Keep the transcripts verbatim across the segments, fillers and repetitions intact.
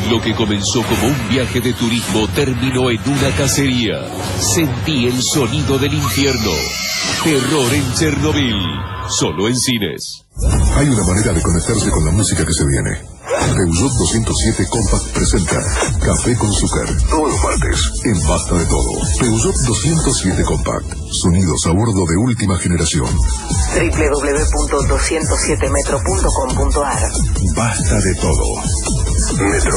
Lo que comenzó como un viaje de turismo terminó en una cacería. Sentí el sonido del infierno. Terror en Chernobyl. Solo en cines. Hay una manera de conectarse con la música que se viene. Peugeot doscientos siete Compact presenta Café con Zúcar. Todos los martes, en Basta de Todo. Peugeot doscientos siete Compact. Sonidos a bordo de última generación. doble u doble u doble u punto doscientos siete metro punto com punto a r. Basta de Todo. Metro.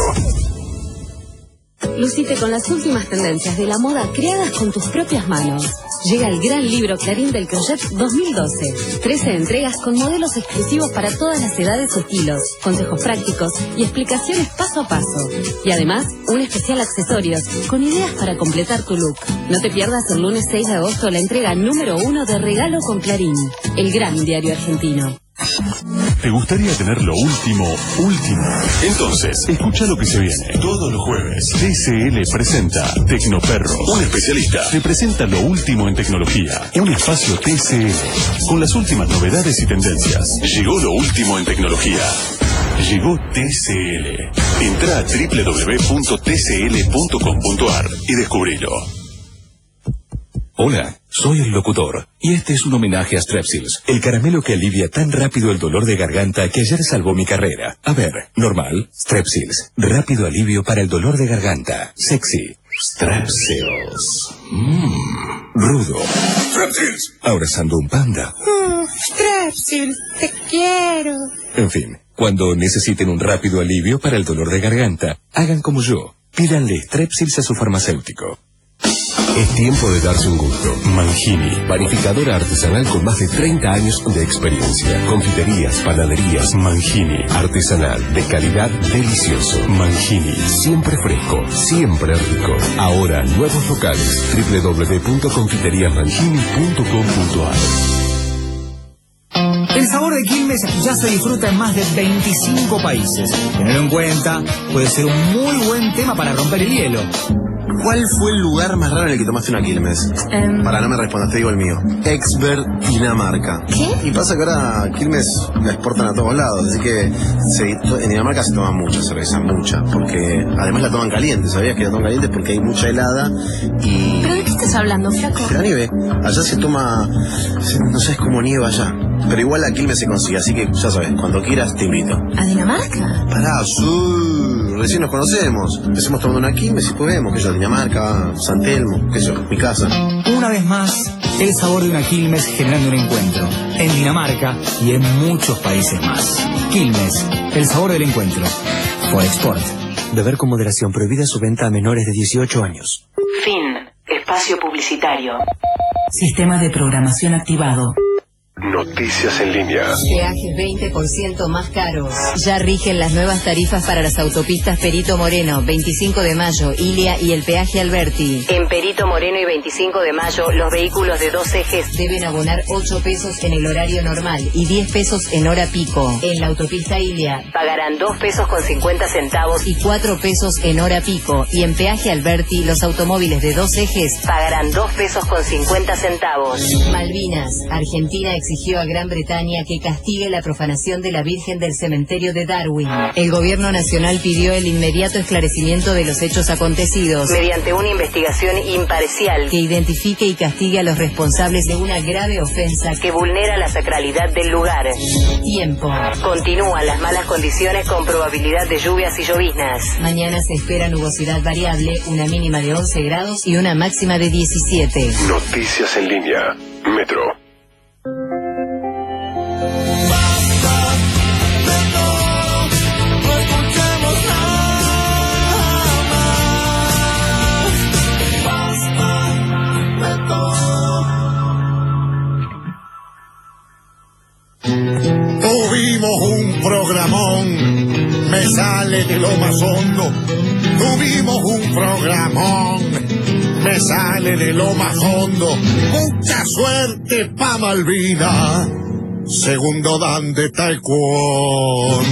Lucite con las últimas tendencias de la moda creadas con tus propias manos. Llega el gran libro Clarín del Crochet dos mil doce. trece entregas con modelos exclusivos para todas las edades y estilos, consejos prácticos y explicaciones paso a paso. Y además, un especial accesorios con ideas para completar tu look. No te pierdas el lunes seis de agosto la entrega número uno de Regalo con Clarín, el gran diario argentino. ¿Te gustaría tener lo último, último? Entonces, escucha lo que se viene. Todos los jueves, T C L presenta Tecnoperros. Un especialista te presenta lo último en tecnología. Un espacio T C L, con las últimas novedades y tendencias. Llegó lo último en tecnología. Llegó T C L. Entra a doble u doble u doble u punto t c l punto com punto a r y descubrilo. Hola, soy el locutor, y este es un homenaje a Strepsils, el caramelo que alivia tan rápido el dolor de garganta que ayer salvó mi carrera. A ver, normal, Strepsils, rápido alivio para el dolor de garganta, sexy, Strepsils, mmm, rudo, Strepsils, abrazando un panda. Oh, Strepsils, te quiero. En fin, cuando necesiten un rápido alivio para el dolor de garganta, hagan como yo, pídanle Strepsils a su farmacéutico. Es tiempo de darse un gusto. Mangini, panificadora artesanal con más de treinta años de experiencia. Confiterías, panaderías. Mangini, artesanal, de calidad, delicioso. Mangini, siempre fresco, siempre rico. Ahora, nuevos locales. doble u doble u doble u punto confiterías mangini punto com punto a r. El sabor de Quilmes ya se disfruta en más de veinticinco países. Tenerlo en cuenta puede ser un muy buen tema para romper el hielo. ¿Cuál fue el lugar más raro en el que tomaste una Quilmes? Um, Para, no me respondas, te digo el mío. Expert, Dinamarca. ¿Qué? Y pasa que ahora Quilmes la exportan a todos lados, así que se, en Dinamarca se toma mucha cerveza, mucha, porque además la toman caliente, ¿sabías que la toman caliente? Porque hay mucha helada y... ¿Pero de qué estás hablando, flaco? De la nieve. Allá se toma, no sé, es como nieve allá. Pero igual la Quilmes se consigue, así que ya sabes, cuando quieras te invito. ¿A Dinamarca? Pará, su, recién nos conocemos. Empecemos tomando una Quilmes y después vemos que yo, Dinamarca, San Telmo, qué sé yo, mi casa. Una vez más, el sabor de una Quilmes generando un encuentro. En Dinamarca y en muchos países más. Quilmes, el sabor del encuentro. For Export. Beber con moderación, prohibida su venta a menores de dieciocho años. Fin. Espacio publicitario. Sistema de programación activado. Noticias en línea. Peajes veinte por ciento más caros. Ya rigen las nuevas tarifas para las autopistas Perito Moreno, veinticinco de mayo, Ilia y el peaje Alberti. En Perito Moreno y veinticinco de mayo, los vehículos de dos ejes deben abonar ocho pesos en el horario normal y diez pesos en hora pico. En la autopista Ilia pagarán dos pesos con cincuenta centavos y cuatro pesos en hora pico. Y en peaje Alberti, los automóviles de dos ejes pagarán dos pesos con cincuenta centavos. Malvinas, Argentina exigió a Gran Bretaña que castigue la profanación de la Virgen del cementerio de Darwin. El gobierno nacional pidió el inmediato esclarecimiento de los hechos acontecidos mediante una investigación imparcial que identifique y castigue a los responsables de una grave ofensa que vulnera la sacralidad del lugar. Tiempo. Continúan las malas condiciones con probabilidad de lluvias y lloviznas. Mañana se espera nubosidad variable, una mínima de once grados y una máxima de diecisiete. Noticias en línea. Metro. Tuvimos un programón, me sale de lo más hondo. Tuvimos un programón, me sale de lo más hondo. Mucha suerte pa' Malvina, segundo dan de taekwondo.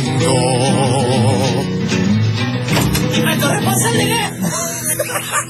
¡Alto responsabilidad!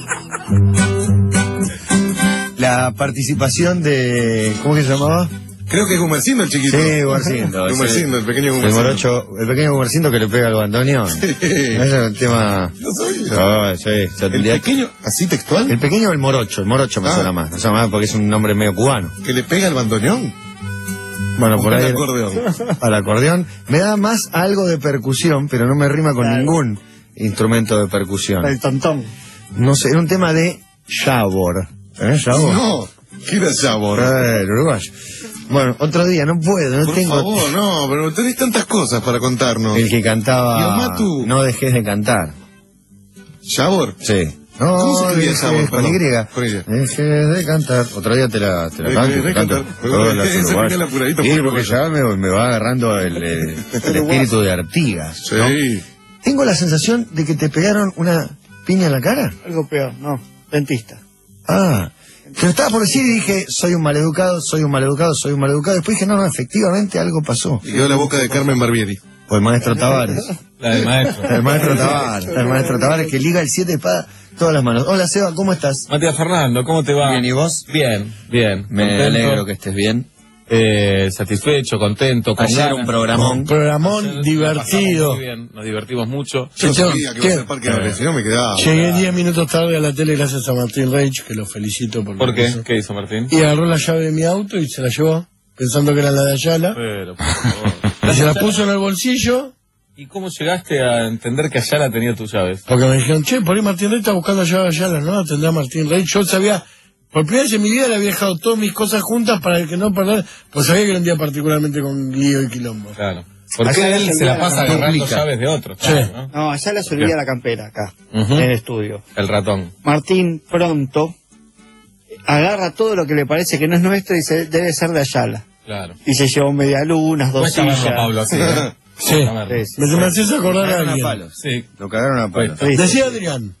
La participación de... ¿cómo que se llamaba? Creo que es Gumercindo el chiquito. Sí, Gumercindo. Gumercindo, el pequeño El Gumercindo. morocho, el pequeño Gumercindo que le pega al bandoneón. Sí. Ese es el tema. No sabía. No, sí, ya ¿El tendría- pequeño, así textual? El pequeño o el morocho, el morocho me Ah. suena más, me suena más porque es un nombre medio cubano. ¿Que le pega el bandoneón? Bueno, por Al ahí. acordeón. Al acordeón. Me da más algo de percusión, pero no me rima con Claro. ningún instrumento de percusión. El tontón. No sé, era un tema de Yabor. ¿Eh, Yabor? No, ¿qué era Yabor? Eh, el uruguayo. Bueno, otro día, no puedo, no Por tengo. favor, no, pero tenés tantas cosas para contarnos. El que cantaba. Y Omatu. No dejes de cantar. ¿Yabor? Sí. No, ¿Cómo se escribía dejes- Yabor? con Perdón. Y. Con ella. Dejes de cantar. Otro día te la, te la Dejes canto. de te canto. cantar. Todas las Ese uruguayas. tenía el apuradito Sí, por porque el ya me, me va agarrando el, el- el espíritu de Artigas. Sí. ¿no? Tengo la sensación de que te pegaron una piña en la cara. Algo peor, no. Dentista. Ah, te lo estaba por decir y dije, soy un maleducado, soy un maleducado, soy un maleducado. Después dije, no, no, efectivamente algo pasó. Y quedó la boca de Carmen Barbieri. O el maestro Tavares. La del maestro. El maestro Tavares. El maestro Tavares que liga el siete espada todas las manos. Hola, Seba, ¿cómo estás? Matías Fernando, ¿cómo te va? Bien, ¿y vos? Bien, bien. Me contento, alegro que estés bien. eh, satisfecho, contento, con Ayer ganas. un programón. Un programón Ayer la divertido. pasamos muy bien, nos divertimos mucho. Yo Yo- sabía que ¿qué? iba a ser Parque Abre, si no me quedaba. Llegué diez minutos tarde a la tele gracias a Martín Reich, que lo felicito por ¿Por lo qué? que hizo. ¿Qué hizo Martín? Y agarró la llave de mi auto y se la llevó, pensando que era la de Ayala. Pero, por favor. Y se la puso en el bolsillo, ¿Y cómo llegaste a entender que Ayala tenía tus llaves? porque me dijeron, che, por ahí Martín Reich está buscando la llave de Ayala, ¿no? Tendrá Martín Reich. Yo sabía, por primera vez en mi vida le había dejado todas mis cosas juntas para el que no perder, pues sabía que era un día particularmente con lío y quilombo. Claro. ¿Por qué Ayala él se se la olvida pasa la agarrando complica. llaves de otros? Sí. ¿no? No, allá le olvida Bien. la campera acá, Ujú. en el estudio. El ratón. Martín pronto agarra todo lo que le parece que no es nuestro y dice, debe ser de Ayala. Claro. Y se llevó medialunas, dos Cuesta verlo, sillas. Pablo, así, ¿eh? Sí. Cuesta verlo. Sí, sí. Me, me haces acordar a Lo cagaron a alguien. palos. Sí. Lo cagaron a palos. Sí, sí, Decía sí. Adrián.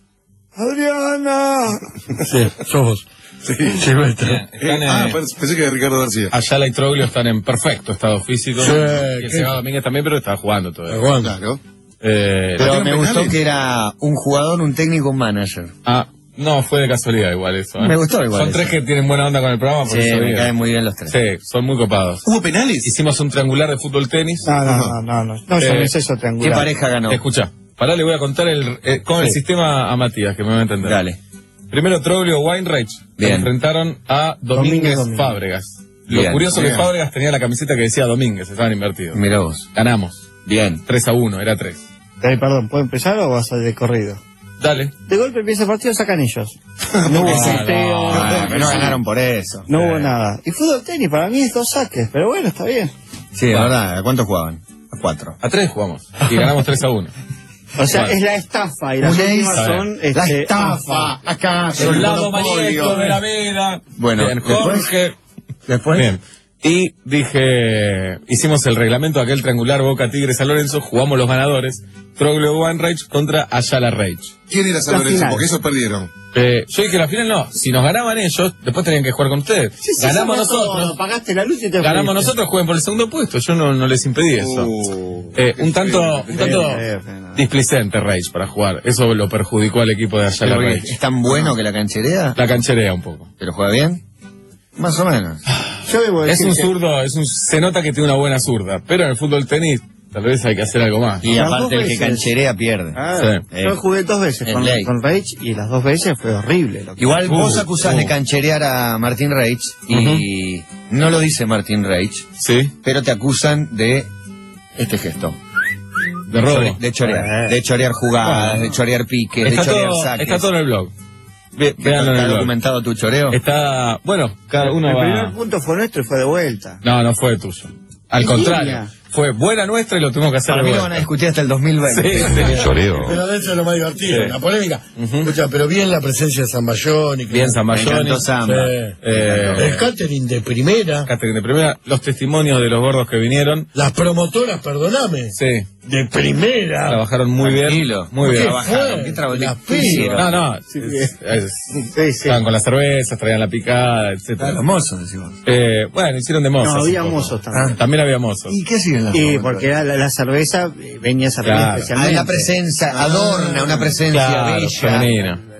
¡Adriana! Sí, sos vos. Sí. Silvestre. Bien, están, Ah, eh, pensé que era Ricardo García. Ayala y Troglio están en perfecto estado físico. Sí, y el ¿qué? Seba Domínguez también, pero estaba jugando todavía. Aguanta. Claro. Eh, Pero ¿Metieron me gustó penales? que era un jugador, un técnico, un manager. ah, no, fue de casualidad igual eso. ¿eh? Me gustó igual Son eso. tres que tienen buena onda con el programa. Por Sí, eso me bien. caen muy bien los tres. Sí, son muy copados. ¿Hubo penales? Hicimos un triangular de fútbol tenis. No, no, no, no, no, no, yo Eh, no es eso ¿Qué triangular. pareja ganó? Escucha, pará, le voy a contar el, eh, con el Sí. sistema a Matías, que me va a entender. Dale. Primero Troglio Weinreich Bien. enfrentaron a Domínguez, Domínguez, Domínguez. Fábregas. Lo Bien, curioso es que bien. Fábregas tenía la camiseta que decía Domínguez, estaban invertidos. Mira vos. Ganamos. Bien. tres a uno, era tres. Eh, perdón, ¿puedo empezar o vas a de corrido? Dale. De golpe empieza el partido, sacan ellos. No hubo Ah, sorteo, Ah, pero no ganaron por eso. no hubo nada. Y fútbol tenis, para mí es dos saques, pero bueno, está bien. Sí, la verdad. ¿A cuántos jugaban? A cuatro. A tres jugamos. Y ganamos tres a uno. O sea, Bueno. es la estafa y las Una últimas es- son... La este, estafa. Acá. el Soldado monopolio. Manieto de la Veda. Bueno, Bien, después- Jorge. Después. Bien. Y dije, hicimos el reglamento de aquel triangular Boca Tigre San Lorenzo, jugamos los ganadores, Troglio Weinreich contra Ayala Reich. ¿Quién era San La Lorenzo? final. Porque esos perdieron. Eh, yo dije la final no, si nos ganaban ellos, después tenían que jugar con ustedes. Sí, sí, ganamos somos todos, nosotros, pagaste la luz y te ganamos fuiste. nosotros, jueguen por el segundo puesto, yo no, no les impedí eso. Uh, Eh, qué un tanto, feo, un tanto feo, feo. displicente Reich para jugar, eso lo perjudicó al equipo de Ayala Pero, Reich. ¿es tan bueno que la cancherea? La cancherea un poco. ¿Pero juega bien? Más o menos. Yo debo Es decir un que zurdo, es un, se nota que tiene una buena zurda, pero en el fútbol tenis tal vez hay que hacer algo más. Y Las aparte dos el que veces. cancherea pierde. Ah, Sí. yo Eh, jugué dos veces es con, ley. con Reich y las dos veces fue horrible. Lo que- Igual Uh, vos acusás uh. de cancherear a Martín Reich y no lo dice Martín Reich, Sí, pero te acusan de este gesto. de robo. Chore- De chorear. De chorear jugadas, de chorear piques, Está de chorear todo, saques. está todo en el blog. Ve- ¿Está Véanlo en el blog. documentado tu choreo? Está, bueno, cada uno el va... primer punto fue nuestro y fue de vuelta. No, no fue tuyo. Al ¿En contrario, línea? fue buena nuestra y lo tuvimos que hacer Para de mí lo vuelta. van a discutir hasta el dos mil veinte. Sí, sí. Choreo. Pero de eso es lo más divertido, Sí. la polémica. Ujú. Escucha, pero bien la presencia de Zambayoni. que- Bien Me Zambayoni. encantó Samba. Sí. Eh, El catering de primera. Catherine de primera, los testimonios de los gordos que vinieron. Las promotoras, perdóname. Sí, De primera. trabajaron muy bien. Tranquilo. Muy bien. ¿Qué Trabajaron. fue? ¿Qué trabajo? Las ¿Qué hicieron? No, no. Sí, es- es- Sí, sí. estaban con las cervezas, traían la picada, etcétera. Los mozos, decimos. Eh, bueno, hicieron de mozos. No, había un poco. mozos también. Ah, también había mozos. ¿Y qué siguen las Y promotores? porque era la, la cerveza, eh, venía esa Claro. Ah, especialmente. la presencia, adorna una presencia Claro, bella. femenina.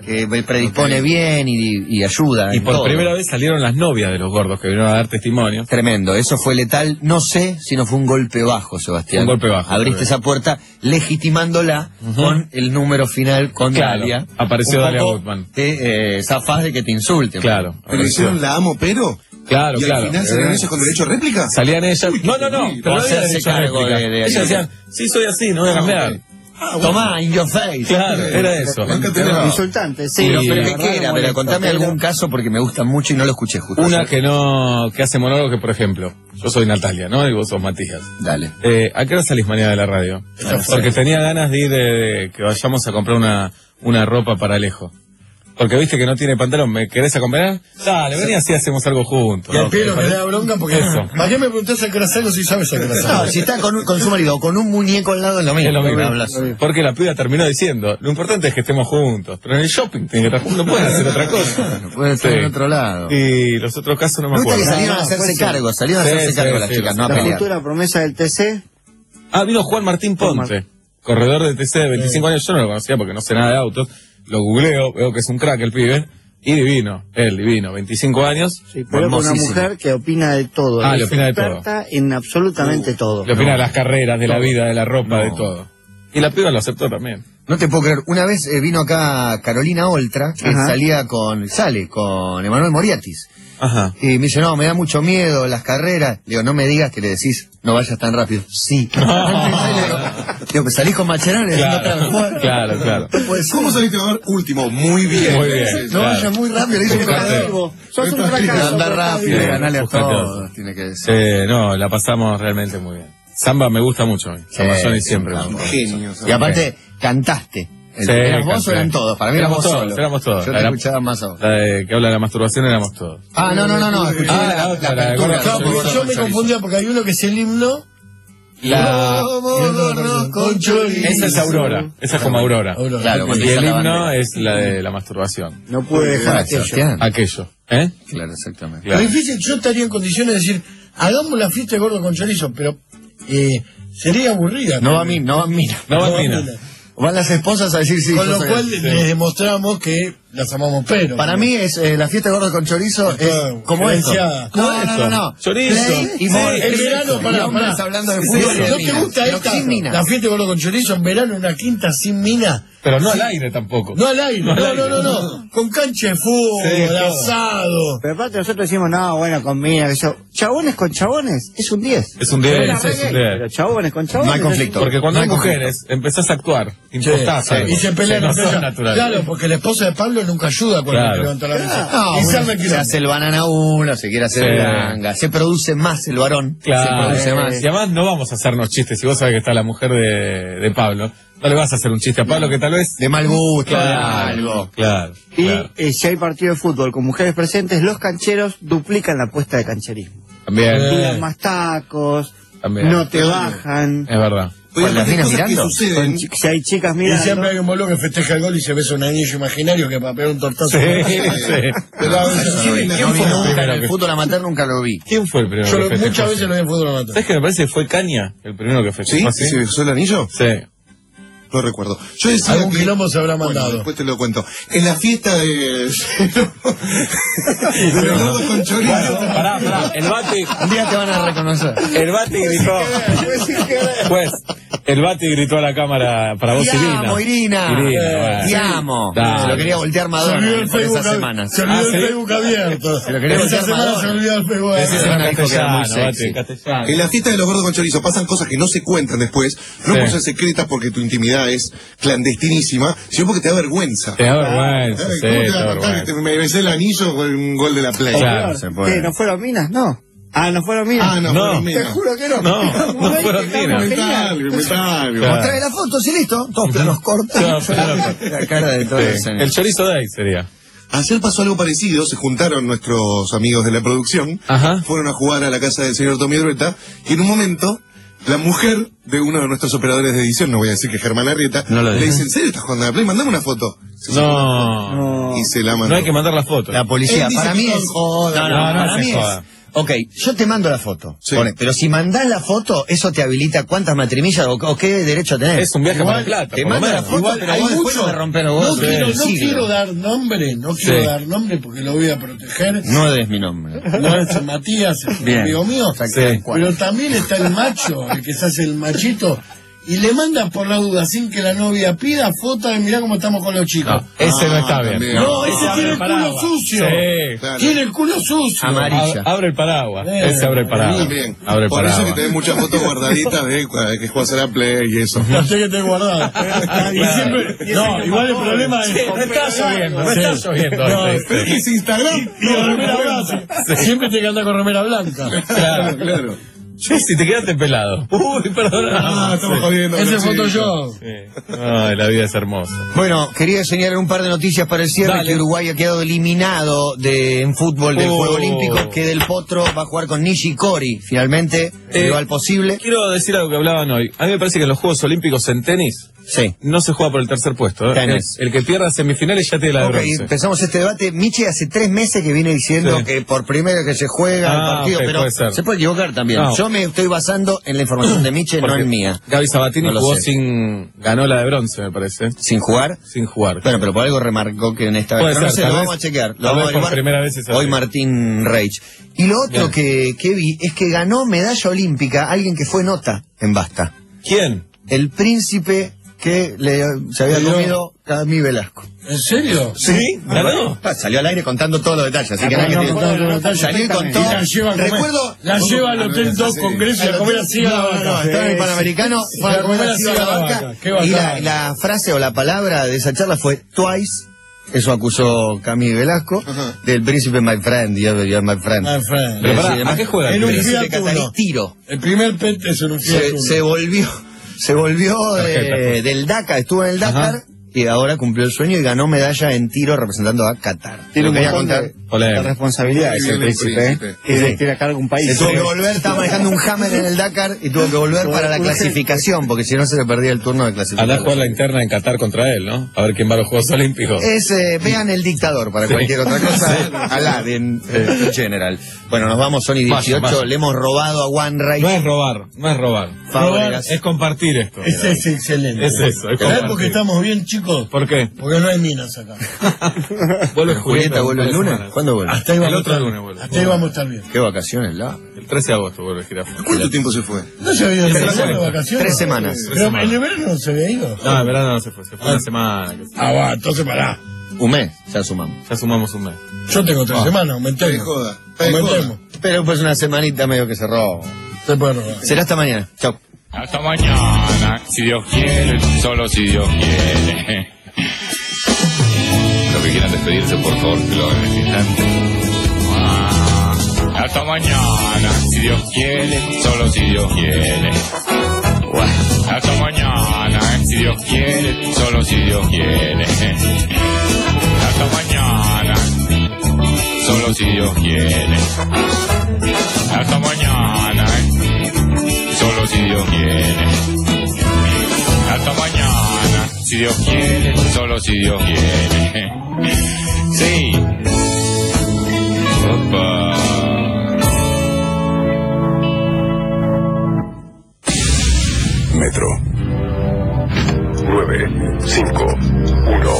que predispone bien y, y ayuda. Y en por todo. primera vez salieron las novias de los gordos que vinieron a dar testimonio. Tremendo, eso fue letal. No sé si no fue un golpe bajo, Sebastián. Un golpe bajo. Abriste esa puerta legitimándola uh-huh. con el número final con claro, Dalia. Apareció Dalia Gutman. Te eh, zafás de que te insulten. Claro. Pero hicieron la amo, pero... Claro, ¿Y claro. al final salieron ellas con derecho a réplica? Salían ellas... Uy, no, no, no. uy, Pero no había hacerse derecho a cargo réplica. de, de Ellas decían, sí, soy así, no voy a cambiar. Ah, bueno. Tomá, in your face. Claro, era eso. Insultante, sí. Pero, sí, pero la ¿qué verdad, era? muy Pero contame pero... algún caso porque me gustan mucho y no lo escuché justo. Una ayer. que no, que hace monólogo que, por ejemplo, yo soy Natalia, ¿no? Y vos sos Matías. Dale. Eh, ¿A qué hora salís mañana de la radio? Porque tenía ganas de ir, de, de que vayamos a comprar una, una ropa para Alejo. Porque viste que no tiene pantalón, ¿me querés acompañar? Dale, vení así hacemos algo juntos. Y al Piero me da bronca porque... Eso. ¿Para qué me preguntás a qué hora salgo si sabes a qué hora salgo? No, si está con, con su marido o con un muñeco al lado es lo mismo. Es lo mismo. Hablas. Porque la piba terminó diciendo, lo importante es que estemos juntos. Pero en el shopping tienen que estar juntos, no pueden hacer otra cosa. No pueden estar Sí. en otro lado. Y los otros casos no me Me gusta acuerdo. que salieron No, a no, hacerse pues sí. cargo, salieron a Sí, hacerse sí, cargo sí, las sí, chicas, sí. no a La pelear. futura promesa del T C. Ah, vino Juan Martín Ponte, corredor de T C de veinticinco años. Yo no lo conocía porque no sé nada de autos. Lo googleo, veo que es un crack el pibe. Y divino, él divino, veinticinco años. Sí, pero con una mujer que opina de todo. Ah, es le opina de experta en absolutamente Uh, todo. Le opina de las carreras, de la vida, de la ropa, No. de todo. Y la piba lo aceptó también. No te puedo creer. Una vez eh, vino acá Carolina Oltra, que Ajá. salía con, sale con Emanuel Moriatis. Ajá. Y me dice, no, me da mucho miedo las carreras. Le digo, no me digas que le decís, no vayas tan rápido. Sí. Digo, que salís con Macherano y no Claro, claro, claro. ¿Cómo saliste a ver? Último, muy bien. Muy bien. No claro. vayas muy rápido, le dice un corredor. Sos un fracaso. Andar rápido, bien. ganarle a Buscate todos, otro. tiene que decir. Eh, no, la pasamos realmente muy bien. Samba me gusta mucho. Samba Sony siempre. sí, Genio. Y aparte, cantaste. El, Sí, ¿Eras vos canté. o eran todos? Para mí éramos Éramos todos, solos. éramos todos. Yo te Era- escuchaba más a vos. La de que habla de la masturbación éramos todos. Ah, no, no, no, no. Escuché Ah, la, la la, otra, la de apertura. Gordo Claro, porque Gordo yo con me chorizo. confundía porque hay uno que es el himno. La... Gordo con chorizo. Esa es Aurora. Esa es como Aurora. Aurora. Claro, cuando Y el está la himno bandera. es la de la masturbación. No pude dejar aquello. Sebastián. Aquello. ¿Eh? Claro, exactamente. Lo difícil, yo estaría en condiciones de decir, hagamos la fiesta de gordo con chorizo, pero eh, sería aburrida. No va a mí, no va a mí. No va a mina. mina. Van las esposas a decir sí. Con yo lo soy cual el- les demostramos que las amamos pero. Para mí es eh, la fiesta de gordo con chorizo Claro, es como esto. gerenciada. No, no, no, no. Chorizo. Play y Sí, mor- En verano, y pará, hombres pará. hablando de Sí, fútbol. sí, y de ¿no te minas, gusta pero esta? sin mina. La fiesta de gordo con chorizo en verano, una quinta sin mina. Pero no al aire tampoco. No al aire, No no, al no, aire. no, no. Con cancha de fútbol, Sí, todo. asado. Pero aparte nosotros decimos, no, bueno, con mina, que yo. Chabones con chabones, es un diez. Es un diez, Pero es un Pero diez. chabones con chabones. No hay conflicto. Porque cuando No hay hay mujeres, empezás a actuar. Impostás Sí, algo. y se pelean no entre son ellas. naturales. Claro, porque la esposa de Pablo nunca ayuda cuando Claro. hay que levantar la mesa. No, y uno sabe que se hace el banana uno, se quiere hacer Sí. ganga, se produce más el varón, Claro. se produce más. Y además no vamos a hacernos chistes. Si vos sabés que está la mujer de, de Pablo, no le vas a hacer un chiste a Pablo que tal vez... De mal gusto, de Claro, algo. claro. Y claro. eh, si hay partido de fútbol con mujeres presentes, los cancheros duplican la apuesta de cancherismo. También. Tiran más tacos, También. no te bajan. Es verdad. Oye, ¿Con las hay minas cosas que mirando? suceden. Con chi- Si hay chicas Y mirando. siempre hay un boludo que festeja el gol y se besa un anillo imaginario que para pegar un tortazo. Sí, sí. Pero a veces sí, ¿Quién ¿quién fue fue? nunca en primero el que- fútbol amateur? Nunca lo vi. ¿Quién fue el primero Yo que lo- festejó? muchas veces lo vi en fútbol amateur. ¿Sabes que me parece que fue Caña el primero que festejó ¿Sí? así? ¿Se besó el anillo? Sí. No recuerdo. Yo decía Algún que- quilombo se habrá Bueno, mandado. después te lo cuento. En la fiesta de... de los gordos con chorizo. Pará, pará. El Bati, Un día te van a reconocer. el Bati gritó. Pues, el Bati gritó a la cámara para vos, Te Irina. amo, Irina. Irina, Te bueno. amo. Dale. Se lo quería voltear Se Madonna olvidó el por Facebook, esas semanas. se olvidó Ah, el ¿sí? Facebook abierto. Se lo quería Esa voltear semana Madonna. se olvidó el Facebook Ese abierto. es me dijo que era muy castellano, Bati, sexy. castellano. En la fiesta de los gordos con chorizo pasan cosas que no se cuentan después, no Sí. por ser secretas porque tu intimidad es clandestinísima, sino porque te da vergüenza. Te da vergüenza, ¿Sabes? sí, ¿Cómo te te da va a contar que vergüenza. te- me besé el anillo con un gol de la Play? Claro, se puede. ¿Qué? ¿No fueron minas? No. Ah, ¿no fueron minas? Ah, no, No. fueron Te minas. juro que no. No, no fueron minas. Metal, metal. Claro. Trae la foto, sí, listo. Todos planos cortos. Claro, claro. La cara de todos los Sí. años. El chorizo de ahí sería. Ayer pasó algo parecido, se juntaron nuestros amigos de la producción, Ajá. fueron a jugar a la casa del señor Tommy Drueta, y en un momento, la mujer de uno de nuestros operadores de edición, no voy a decir que es Germán Arrieta, No lo le digas. dice, ¿en serio estás jugando a la Play? Mandame una foto. Se No. No. Y se la mandó. No hay que mandar la foto. La policía, Él dice para que mí no es... joda, No, no, no, no para se mí es... joda. Ok, yo te mando la foto, pone, pero si mandás la foto, eso te habilita cuántas matrimillas o, o qué derecho tenés. Es un viaje Igual, para Plata. Te por lo mando la menos. foto, Igual, pero hay vos después mucho- no me rompés los No huevos. quiero, del no siglo. quiero dar nombre, no quiero Sí. dar nombre porque lo voy a proteger. No des mi nombre. No es Matías, es un Bien. amigo mío. Sí. Pero también está el macho, el que se hace el machito, y le manda por la duda, sin que la novia pida, foto de mirá cómo estamos con los chicos. No, ese no está bien. No, No, ese ese tiene el abre culo paraguas. sucio. Sí, claro. Tiene el culo sucio. Amarilla. Ab- Abre el paraguas. Eh, Ese abre el paraguas. También. Abre el Por eso paraguas. que tenés muchas fotos guardaditas de cua- que juegas a la Play y eso. No sé que te he guardado. Y siempre, no, igual el problema es. Sí, no está lloviendo, no está lloviendo. No, Este. pero es que es Instagram y con remera blanca. Siempre te que andar con remera blanca. Claro, claro. Sí, si te quedaste pelado. Uy, perdón. Ah, estamos jodiendo. Ese sí. Photoshop. Sí. Ay, la vida es hermosa. Bueno, quería señalar un par de noticias para el cierre. Dale. Que Uruguay ha quedado eliminado de, en fútbol del Oh. Juego Olímpico, que Del Potro va a jugar con Nishikori, finalmente, Eh, rival posible. Quiero decir algo que hablaban hoy. A mí me parece que en los Juegos Olímpicos en tenis Sí. no se juega por el tercer puesto. ¿eh? Tenis. El, el que pierda semifinales ya tiene la de Ok, bronce. empezamos este debate. Miche hace tres meses que viene diciendo Sí. que por primero que se juega el Ah, partido, ok, pero puede ser. se puede equivocar también. No. Yo me estoy basando en la información de Miche, no Porque en mía. Gaby Sabatini No lo jugó sé. sin... ganó la de bronce, me parece. ¿Sin jugar? Sin jugar. Bueno, pero por algo remarcó que en esta vez. Puede Pero no ser, sé, tal lo vez- vamos a chequear. Lo tal vamos a vez por averiguar. primera vez es así. Hoy Martín Reich. Y lo otro que, que vi es que ganó medalla olímpica alguien que fue nota en Basta. ¿Quién? El príncipe que le, se había ¿Pero? comido Camí Velasco. ¿En serio? ¿Sí? ¿Ganó? Ah, salió al aire contando todos los detalles, así que Ah, nadie no, tiene- contando todos los detalles. Salió y contó. Y la lleva a comer. Recuerdo. La lleva al Hotel Dos Congreso y a comer así a la No, no, vaca. no, estaba en el Panamericano, fue a comer así a la vaca. Qué Y bacán. la, la frase o la palabra de esa charla fue twice. Eso acusó Camí Velasco del príncipe my friend, yo, yo my friend. My friend. Pero Es pará, decir, ¿a qué juega el En un príncipe? príncipe Fiat catarí Uno. tiro. El primer pet es en un Fiat Se, Uno. se volvió, se volvió de- del Dakar, estuvo en el Dakar. Ajá. Y ahora cumplió el sueño y ganó medalla en tiro representando a Qatar. Tiene Lo un quería montón contar. de, Polémico. de responsabilidades Muy el bien el príncipe, ¿eh? príncipe. Y se tiene a cargo un país. Se tuvo que volver, estaba manejando un Hammer en el Dakar y tuvo que volver para la clasificación, porque si no se le perdía el turno de Andá a clasificación. jugar la interna en Qatar contra él, ¿no? A ver quién va a los Juegos Olímpicos. Es, eh, vean El Dictador para Sí. cualquier otra cosa. Aladdin, eh, en general. Bueno, nos vamos, Sony Vaya, dieciocho, vaya. le hemos robado a One Ray. No es robar, no es robar. Fábregas. Es compartir esto. Ese es excelente. Es eso, es ¿Sabes compartir. por qué estamos bien, chicos? ¿Por qué? Porque no hay minas acá. Vuelve Julieta vuelve el lunes. ¿Cuándo vuelve? Hasta ahí El vamos a otro estar lunes bien. vuelve. Hasta ahí vamos a estar bien. Qué vacaciones, la. El trece de agosto vuelve Jirafa. ¿Cuánto tiempo se fue? No se había ido Tres de semanas. vacaciones. Tres semanas. Pero Tres semanas. en el verano no se había ido. No, en verano no se fue, se fue una semana. que sí. Ah, va, entonces pará. Un mes, ya sumamos. Ya sumamos un mes. Yo tengo tres Ah. semanas, aumentemos. Te joda. Te Aumentemos. Pero pues una semanita medio que cerró. Se puede robar. Será hasta mañana. Chau. Hasta mañana, si Dios quiere, solo si Dios quiere. Los que quieran despedirse, por favor, que lo hagan en este instante. Ah, hasta mañana, si Dios quiere, solo si Dios quiere. Bueno, hasta mañana, si Dios quiere, solo si Dios quiere. Hasta mañana, solo si Dios quiere. Hasta mañana, solo si Dios quiere. Hasta mañana, si Dios quiere, solo si Dios quiere. Sí. Opa. Metro. nueve, cinco, uno.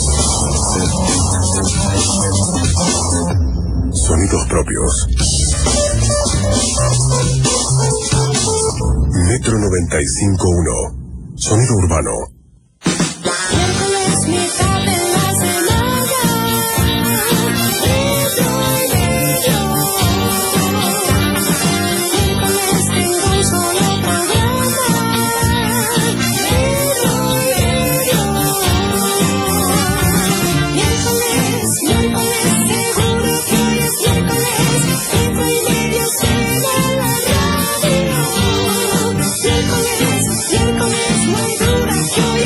Sonidos propios. Metro noventa y cinco punto uno. Sonido urbano. Miércoles, miércoles, muy dura.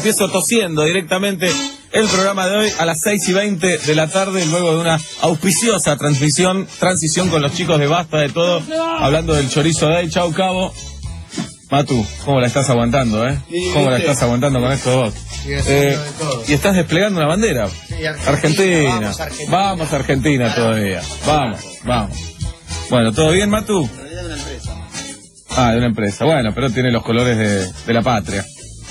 empiezo tosiendo directamente el programa de hoy a las seis y veinte de la tarde, luego de una auspiciosa transmisión, transición con los chicos de Basta de Todo, hablando del chorizo de ahí. Chau, Cabo. Matu, ¿cómo la estás aguantando, eh? ¿Cómo la estás aguantando con esto vos? Eh, y estás desplegando una bandera. Sí, Argentina. Argentina. Vamos, Argentina. Vamos, Argentina todavía. Vamos, vamos. Bueno, ¿todo bien, Matu? De una empresa. Ah, de una empresa. Bueno, pero tiene los colores de, de la patria.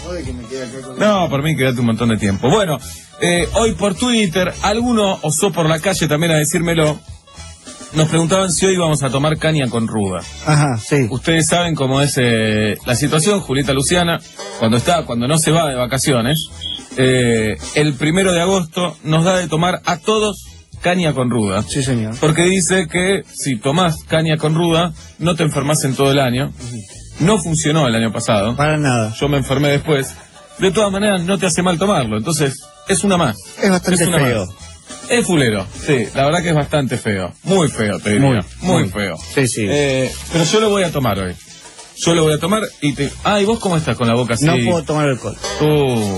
No, por mí quédate un montón de tiempo. Bueno, eh, hoy por Twitter, alguno osó por la calle también a decírmelo. Nos preguntaban si hoy vamos a tomar caña con ruda. Ajá, sí. Ustedes saben cómo es eh, la situación, Julieta Luciana, cuando está, cuando no se va de vacaciones, eh, el primero de agosto nos da de tomar a todos caña con ruda. Sí, señor. Porque dice que si tomás caña con ruda, no te enfermas en todo el año. No funcionó el año pasado. Para nada. Yo me enfermé después. De todas maneras, no te hace mal tomarlo. Entonces, es una más. Es bastante es una feo. Más. Es fulero, sí, la verdad que es bastante feo. Muy feo, te diría. Muy, muy, muy feo. Sí, sí. Eh, pero yo lo voy a tomar hoy. Yo lo voy a tomar y te... Ah, ¿y vos cómo estás con la boca así? No puedo tomar alcohol. Tú...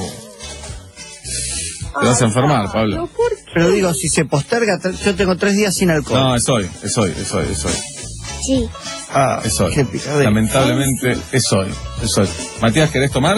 Te vas a enfermar, Pablo. Pero digo, si se posterga, yo tengo tres días sin alcohol. No, es hoy, es hoy, es hoy, es hoy. Sí. Ah, es hoy. Qué picadera. Lamentablemente, es hoy, es hoy. Matías, ¿querés tomar?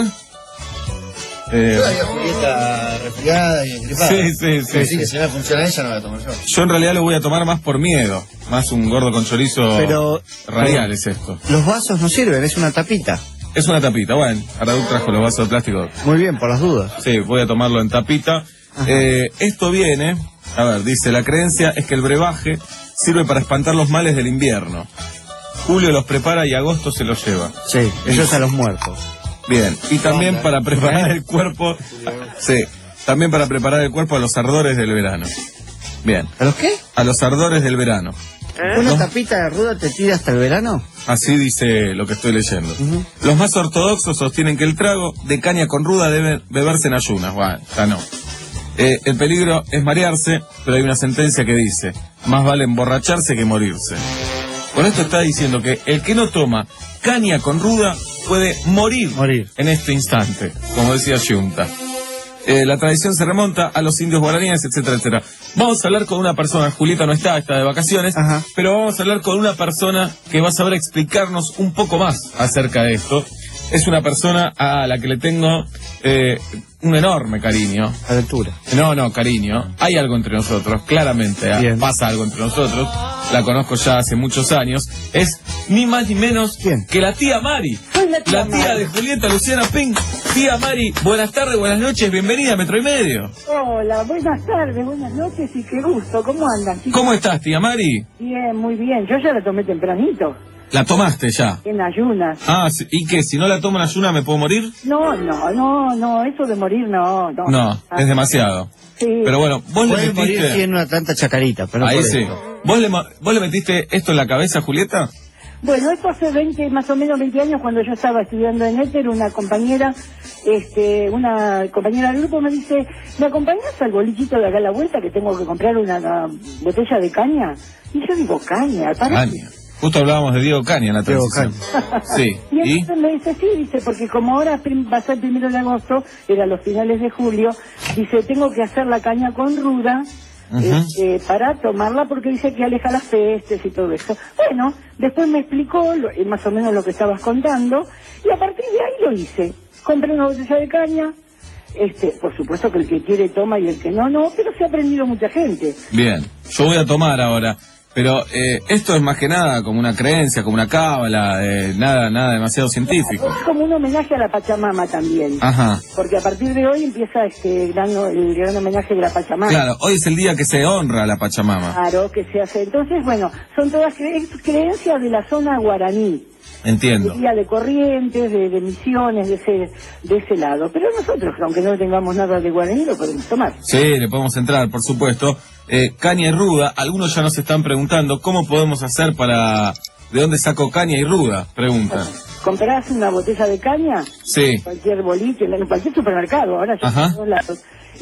Eh, Julieta resfriada y engripada. Sí, sí, sí. Sí, que si no funciona ella, no voy a tomar yo. Yo en realidad lo voy a tomar más por miedo. Más un gordo con chorizo pero, radial pero, es esto. Los vasos no sirven, es una tapita. Es una tapita, bueno. Araúd trajo los vasos de plástico. Muy bien, por las dudas. Sí, voy a tomarlo en tapita. Eh, esto viene, a ver, dice, la creencia es que el brebaje sirve para espantar los males del invierno. Julio los prepara y agosto se los lleva. Sí, eso es a los muertos. Bien, y también para preparar el cuerpo, sí, también para preparar el cuerpo a los ardores del verano. Bien. ¿A los qué? A los ardores del verano. ¿Una ¿No? tapita de ruda te tira hasta el verano? Así dice lo que estoy leyendo. Uh-huh. Los más ortodoxos sostienen que el trago de caña con ruda debe beberse en ayunas. Bueno, ya no. Eh, el peligro es marearse, pero hay una sentencia que dice, más vale emborracharse que morirse. Con esto está diciendo que el que no toma caña con ruda puede morir, morir. en este instante, como decía Yunta. Eh, la tradición se remonta a los indios guaraníes, etcétera, etcétera. Vamos a hablar con una persona, Julieta no está, está de vacaciones, Ajá. pero vamos a hablar con una persona que va a saber explicarnos un poco más acerca de esto. Es una persona a la que le tengo eh, un enorme cariño. Aventura. No, no, cariño. Hay algo entre nosotros, claramente. ¿eh? Pasa algo entre nosotros. La conozco ya hace muchos años. Es ni más ni menos ¿Quién? que la tía Mari. Soy la tía La tía Mari. de Julieta Luciana Pink. Tía Mari, buenas tardes, buenas noches, bienvenida a Metro y Medio. Hola, buenas tardes, buenas noches y qué gusto. ¿Cómo andan, chicos? ¿Cómo estás, tía Mari? Bien, muy bien. Yo ya la tomé tempranito, ¿La tomaste ya? en ayunas. Ah, sí, ¿y qué? ¿Si no la tomo en ayuna me puedo morir? No, no, no, no, eso de morir no, no. No, Ah, es demasiado. Sí. Pero bueno, vos le Puede morir metiste... sí, en una tanta chacarita, pero no Ahí por sí. eso. ¿Vos le, mo- ¿Vos le metiste esto en la cabeza, Julieta? Bueno, esto hace veinte, más o menos veinte años, cuando yo estaba estudiando en Éter, una compañera, este, una compañera del grupo me dice, ¿me acompañás al bolichito de acá a la vuelta que tengo que comprar una, una botella de caña? Y yo digo, caña, para Caña. Justo hablábamos de Diego Caña en la Diego transición. Sí. Y ¿Y? entonces me dice, sí, dice, porque como ahora prim- va a ser primero de agosto, era los finales de julio, dice, tengo que hacer la caña con ruda, Ujú. este, para tomarla porque dice que aleja las pestes y todo eso. Bueno, después me explicó lo- eh, más o menos lo que estabas contando, y a partir de ahí lo hice. Compré una botella de caña, este, por supuesto que el que quiere toma y el que no, no, pero se ha aprendido mucha gente. Bien. Yo voy a tomar ahora. Pero eh, esto es más que nada como una creencia, como una cábala, eh, nada, nada demasiado científico. Es como un homenaje a la Pachamama también. Ajá. Porque a partir de hoy empieza este gran, el gran homenaje de la Pachamama. Claro, hoy es el día que se honra a la Pachamama. Claro, que se hace. Entonces, bueno, son todas cre- creencias de la zona guaraní. Entiendo. Día de Corrientes, de, de Misiones, de ese, de ese lado. Pero nosotros, aunque no tengamos nada de guaraní, lo podemos tomar. Sí, le podemos entrar, por supuesto. Eh, caña y ruda, algunos ya nos están preguntando cómo podemos hacer para... ¿De dónde saco caña y ruda? Preguntan. Comprás una botella de caña, Sí. cualquier boliche, en cualquier supermercado, ahora ya Ajá. en todos lados.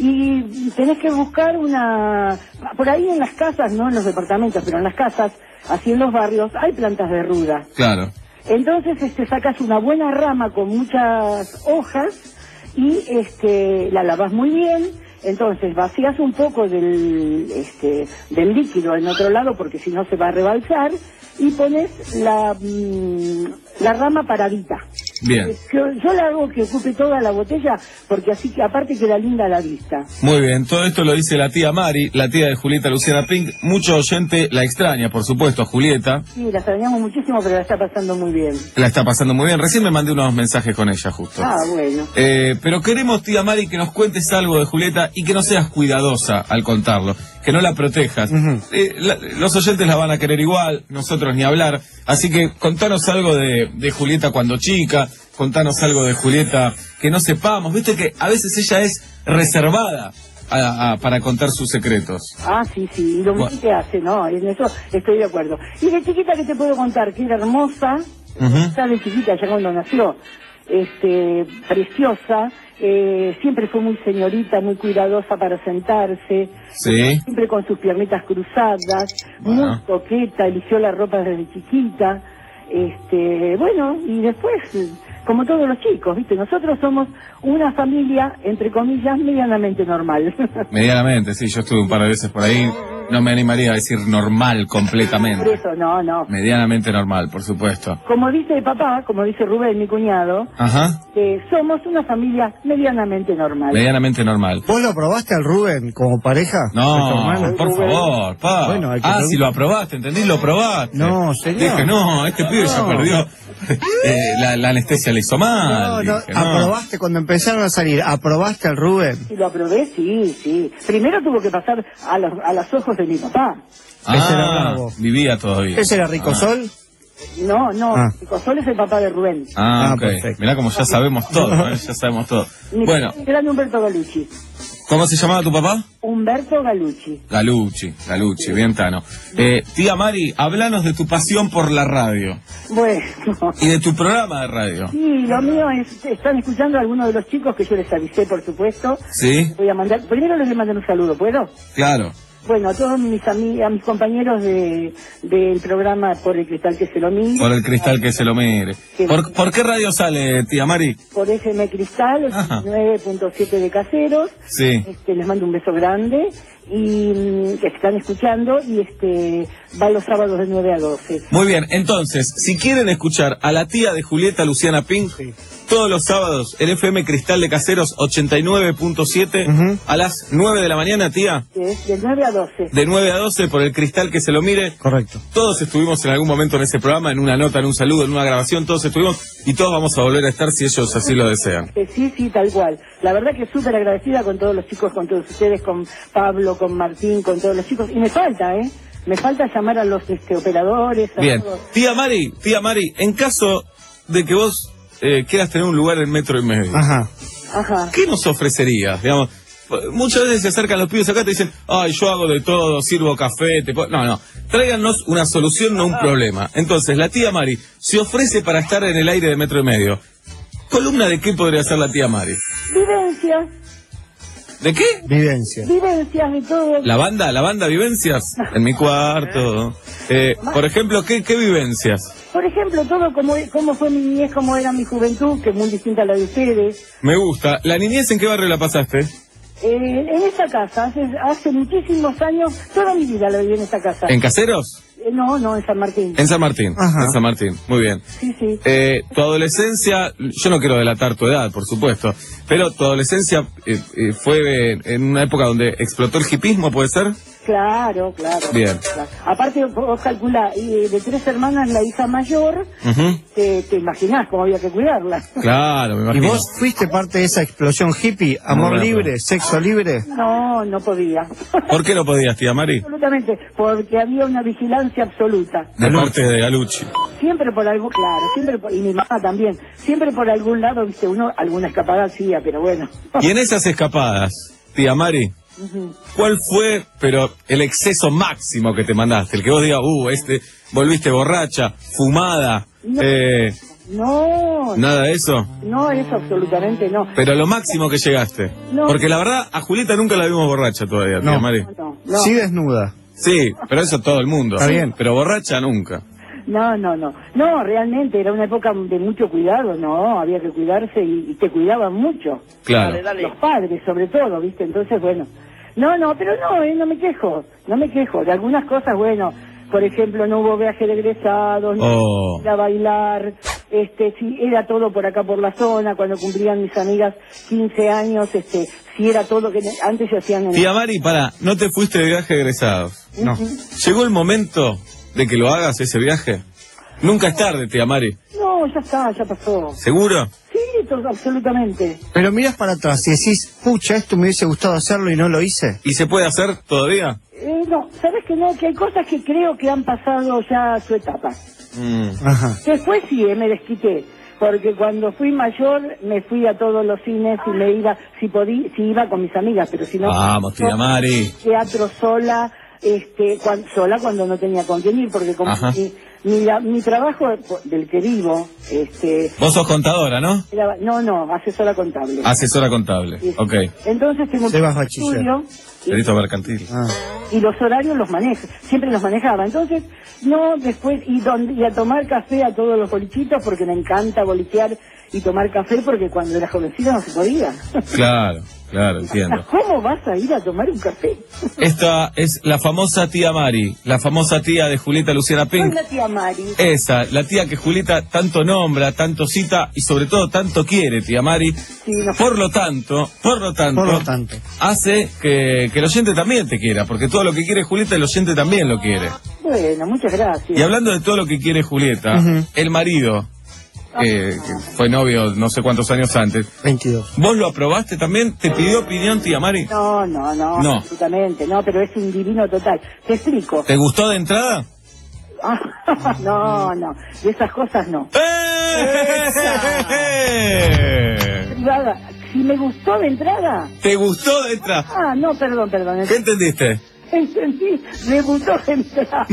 Y tenés que buscar una... Por ahí en las casas, no en los departamentos, pero en las casas, así en los barrios, hay plantas de ruda. Claro. Entonces este, sacas una buena rama con muchas hojas y este la lavas muy bien. Entonces vacías un poco del este del líquido en otro lado porque si no se va a rebalsar y pones la mmm, la rama paradita. Bien. Yo, yo la hago que ocupe toda la botella porque así que aparte queda linda la vista. Muy bien, todo esto lo dice la tía Mari, la tía de Julieta Luciana Pink. Mucho oyente la extraña, por supuesto, a Julieta. Sí, la extrañamos muchísimo, pero la está pasando muy bien. La está pasando muy bien. Recién me mandé unos mensajes con ella, justo. Ah, bueno. Eh, pero queremos, tía Mari, que nos cuentes algo de Julieta y que no seas cuidadosa al contarlo, que no la protejas. Uh-huh. eh, la, los oyentes la van a querer igual, nosotros ni hablar. Así que contanos algo de, de Julieta cuando chica, contanos algo de Julieta que no sepamos. Viste que a veces ella es reservada a, a, para contar sus secretos. Ah, sí, sí, y lo bueno. que hace, ¿no? En eso estoy de acuerdo. Y de chiquita, ¿qué te puedo contar? Que era hermosa, uh-huh. Está de chiquita, ya cuando nació, este, preciosa, eh, siempre fue muy señorita, muy cuidadosa para sentarse, sí. Siempre con sus piernitas cruzadas, bueno. Muy coqueta, eligió la ropa desde chiquita, este, bueno, y después, como todos los chicos, ¿viste? Nosotros somos una familia, entre comillas, medianamente normal. Medianamente, sí, yo estuve un par de veces por ahí. No me animaría a decir normal completamente. Por eso, no, no. Medianamente normal, por supuesto. Como dice papá, como dice Rubén, mi cuñado, ajá, que somos una familia medianamente normal. Medianamente normal. ¿Vos lo aprobaste al Rubén como pareja? No, por Rubén. favor, pa. Bueno, ah, preguntar. Si lo aprobaste, ¿entendí? Lo probaste. No, señor. Dije, no, este pibe no. ya perdió. eh, la, la anestesia le hizo mal. No, dije, no, no, aprobaste cuando empezaron a salir. ¿Aprobaste al Rubén? Sí, lo aprobé, sí, sí. Primero tuvo que pasar a los, a los ojos de mi papá. Ah, ese era bravo. Vivía todavía. ¿Ese era Ricosol? Ah. No, no, ah. Ricosol es el papá de Rubén. Ah, ah ok. Perfecto. Mirá como ya sabemos todo, ¿eh? Ya sabemos todo. Mi bueno. Grande Humberto Galucci. ¿Cómo se llamaba tu papá? Humberto Galucci. Galucci, Galucci, bien Tano. Eh, tía Mari, háblanos de tu pasión por la radio. Bueno. Y de tu programa de radio. Sí, lo mío es, están escuchando a algunos de los chicos que yo les avisé, por supuesto. Sí. Voy a mandar, primero les voy a mandar un saludo, ¿puedo? Claro. Bueno, a todos mis ami- a mis compañeros de del programa Por el Cristal que se lo mire. Por el Cristal que se lo mire. ¿Por, ¿por qué radio sale, tía Mari? Por F M Cristal, nueve punto siete de Caseros. Sí. Este, les mando un beso grande y que están escuchando y este va los sábados de nueve a doce. Muy bien, entonces, si quieren escuchar a la tía de Julieta Luciana Pink, sí. Todos los sábados, el F M Cristal de Caseros ochenta y nueve punto siete, uh-huh. A las nueve de la mañana, tía. Sí, de nueve a doce. De nueve a doce, por el Cristal que se lo mire. Correcto. Todos estuvimos en algún momento en ese programa, en una nota, en un saludo, en una grabación, todos estuvimos y todos vamos a volver a estar si ellos así lo desean. Sí, sí, tal cual. La verdad que súper agradecida con todos los chicos, con todos ustedes, con Pablo, con Martín, con todos los chicos. Y me falta, ¿eh? Me falta llamar a los este, operadores. A bien. Todos. Tía Mari, tía Mari, en caso de que vos eh, quieras tener un lugar en metro y medio. Ajá. Ajá. ¿Qué nos ofrecerías? Digamos, muchas veces se acercan los pibes acá y te dicen, ay, yo hago de todo, sirvo café, te puedo... No, no, tráiganos una solución, no un problema. Entonces, la tía Mari se ofrece para estar en el aire de metro y medio. ¿Columna de qué podría ser la tía Mari? Vivencias. ¿De qué? Vivencias. Vivencias de todo. ¿La banda? ¿La banda Vivencias? En mi cuarto. Eh, por ejemplo, ¿qué, qué vivencias? Por ejemplo, todo como cómo fue mi niñez, cómo era mi juventud, que es muy distinta a la de ustedes. Me gusta. ¿La niñez en qué barrio la pasaste? Eh, en esta casa, hace, hace muchísimos años, toda mi vida la viví en esta casa. ¿En Caseros? Eh, no, no, en San Martín. En San Martín, Ajá. en San Martín, muy bien. Sí, sí. Eh, tu adolescencia, yo no quiero delatar tu edad, por supuesto, pero tu adolescencia eh, eh, fue en una época donde explotó el hipismo, ¿puede ser? Claro, claro. Bien. Claro. Aparte, vos calculás, de tres hermanas, la hija mayor, uh-huh. te, te imaginás cómo había que cuidarla. Claro, me imagino. ¿Y vos fuiste parte de esa explosión hippie? ¿Amor no, libre? no. ¿Sexo libre? No, no podía. ¿Por qué no podías, tía Mari? Absolutamente, porque había una vigilancia absoluta. De parte de Galucci. Siempre por algo, claro, siempre por, y mi mamá también, siempre por algún lado, viste, uno, alguna escapada hacía, pero bueno. Y en esas escapadas, tía Mari, uh-huh. ¿cuál fue, pero el exceso máximo que te mandaste? El que vos digas, uh, este, volviste borracha, fumada, no, eh... No. ¿Nada de eso? No, eso absolutamente no. Pero lo máximo que llegaste. No. Porque la verdad, a Julieta nunca la vimos borracha todavía, tía no. Mari. No, no. Sí desnuda. Sí, pero eso todo el mundo. Está bien. Pero borracha nunca. No, no, no. No, realmente era una época de mucho cuidado, no, había que cuidarse y, y te cuidaban mucho. Claro. Dale, dale. Los padres, sobre todo, ¿viste? Entonces, bueno. No, no, pero no, eh, no me quejo, no me quejo. De algunas cosas, bueno, por ejemplo, no hubo viaje de egresados, Oh. no ir a bailar, este, sí, era todo por acá por la zona, cuando cumplían mis amigas quince años, este, sí era todo que antes se hacían en... Tía Mari, pará, no te fuiste de viaje de egresados. No. ¿Llegó el momento de que lo hagas ese viaje? Nunca es tarde, tía Mari. No, ya está, ya pasó. ¿Seguro? Sí, todo, absolutamente. Pero miras para atrás y decís, pucha, esto me hubiese gustado hacerlo y no lo hice. ¿Y se puede hacer todavía? Eh, no, sabes que no, que hay cosas que creo que han pasado ya su etapa. Mm. Ajá. Después sí, eh, me desquité, porque cuando fui mayor me fui a todos los cines y me iba, si podía, si iba con mis amigas, pero si no... Vamos, tía Mari. Teatro sola, este, cuan- sola cuando no tenía con quién ir, porque como Ajá. mi, mi, la- mi trabajo del que vivo, este... Vos sos contadora, ¿no? era- no, no, asesora contable. Asesora contable. Sí. Ok. Entonces tengo un Sebas Bachiller. estudio Delito mercantil. Ah. y los horarios los manejo, siempre los manejaba. Entonces, no, después, y, donde, y a tomar café a todos los bolichitos, porque me encanta bolichear y tomar café, porque cuando era jovencita no se podía. Claro, claro, entiendo. ¿Cómo vas a ir a tomar un café? Esta es la famosa tía Mari, la famosa tía de Julieta Luciana Pink. Hola, tía Mari. Esa, la tía que Julieta tanto nombra, tanto cita y sobre todo tanto quiere, tía Mari. Por lo tanto, por lo tanto, Por lo tanto. hace que, que el oyente también te quiera, porque todo lo que quiere Julieta, el oyente también lo quiere. Bueno, muchas gracias. Y hablando de todo lo que quiere Julieta, Ujú. el marido, eh, que fue novio no sé cuántos años antes, veintidós. ¿vos lo aprobaste también? ¿Te pidió opinión, tía Mari? No, no, no, No. absolutamente, no, pero es un divino total. Te explico. ¿Te gustó de entrada? No, no, de esas cosas no. Privada, si me gustó de entrada. ¿Te gustó de entrada? Ah, no, perdón, perdón. ¿Qué entendiste? Entendí, me gustó de entrada.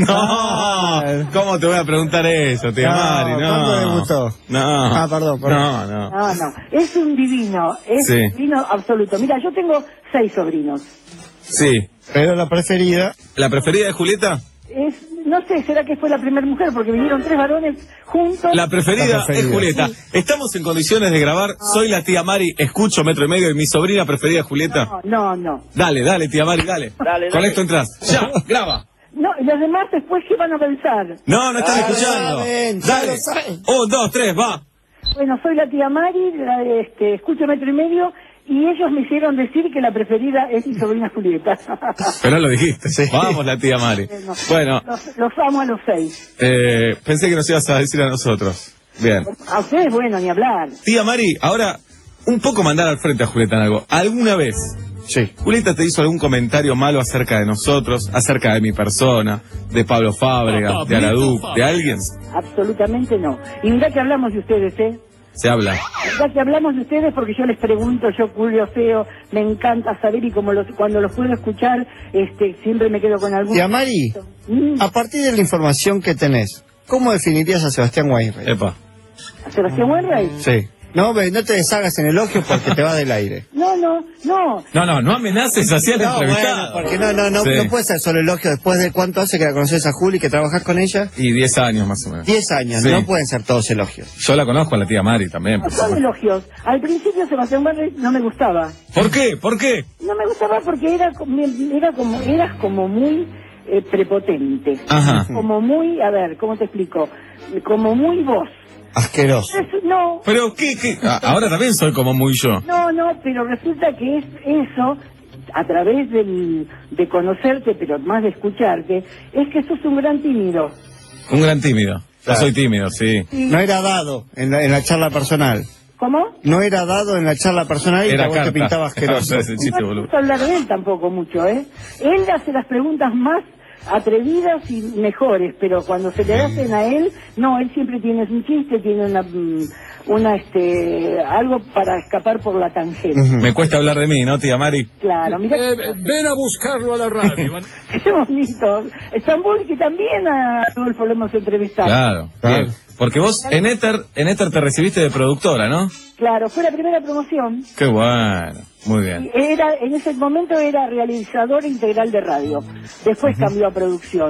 No, ¿cómo te voy a preguntar eso, tía No, Mari? No, ¿cuándo le gustó? No. Ah, perdón, perdón. No, no. No, no, es un divino, es Sí. un divino absoluto. Mira, yo tengo seis sobrinos. Sí. Pero la preferida. ¿La preferida de Julieta? Es, no sé, será que fue la primera mujer, porque vinieron tres varones juntos. La preferida, La preferida. es Julieta. Sí. ¿Estamos en condiciones de grabar Soy la tía Mari, escucho Metro y Medio y mi sobrina preferida es Julieta? No, no, no. Dale, dale, tía Mari, dale. Dale, Con dale. esto entras. Ya, graba. No, y los demás después, ¿qué van a pensar? No, no están Ah, escuchando. saben, ya Dale. lo saben. Un, dos, tres, va. Bueno, soy la tía Mari, la, este, escucho Metro y Medio, y ellos me hicieron decir que la preferida es mi sobrina Julieta. Pero lo dijiste. Vamos, la tía Mari. Bueno, Los, los amo a los seis. eh, pensé que nos ibas a decir a nosotros. Bien. A ustedes, bueno, ni hablar. Tía Mari, ahora un poco mandar al frente a Julieta en algo. ¿Alguna vez Sí. Julieta te hizo algún comentario malo acerca de nosotros, acerca de mi persona, de Pablo Fábrega, de Aradú, de alguien? Absolutamente no. Y mirá que hablamos de ustedes, ¿eh? Se habla. Ya que hablamos de ustedes porque yo les pregunto, yo Julio Feo, me encanta saber y como los, cuando los puedo escuchar, este, siempre me quedo con algún... Tía Mari, Mm, a partir de la información que tenés, ¿cómo definirías a Sebastián Weinreich? Epa. ¿A Sebastián Wainwright? Sí. No, ve, no te deshagas en elogio porque te va del aire. No, no, no. No, no, no amenaces así al No, entrevistado. bueno, porque no, no, no, Sí. no puede ser solo elogio. Después de cuánto hace que la conoces a Juli, que trabajas con ella, Y diez años más o menos. diez años, Sí. no pueden ser todos elogios. Yo la conozco a la tía Mari también. por No son supuesto. elogios. Al principio Sebastián Wainwright no me gustaba. ¿Por qué? ¿Por qué? No me gustaba porque era, como- era como, eras como muy eh, prepotente. Ajá. Como muy, a ver, ¿cómo te explico? Como muy vos. Asqueroso. Es- no, Pero qué, qué. A- ahora también soy como muy yo. no, no, pero resulta que es eso, a través del, de conocerte, pero más de escucharte, es que sos un gran tímido. Un gran tímido. Yo Claro. soy tímido, sí. No era dado en la, en la charla personal. ¿Cómo? No era dado en la charla personal y Era a vos te carta. pintaba asqueroso. Ese chiste, No boludo. gusta hablar de él tampoco mucho, ¿eh? Él hace las preguntas más atrevidas y mejores, pero cuando se le hacen a él, no, él siempre tiene un chiste, tiene una, mm, una este, algo para escapar por la tangente. Me cuesta hablar de mí, ¿no, tía Mari? Claro, mira. ven a buscarlo a la radio. Qué bonito. Estambul, que también a Adolfo lo hemos entrevistado. Claro, bien. Porque vos en Éter, en Éter te recibiste de productora, ¿no? Claro, fue la primera promoción. Qué bueno, muy bien. Era, en ese momento era realizador integral de radio. Después cambió a producción.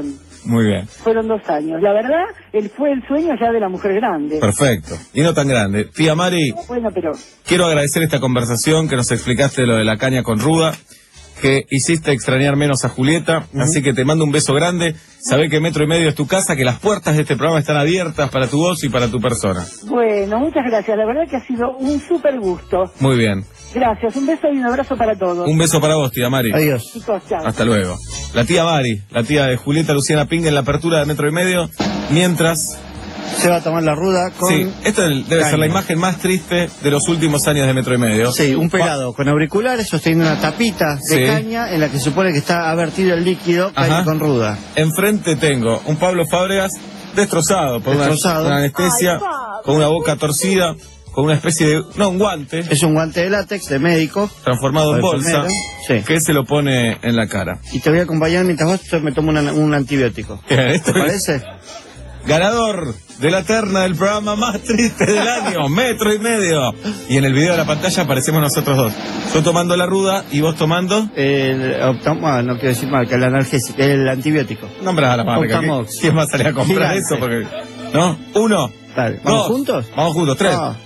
Muy bien. Fueron dos años. La verdad, él fue el sueño ya de la mujer grande. Perfecto. Y no tan grande. Tía Mari, Bueno, pero quiero agradecer esta conversación, que nos explicaste lo de la caña con ruda, que hiciste extrañar menos a Julieta, así que te mando un beso grande. Sabé que Metro y Medio es tu casa, que las puertas de este programa están abiertas para tu voz y para tu persona. bueno, muchas gracias. La verdad que ha sido un súper gusto. Muy bien. Gracias. Un beso y un abrazo para todos. Un beso para vos, tía Mari. Adiós. Chicos, chao. Hasta luego. La tía Mari, la tía de Julieta Luciana Ping en la apertura de Metro y Medio, mientras... Se va a tomar la ruda con... Sí, esta debe caña. ser la imagen más triste de los últimos años de Metro y Medio. Sí, un pelado con auriculares sosteniendo una tapita de Sí. caña en la que supone que está ha vertido el líquido caña Ajá. con ruda. Enfrente tengo un Pablo Fábregas destrozado por una- Destrozado. Una, anestesia, con una boca torcida, con una especie de... No, un guante. Es un guante de látex de médico. Transformado en O de bolsa, enfermero. Sí. que se lo pone en la cara. Y te voy a acompañar mientras vos me tomo una- un antibiótico. ¿Te Esto es- parece? Ganador de la terna del programa más triste del año, Metro y Medio. Y en el video de la pantalla aparecemos nosotros dos. Yo tomando la ruda y vos tomando... El Optamo- no quiero decir marca, el analgésico, el antibiótico. Nombras a la marca. Optamox. ¿Qui- ¿Quién va a salir a comprar Gigante. eso? Porque... ¿No? Uno. Dale, ¿vamos dos. juntos? Vamos juntos, tres. Ah.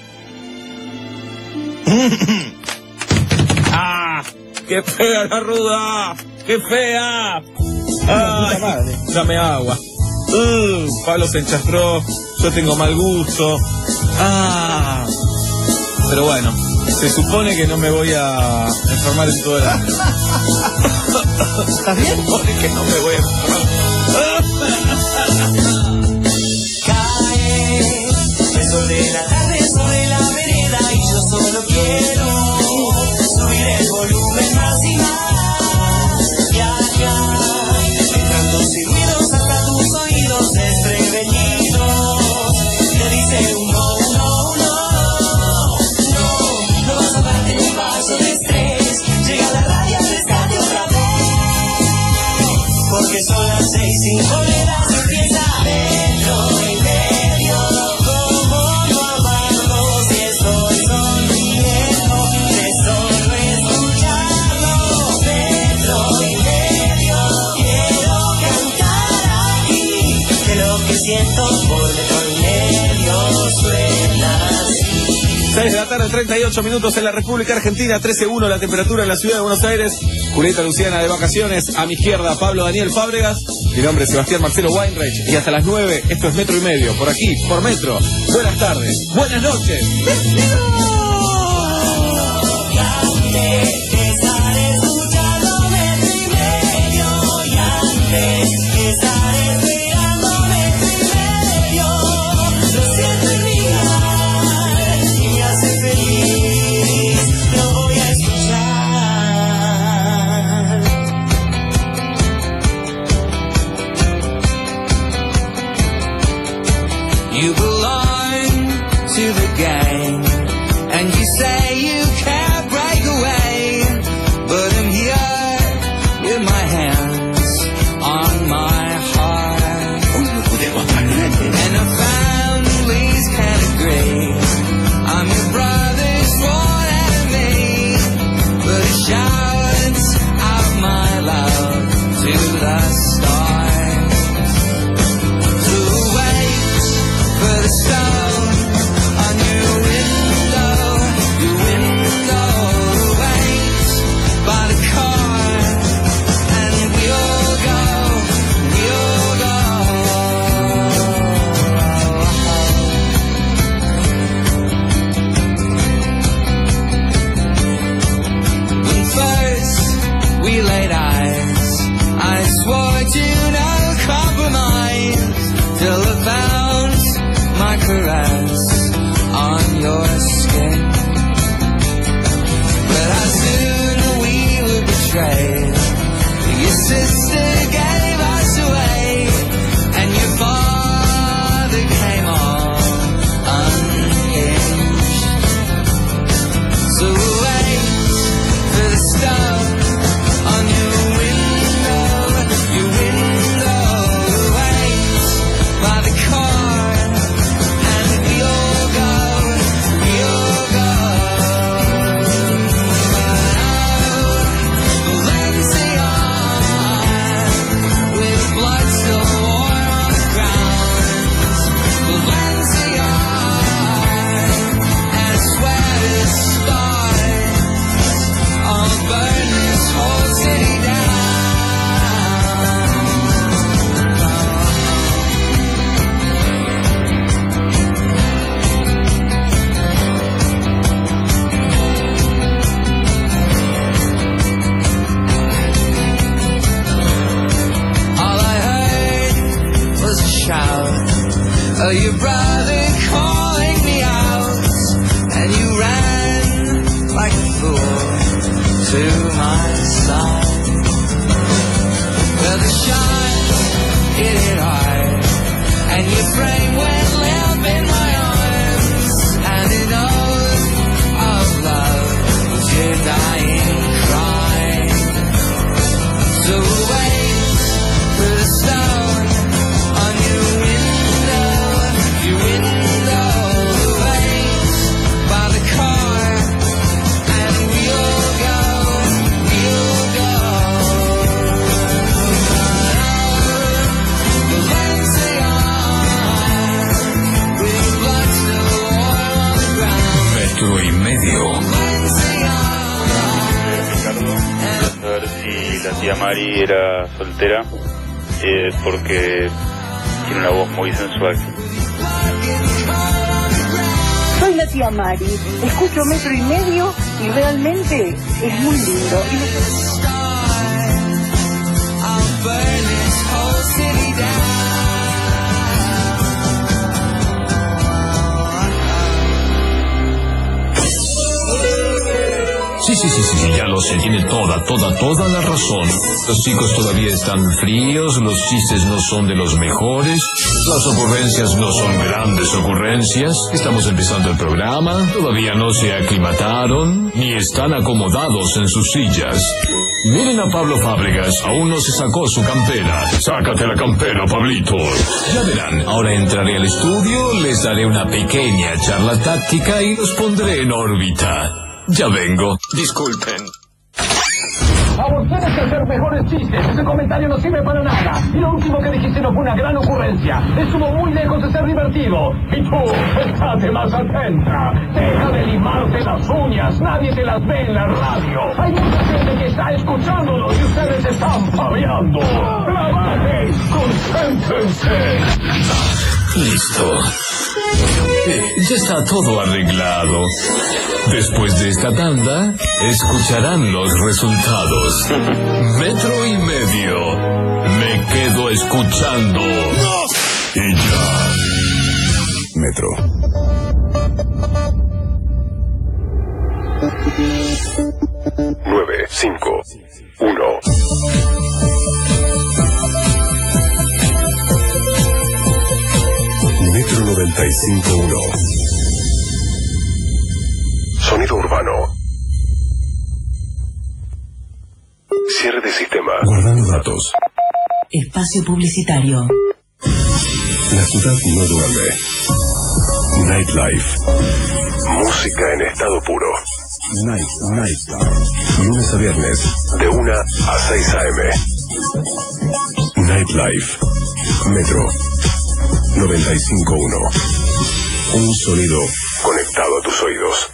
¡Ah! ¡Qué fea la ruda! ¡Qué fea! ¡Ay! Dame agua. Uh, Pablo se enchastró. Yo tengo mal gusto. ¡Ah! Pero bueno, se supone que no me voy a enfermar en todo el año. ¿Estás bien? Se supone que no me voy a enfermar. Cae el sol de la tarde sobre la vereda y yo solo quiero subir el volumen más y más. Ya, ya, entrando sin ruidos hasta tus oídos desprevenidos. Te dice un no, no, no, no, no vas a darte ni un paso de estrés. Llega la radio, prestate otra vez, porque son las seis, cinco de las empieza Metro y Medio. Como no amarlo si estoy sonriendo de solo escucharlo. Metro y Medio, quiero cantar aquí, que lo que siento por Metro y Medio suena así. seis de la tarde, treinta y ocho minutos en la República Argentina, trece uno la temperatura en la ciudad de Buenos Aires. Julieta Luciana de vacaciones, a mi izquierda Pablo Daniel Fábregas, mi nombre es Sebastián Marcelo Weinreich y hasta las nueve esto es Metro y Medio, por aquí, por Metro. Buenas tardes, buenas noches. Estaré escuchando Metro y Medio y antes estaré esperando Metro y Medio. Lo siento en mi alma y me hace feliz. Lo voy a escuchar. You belong to the gang, and you say you can't break away, but I'm here with my hands on my heart, and our families can't agree. I'm your brother's sworn enemy, but it shouts out my love to the stars. To wait for the stone on your window, your window, wait by the car, and we'll go, we'll go. When first we laid eyes, I swore to no compromise till I found my caress on your skin. But how soon we were betrayed. Your sister gave us away, and your father came all unhinged. So wait for the stone on your window, your window, wait by the car, and we'll go, we'll go. But to my side. Well, the shots hit it hard, and your brain went limp in my arms, and in oath of love was your dying cry. So wait for the stone on your window, your window, the wait by the car, and we'll go, we'll go. Valencia, with blood still warm on the ground. Metro y medio. Ricardo, quería saber si la tía Mari era soltera, eh, porque tiene una voz muy sensual. Soy la tía Mari, escucho Metro y Medio y realmente es muy lindo. Y me- I'll burn this whole city down. Sí, sí, sí, sí, ya lo sé, tiene toda, toda, toda la razón. Los chicos todavía están fríos, los chistes no son de los mejores, las ocurrencias no son grandes ocurrencias, estamos empezando el programa, todavía no se aclimataron, ni están acomodados en sus sillas. Miren a Pablo Fábregas, aún no se sacó su campera. Sácate la campera, Pablito. Ya verán, ahora entraré al estudio, les daré una pequeña charla táctica y los pondré en órbita. Ya vengo. Disculpen. A vos tienes que hacer mejores chistes. Ese comentario no sirve para nada. Y lo último que dijiste no fue una gran ocurrencia. Estuvo muy lejos de ser divertido. Y tú, estate más atenta. Deja de limarte las uñas. Nadie te las ve en la radio. Hay mucha gente que está escuchándolo y ustedes están paviando. ¡Trabajen! ¡Concéntrense! Listo. Eh, ya está todo arreglado. Después de esta tanda, escucharán los resultados. Metro y medio. Me quedo escuchando. Y ya. Metro. Nueve, cinco, uno. Metro noventa y cinco punto uno. Sonido urbano. Cierre de sistema. Guardando datos. Espacio publicitario. La ciudad no duerme. Nightlife. Música en estado puro. Night, night. Lunes a viernes, de una a seis a eme. Nightlife. Metro. noventa y cinco punto uno. Un sonido conectado a tus oídos.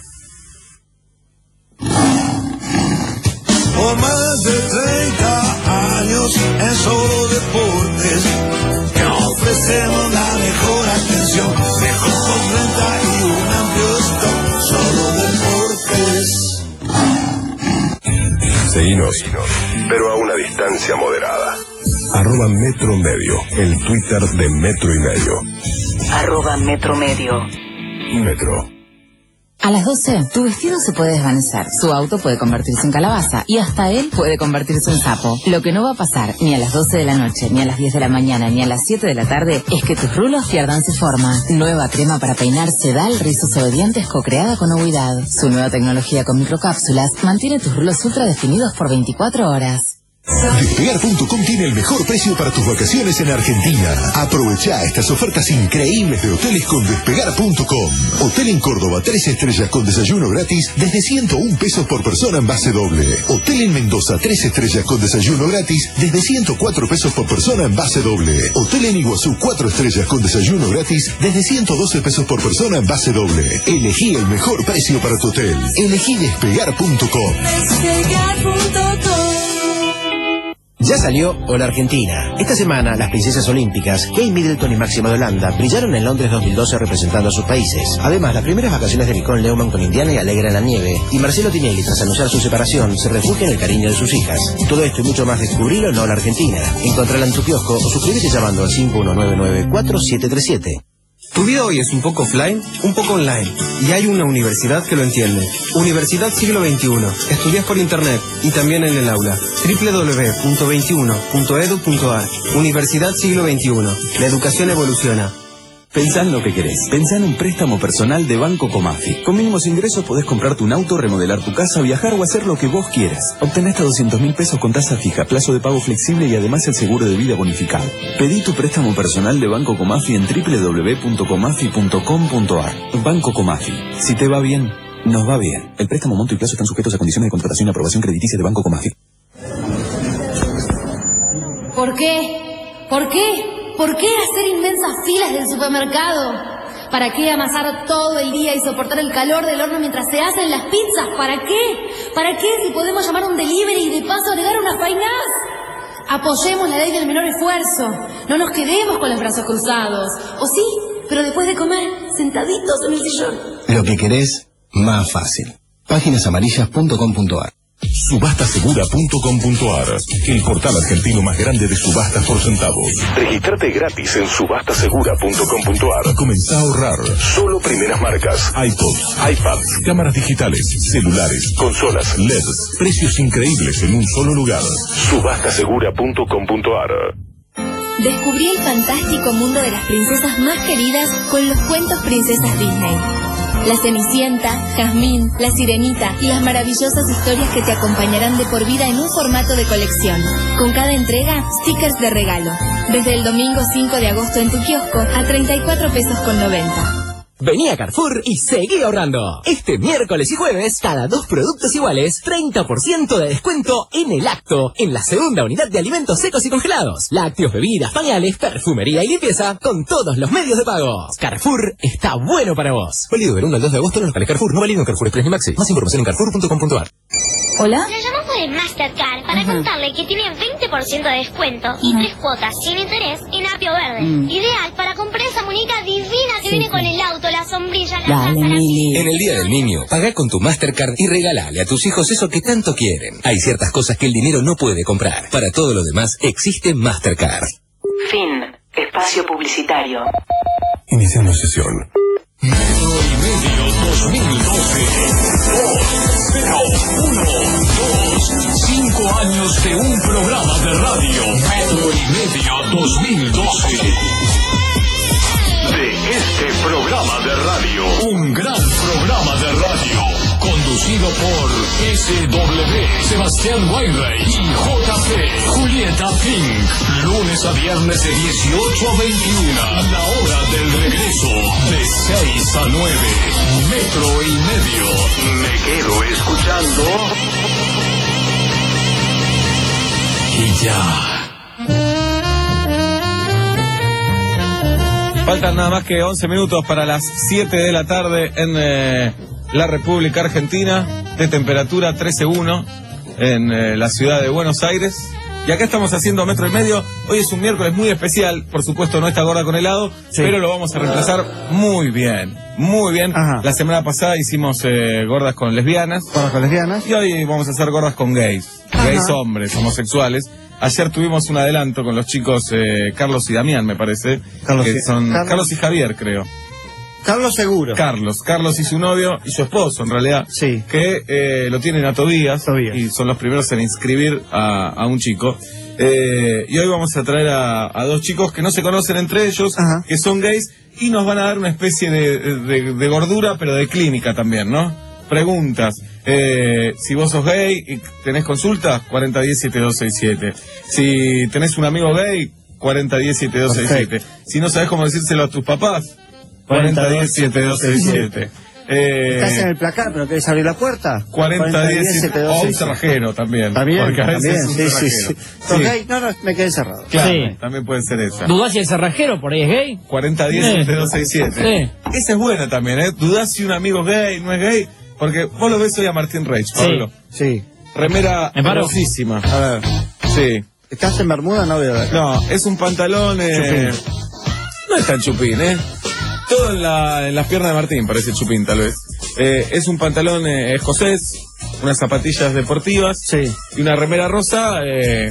Por más de treinta años en Solo Deportes, que ofrecemos la mejor atención, mejor postventa y un amplio stock. Solo Deportes. Seguinos, pero a una distancia moderada. Arroba Metro Medio, el Twitter de Metro y Medio. Arroba Metro Medio. Metro. A las doce, tu vestido se puede desvanecer, su auto puede convertirse en calabaza y hasta él puede convertirse en sapo. Lo que no va a pasar ni a las doce de la noche, ni a las diez de la mañana, ni a las siete de la tarde es que tus rulos pierdan su forma. Nueva crema para peinar Sedal Rizos Obedientes co-creada con Ovidad. Su nueva tecnología con microcápsulas mantiene tus rulos ultra definidos por veinticuatro horas. Despegar punto com tiene el mejor precio para tus vacaciones en Argentina. Aprovecha estas ofertas increíbles de hoteles con Despegar punto com. Hotel en Córdoba, tres estrellas con desayuno gratis desde ciento un pesos por persona en base doble. Hotel en Mendoza, tres estrellas con desayuno gratis desde ciento cuatro pesos por persona en base doble. Hotel en Iguazú, cuatro estrellas con desayuno gratis desde ciento doce pesos por persona en base doble. Elegí el mejor precio para tu hotel. Elegí Despegar punto com. Despegar punto com. Ya salió Hola Argentina. Esta semana, las princesas olímpicas, Kate Middleton y Máxima de Holanda, brillaron en Londres dos mil doce representando a sus países. Además, las primeras vacaciones de Nicole Neumann con Indiana y Alegra en la nieve. Y Marcelo Tinelli, tras anunciar su separación, se refugia en el cariño de sus hijas. Todo esto y mucho más descubrilo en Hola Argentina. Encontrala en tu kiosco o suscríbete llamando al cinco uno nueve nueve cuatro siete tres siete. Tu vida hoy es un poco offline, un poco online. Y hay una universidad que lo entiende. Universidad Siglo veintiuno. Estudias por internet y también en el aula. doble u doble u doble u punto veintiuno punto edu punto ar. Universidad Siglo veintiuno. La educación evoluciona. Pensá en lo que querés. Pensá en un préstamo personal de Banco Comafi. Con mínimos ingresos podés comprarte un auto, remodelar tu casa, viajar o hacer lo que vos quieras. Obtenés hasta doscientos mil pesos con tasa fija, plazo de pago flexible y además el seguro de vida bonificado. Pedí tu préstamo personal de Banco Comafi en doble u doble u doble u punto comafi punto com punto ar. Banco Comafi. Si te va bien, nos va bien. El préstamo, monto y plazo están sujetos a condiciones de contratación y aprobación crediticia de Banco Comafi. ¿Por qué? ¿Por qué? ¿Por qué hacer inmensas filas del supermercado? ¿Para qué amasar todo el día y soportar el calor del horno mientras se hacen las pizzas? ¿Para qué? ¿Para qué si podemos llamar a un delivery y de paso agregar unas fainas? Apoyemos la ley del menor esfuerzo. No nos quedemos con los brazos cruzados. O sí, pero después de comer, sentaditos en el sillón. Lo que querés, más fácil. páginas amarillas punto com punto ar. subasta segura punto com punto ar, el portal argentino más grande de subastas por centavos. Registrate gratis en subasta segura punto com punto ar y comenzá a ahorrar. Solo primeras marcas: iPods, iPads, cámaras digitales, celulares, consolas, L E Ds. Precios increíbles en un solo lugar. subasta segura punto com punto ar. Descubrí el fantástico mundo de las princesas más queridas con los cuentos Princesas Disney. La Cenicienta, Jazmín, La Sirenita y las maravillosas historias que te acompañarán de por vida en un formato de colección. Con cada entrega, stickers de regalo. Desde el domingo cinco de agosto en tu kiosco a treinta y cuatro pesos con noventa. Vení a Carrefour y seguí ahorrando. Este miércoles y jueves, cada dos productos iguales, treinta por ciento de descuento en el acto, en la segunda unidad de alimentos secos y congelados, lácteos, bebidas, pañales, perfumería y limpieza, con todos los medios de pago. Carrefour está bueno para vos. Válido del uno al dos de agosto en los locales Carrefour, no válido en Carrefour Express ni Maxi. Más información en carrefour punto com punto ar. ¿Hola? Le llamamos de Mastercard para Ajá. contarle que tiene veinte por ciento de descuento y Ajá. tres cuotas sin interés en Apio Verde. Mm. Ideal para comprar esa muñeca divina que Sí, viene sí. con el auto, la sombrilla, la Dale, taza, la Mili. En el Día del Niño, pagá con tu Mastercard y regálale a tus hijos eso que tanto quieren. Hay ciertas cosas que el dinero no puede comprar. Para todo lo demás, existe Mastercard. Fin. Espacio publicitario. Iniciando sesión. Metro y medio dos mil doce. dos, cero, uno, dos. Cinco años de un programa de radio. Metro y medio dos mil doce. De este programa de radio. Un gran programa de radio. Conducido por S W, Sebastián Weinreich y J P, Julieta Pink. Lunes a viernes de dieciocho a veintiuno. La hora del regreso de seis a nueve. Metro y medio. Me quedo escuchando. Y ya. Faltan nada más que once minutos para las siete de la tarde en eh, la República Argentina, de temperatura trece punto uno en eh, la ciudad de Buenos Aires. Y acá estamos haciendo Metro y Medio. Hoy es un miércoles muy especial, por supuesto no está Gorda con helado, sí, pero lo vamos a reemplazar muy bien, muy bien. Ajá. La semana pasada hicimos eh, gordas con lesbianas. Gordas con lesbianas. Y hoy vamos a hacer gordas con gays, Ajá. gays hombres, homosexuales. Ayer tuvimos un adelanto con los chicos eh, Carlos y Damián, me parece. Carlos que y- son Carlos- Carlos y Javier, creo. Carlos seguro. Carlos, Carlos y su novio y su esposo, en realidad, Sí. que eh, lo tienen a Tobías, Tobías. y son los primeros en inscribir a, a un chico. Eh, y hoy vamos a traer a, a dos chicos que no se conocen entre ellos, Ajá. que son gays, y nos van a dar una especie de, de, de gordura, pero de clínica también, ¿no? Preguntas. Eh, si vos sos gay y tenés consultas, cuarenta diez setenta y dos sesenta y siete. Si tenés un amigo gay, cuarenta diez setenta y dos sesenta y siete. Si no sabés cómo decírselo a tus papás, cuarenta diez setenta y dos sesenta y siete. Eh, Estás en el placar, pero ¿querés abrir la puerta? cuarenta diez o un cerrajero también. También, porque a veces también, es un sí, sí, cerrajero. sí. ¿Sos gay? No, no, me quedé cerrado. Claro, Sí. también puede ser esa. ¿Dudás si el cerrajero por ahí es gay? cuarenta diez setenta y dos sesenta y siete. Sí. Esa es buena también, ¿eh? Dudás si un amigo es gay, no es gay. Porque vos lo ves hoy a Martín Reich, Pablo. Sí. Remera ¿Me paro? hermosísima. A ver. Sí. ¿Estás en Bermuda? No veo. No, es un pantalón... Eh, no es tan chupín, ¿eh? Todo en, la, en las piernas de Martín parece chupín, tal vez. Eh, es un pantalón eh, escocés, unas zapatillas deportivas Sí. y una remera rosa, eh,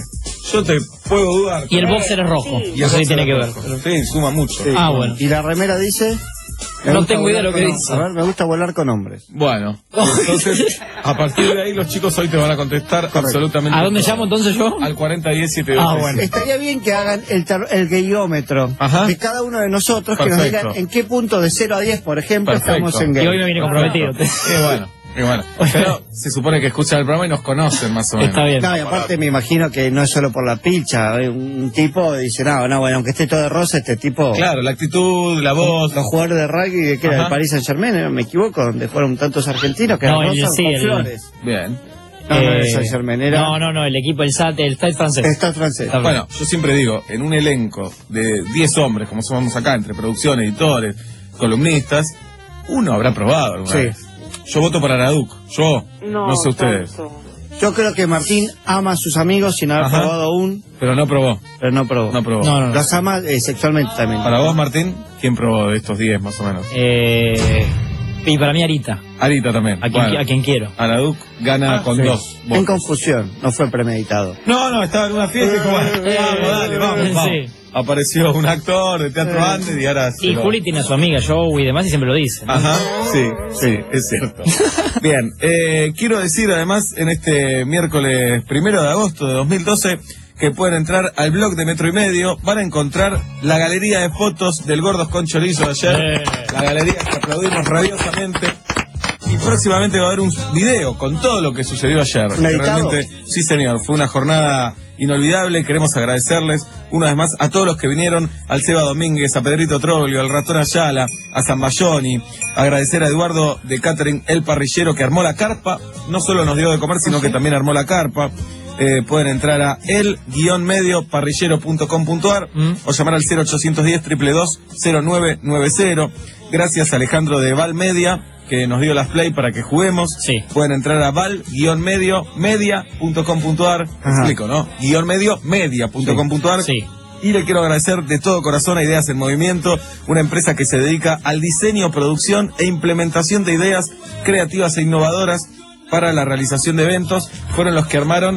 Yo te puedo dudar. Y el boxer es rojo. Y Eso sí el tiene que ver. boxer es rojo. Sí, suma mucho. Sí. Ah, bueno. Y la remera dice... me No gusta tengo idea de lo volar que con- dice. A ver, me gusta volar con hombres. Bueno, entonces, a partir de ahí los chicos hoy te van a contestar absolutamente ¿A dónde todo. llamo entonces yo? Al cuarenta diez siete Ah, bueno. Estaría bien que hagan el, tar- el guiómetro Ajá. de cada uno de nosotros, que nos Perfecto. digan en qué punto de cero a diez, por ejemplo, Perfecto. estamos en Y gay. hoy me viene comprometido. Y bueno, y bueno. Pero se supone que escuchan el programa y nos conocen más o menos. Está bien. No, y aparte me imagino que no es solo por la pilcha. eh, Un tipo dice, no, no, bueno, aunque esté todo de rosa, este tipo... Claro, la actitud, la voz. Los jugadores de rugby que era Ajá. del Paris Saint Germain, ¿no? Me equivoco, donde fueron tantos argentinos que No, eran el- rosas sí, con el- flores. Bien. No, no era Eh, Saint Germain, era... No, no, no, el equipo, el S A T, el Stade francés. Está francés. Está bien. Bueno, yo siempre digo, en un elenco de diez hombres, como somos acá, entre producción, editores, columnistas, uno habrá probado alguna Sí. vez. Yo voto para Araduc. Yo, no, sé ustedes. Yo creo que Martín ama a sus amigos sin haber Ajá. probado aún, Pero no probó. pero no probó. No probó. No, no, no. Los ama eh, sexualmente también. Para vos, Martín, ¿quién probó de estos diez más o menos? Eh, y para mí Arita, Arita también. a quien, Bueno, a quien quiero. Araduc gana con Sí. dos En votos. confusión, no fue premeditado. No, no, estaba en una fiesta y dijo, bueno, vamos, dale, vamos, vamos. Sí. Apareció un actor de teatro antes y ahora... se Y lo- Juli tiene a su amiga Joe y demás y siempre lo dice. ¿no? Ajá, sí, sí, es cierto. Bien, eh, quiero decir además en este miércoles primero de agosto de dos mil doce que pueden entrar al blog de Metro y Medio, van a encontrar la galería de fotos del Gordos con Chorizo de ayer, Eh. la galería que aplaudimos rabiosamente. Y próximamente va a haber un video con todo lo que sucedió ayer. ¿Un editado? Realmente, sí señor, fue una jornada inolvidable. Queremos agradecerles una vez más a todos los que vinieron, al Seba Domínguez, a Pedrito Troglio, al Ratón Ayala, a Zambayoni, agradecer a Eduardo de Catering, el parrillero que armó la carpa, no solo nos dio de comer, sino que también armó la carpa. Eh, pueden entrar a el guión medio parrillero punto com punto ar Mm. o llamar al cero ochocientos diez, dos dos dos, cero nueve nueve cero. Gracias a Alejandro de Val Media, que nos dio las play para que juguemos. Sí. Pueden entrar a val-medio media punto com punto ar. Ajá. Explico, ¿no? Guión medio media punto com punto ar. Sí. Y le quiero agradecer de todo corazón a Ideas en Movimiento, una empresa que se dedica al diseño, producción e implementación de ideas creativas e innovadoras para la realización de eventos. Fueron los que armaron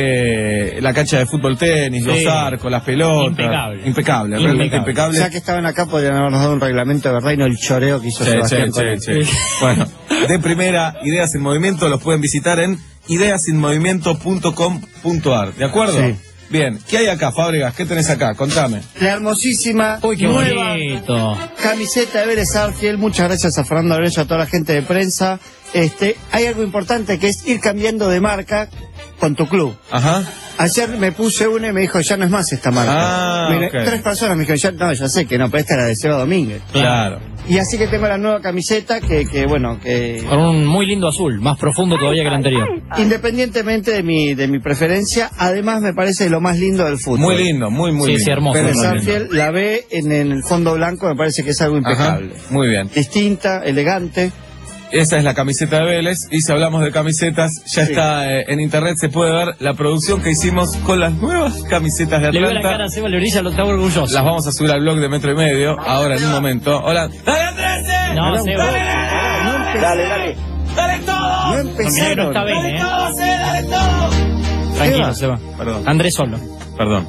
eh, la cancha de fútbol tenis, Sí. los arcos, las pelotas. Impecable. Impecable, realmente Impecable. impecable. Ya que estaban acá, podrían habernos dado un reglamento de verdad y no el choreo que hizo Che, Sebastián che, con che, él. che. Bueno, de primera, Ideas en Movimiento, los pueden visitar en ideas en movimiento punto com punto ar. ¿De acuerdo? Sí. Bien, ¿qué hay acá, Fábregas? ¿Qué tenés acá? Contame. La hermosísima Uy, qué nueva bonito. camiseta de Vélez Arfiel. Muchas gracias a Fernando Arello, a toda la gente de prensa. Este, hay algo importante que es ir cambiando de marca con tu club. Ajá. Ayer me puse una y me dijo, ya no es más esta marca. Ah, Mire, ok. Tres personas me dijeron, ya, no, ya sé que no, pero esta era de Seba Domínguez. Claro. Y así que tengo la nueva camiseta que, que bueno, que Con un muy lindo azul, más profundo todavía que el anterior. independientemente de mi, de mi preferencia, además me parece lo más lindo del fútbol. Muy lindo, muy, muy Sí, lindo. sí, hermoso. Vélez Muy lindo. Arfiel la ve en el fondo blanco, me parece que es algo Ajá, impecable. muy bien. Distinta, elegante. Esa es la camiseta de Vélez. Y si hablamos de camisetas, ya Sí. está eh, en internet, se puede ver la producción que hicimos con las nuevas camisetas de Le veo la Atlanta. cara a Seba Leorilla, lo está orgulloso. Las vamos a subir al blog de Metro y Medio, ahora en un momento. Hola. ¡Dale, Andrés! No, Seba. Dale, dale. ¡Dale todo! No No, mira que no empezaron. está bien, ¿eh? ¡Dale todo! Tranquilo, Seba. Perdón. Andrés solo. Perdón.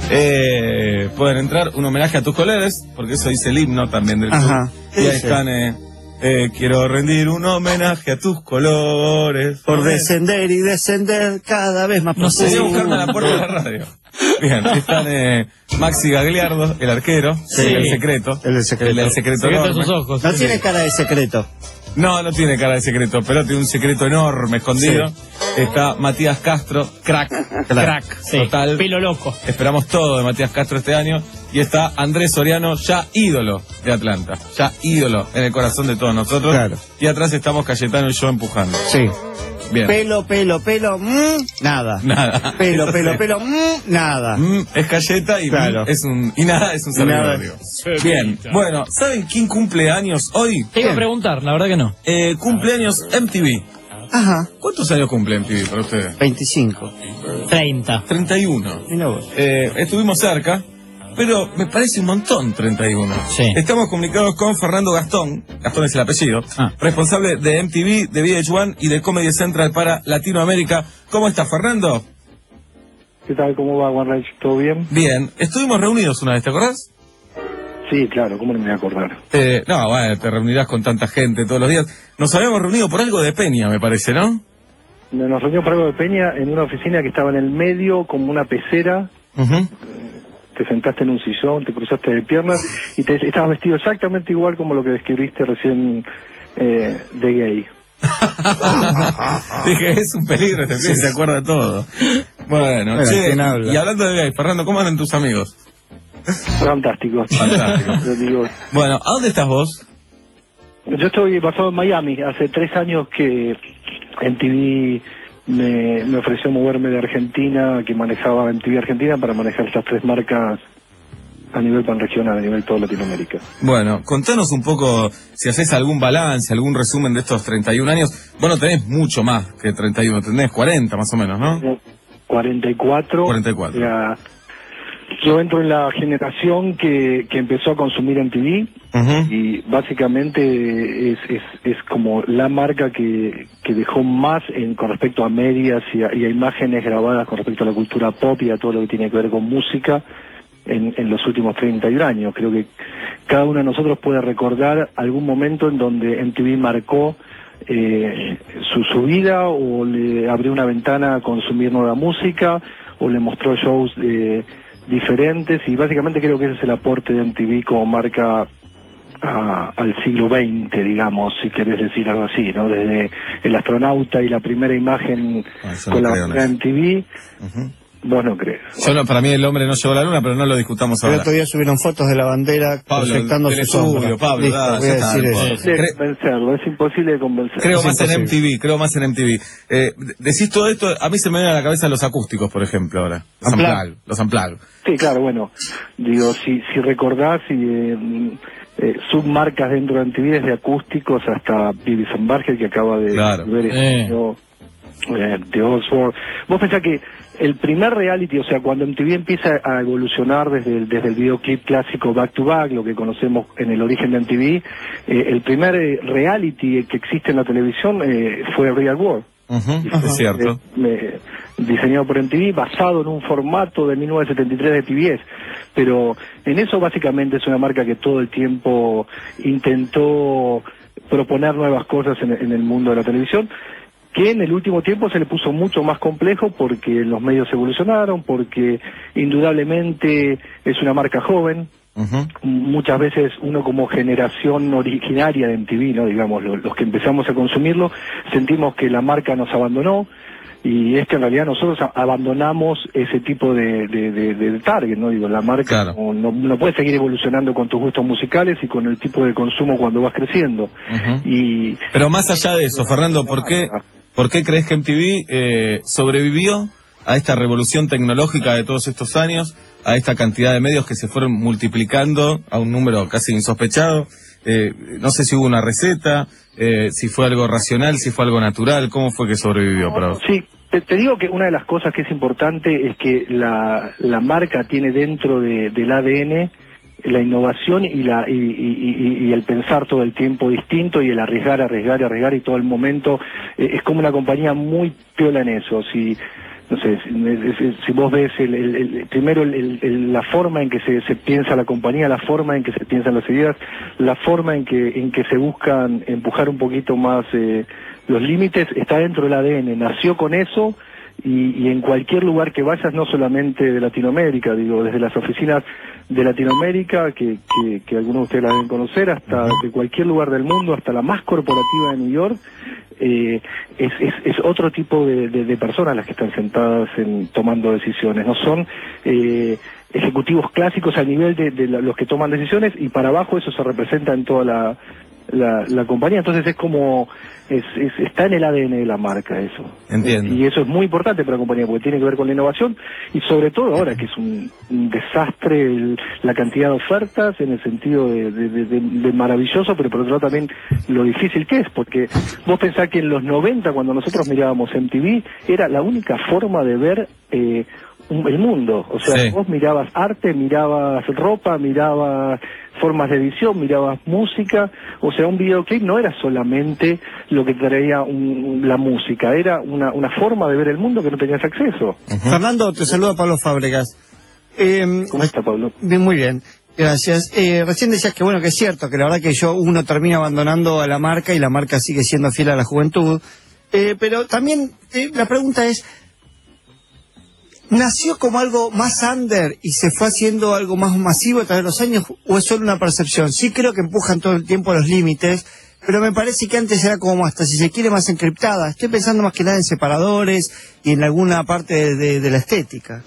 Eh, pueden entrar un homenaje a tus colegas, porque eso dice el himno también del club. Ajá. Y ahí Dice. están, eh, eh, quiero rendir un homenaje a tus colores. Por descender y descender cada vez más No sé, Voy a profundo. buscarme a la puerta de la radio. Bien, están eh, Maxi Gagliardo, el arquero, Sí. el del secreto. El del secreto. El del secreto, Secreto de enorme. sus ojos. No tiene cara de secreto. No, no tiene cara de secreto, pero tiene un secreto enorme escondido. Está Matías Castro, crack, crack, Sí. total. Pelo loco. Esperamos todo de Matías Castro este año. Y está Andrés Soriano, ya ídolo de Atlanta. Ya ídolo en el corazón de todos nosotros. Claro. Y atrás estamos Cayetano y yo empujando. Sí. Bien. Pelo, pelo, pelo, mm, nada. Nada. Pelo, pelo, pelo, mm, nada. Mm, es Cayeta y Claro. mm, es un y nada es un Y nada. servidor. digo. Bien. Bueno, ¿saben quién cumple años hoy? Te iba a preguntar, la verdad que no. Eh, cumpleaños M T V. Ajá. ¿Cuántos años cumple M T V para ustedes? veinticinco. treinta. treinta y uno. Mira vos. Eh, estuvimos cerca, pero me parece un montón treinta y uno. Sí. Estamos comunicados con Fernando Gastón, Gastón es el apellido, Ah. responsable de M T V, de V H uno y de Comedy Central para Latinoamérica. ¿Cómo está, Fernando? ¿Qué tal? ¿Cómo va, Juan Reich? ¿Todo bien? Bien. Estuvimos reunidos una vez, ¿te acordás? Sí, claro, ¿cómo no me voy a acordar? Eh, no, bueno, te reunirás con tanta gente todos los días. Nos habíamos reunido por algo de Peña, me parece, ¿no? Nos reunimos por algo de Peña en una oficina que estaba en el medio, como una pecera. Uh-huh. Te sentaste en un sillón, te cruzaste de piernas y te, estabas vestido exactamente igual como lo que describiste recién eh, de gay. Dije, es un peligro, este pibe se acuerda de todo. Bueno, Bueno, che, ¿quién habla? y hablando de gay, Fernando, ¿cómo andan tus amigos? Fantástico. Fantástico. Yo digo, Bueno, ¿a dónde estás vos? yo estoy basado en Miami. Hace tres años que M T V me, me ofreció moverme de Argentina, que manejaba M T V Argentina para manejar estas tres marcas a nivel panregional, a nivel todo Latinoamérica. Bueno, contanos un poco, si haces algún balance, algún resumen de estos treinta y un años. Vos no tenés mucho más que treinta y uno, tenés cuarenta más o menos, ¿no? cuarenta y cuatro. cuarenta y cuatro. Ya, yo entro en la generación que, que empezó a consumir M T V. Uh-huh. Y básicamente es, es, es como la marca que, que dejó más en, con respecto a medias y a, y a imágenes grabadas con respecto a la cultura pop y a todo lo que tiene que ver con música en, en los últimos treinta y un años. Creo que cada uno de nosotros puede recordar algún momento en donde M T V marcó eh, su, su vida, o le abrió una ventana a consumir nueva música, o le mostró shows eh, diferentes, y básicamente creo que ese es el aporte de M T V como marca A, al siglo veinte, digamos, si querés decir algo así, ¿no? Desde el astronauta y la primera imagen Ah, eso con no la creo en M T V, Uh-huh. vos no crees. Yo no, para mí el hombre no llegó a la luna, pero no lo discutamos El ahora. otro día subieron fotos de la bandera Pablo, proyectando el su estudio, sombra. Pablo, Listo, da, voy a ya está, decir no eso. puedo. De Cre- convencerlo, es imposible de convencer. Creo Es más en M imposible. T V, creo más en M T V. Eh, decís todo esto, a mí se me vienen a la cabeza los acústicos, por ejemplo, ahora. Los Unplugged. Unplugged, los Unplugged. Sí, claro, bueno, digo, si, si recordás, y, eh, eh, submarcas dentro de M T V, desde acústicos hasta Beavis and Butthead, que acaba de Claro. ver Eh. esto, eh, de Osborne. Vos pensás que el primer reality, o sea, cuando M T V empieza a evolucionar desde el, desde el videoclip clásico Back to Back, lo que conocemos en el origen de M T V, eh, el primer eh, reality que existe en la televisión eh, fue Real World. Uh-huh. Y fue, Es cierto. eh, eh, diseñado por M T V, basado en un formato de mil novecientos setenta y tres de P B S. Pero en eso básicamente es una marca que todo el tiempo intentó proponer nuevas cosas en, en el mundo de la televisión, que en el último tiempo se le puso mucho más complejo porque los medios evolucionaron, porque indudablemente es una marca joven. Uh-huh. Muchas veces uno como generación originaria de M T V, ¿no? Digamos, lo- los que empezamos a consumirlo, sentimos que la marca nos abandonó, y es que en realidad nosotros a- abandonamos ese tipo de, de, de, de target, ¿no? Digo, la marca Claro. no, no, no puede seguir evolucionando con tus gustos musicales y con el tipo de consumo cuando vas creciendo. Uh-huh. Y Pero más allá de eso, Fernando, ¿por qué, ¿por qué crees que M T V eh, sobrevivió a esta revolución tecnológica de todos estos años, a esta cantidad de medios que se fueron multiplicando a un número casi insospechado? Eh, no sé si hubo una receta, eh, si fue algo racional, si fue algo natural, ¿cómo fue que sobrevivió para vos? sí, te, te digo que una de las cosas que es importante es que la, la marca tiene dentro de, del A D N la innovación y la y, y, y, y el pensar todo el tiempo distinto, y el arriesgar, arriesgar, arriesgar, y todo el momento eh, es como una compañía muy piola en eso. Si no sé, si, si vos ves el, el, el- primero el, el- el- la forma en que se, se piensa la compañía, la forma en que se piensan las ideas, la forma en que en que se buscan empujar un poquito más eh, los límites, está dentro del A D N, nació con eso. Y, y en cualquier lugar que vayas, no solamente de Latinoamérica, digo, desde las oficinas de Latinoamérica, que, que, que algunos de ustedes la deben conocer, hasta de cualquier lugar del mundo, hasta la más corporativa de New York, eh, es, es, es otro tipo de, de, de personas las que están sentadas en, tomando decisiones. No son eh, ejecutivos clásicos al nivel de, de la- los que toman decisiones, y para abajo eso se representa en toda la, la, la compañía. Entonces es como, es, es- está en el A D N de la marca eso. Entiendo. Y eso es muy importante para la compañía, porque tiene que ver con la innovación, y sobre todo ahora que es un, un desastre el- la cantidad de ofertas, en el sentido de, de- de- de- de maravilloso, pero por otro lado también lo difícil que es, porque vos pensás que en los noventa, cuando nosotros mirábamos M T V, era la única forma de ver eh, un- el mundo. O sea, Sí. vos mirabas arte, mirabas ropa, mirabas formas de edición, mirabas música. O sea, un videoclip no era solamente lo que traía un- la música, era una, una forma de ver el mundo que no tenías acceso. Fernando, te saluda Pablo Fábregas. Eh, ¿Cómo está, Pablo? Bien, muy bien. Gracias. Eh, recién decías que bueno, que es cierto, que la verdad que yo uno termina abandonando a la marca y la marca sigue siendo fiel a la juventud. Eh, pero también eh, la pregunta es, ¿nació como algo más under y se fue haciendo algo más masivo a través de los años o es solo una percepción? Sí creo que empujan todo el tiempo los límites, pero me parece que antes era como hasta, si se quiere, más encriptada. Estoy pensando más que nada en separadores y en alguna parte de, de- de la estética.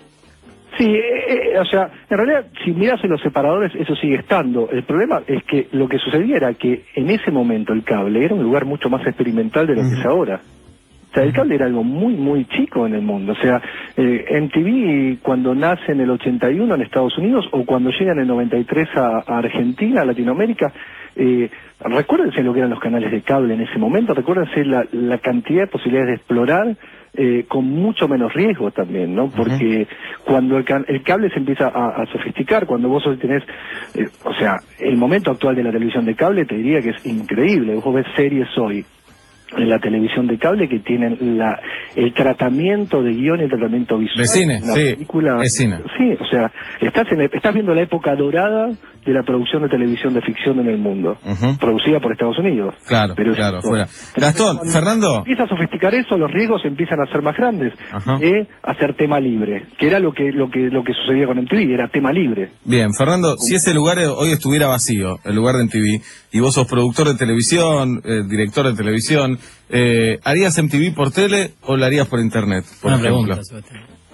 Sí, eh, eh, o sea, en realidad, si miras en los separadores, eso sigue estando. El problema es que lo que sucedía era que en ese momento el cable era un lugar mucho más experimental de lo que es ahora. O sea, el cable era algo muy, muy chico en el mundo. O sea, eh, M T V cuando nace en el ochenta y uno en Estados Unidos o cuando llega en el noventa y tres a, a Argentina, a Latinoamérica, eh, recuérdense lo que eran los canales de cable en ese momento, recuérdense la, la cantidad de posibilidades de explorar eh, con mucho menos riesgo también, ¿no? Porque cuando el, can- el cable se empieza a, a sofisticar, cuando vos hoy tenés, eh, o sea, el momento actual de la televisión de cable te diría que es increíble. Vos ves series hoy en la televisión de cable que tienen la el tratamiento de guión y el tratamiento visual. De cine, Una sí, película, es cine. Sí, o sea, estás en el- estás viendo la época dorada de la producción de televisión de ficción en el mundo, producida por Estados Unidos. Claro, Pero claro, eso- fuera. Gastón, Cuando Fernando. empieza a sofisticar eso, los riesgos empiezan a ser más grandes. Ajá. De hacer tema libre, que era lo que lo que lo que sucedía con M T V, era tema libre. Bien, Fernando, si ese lugar hoy estuviera vacío, el lugar de M T V, y vos sos productor de televisión, eh, director de televisión, eh, ¿harías M T V por tele o lo harías por internet, por Una ejemplo? pregunta.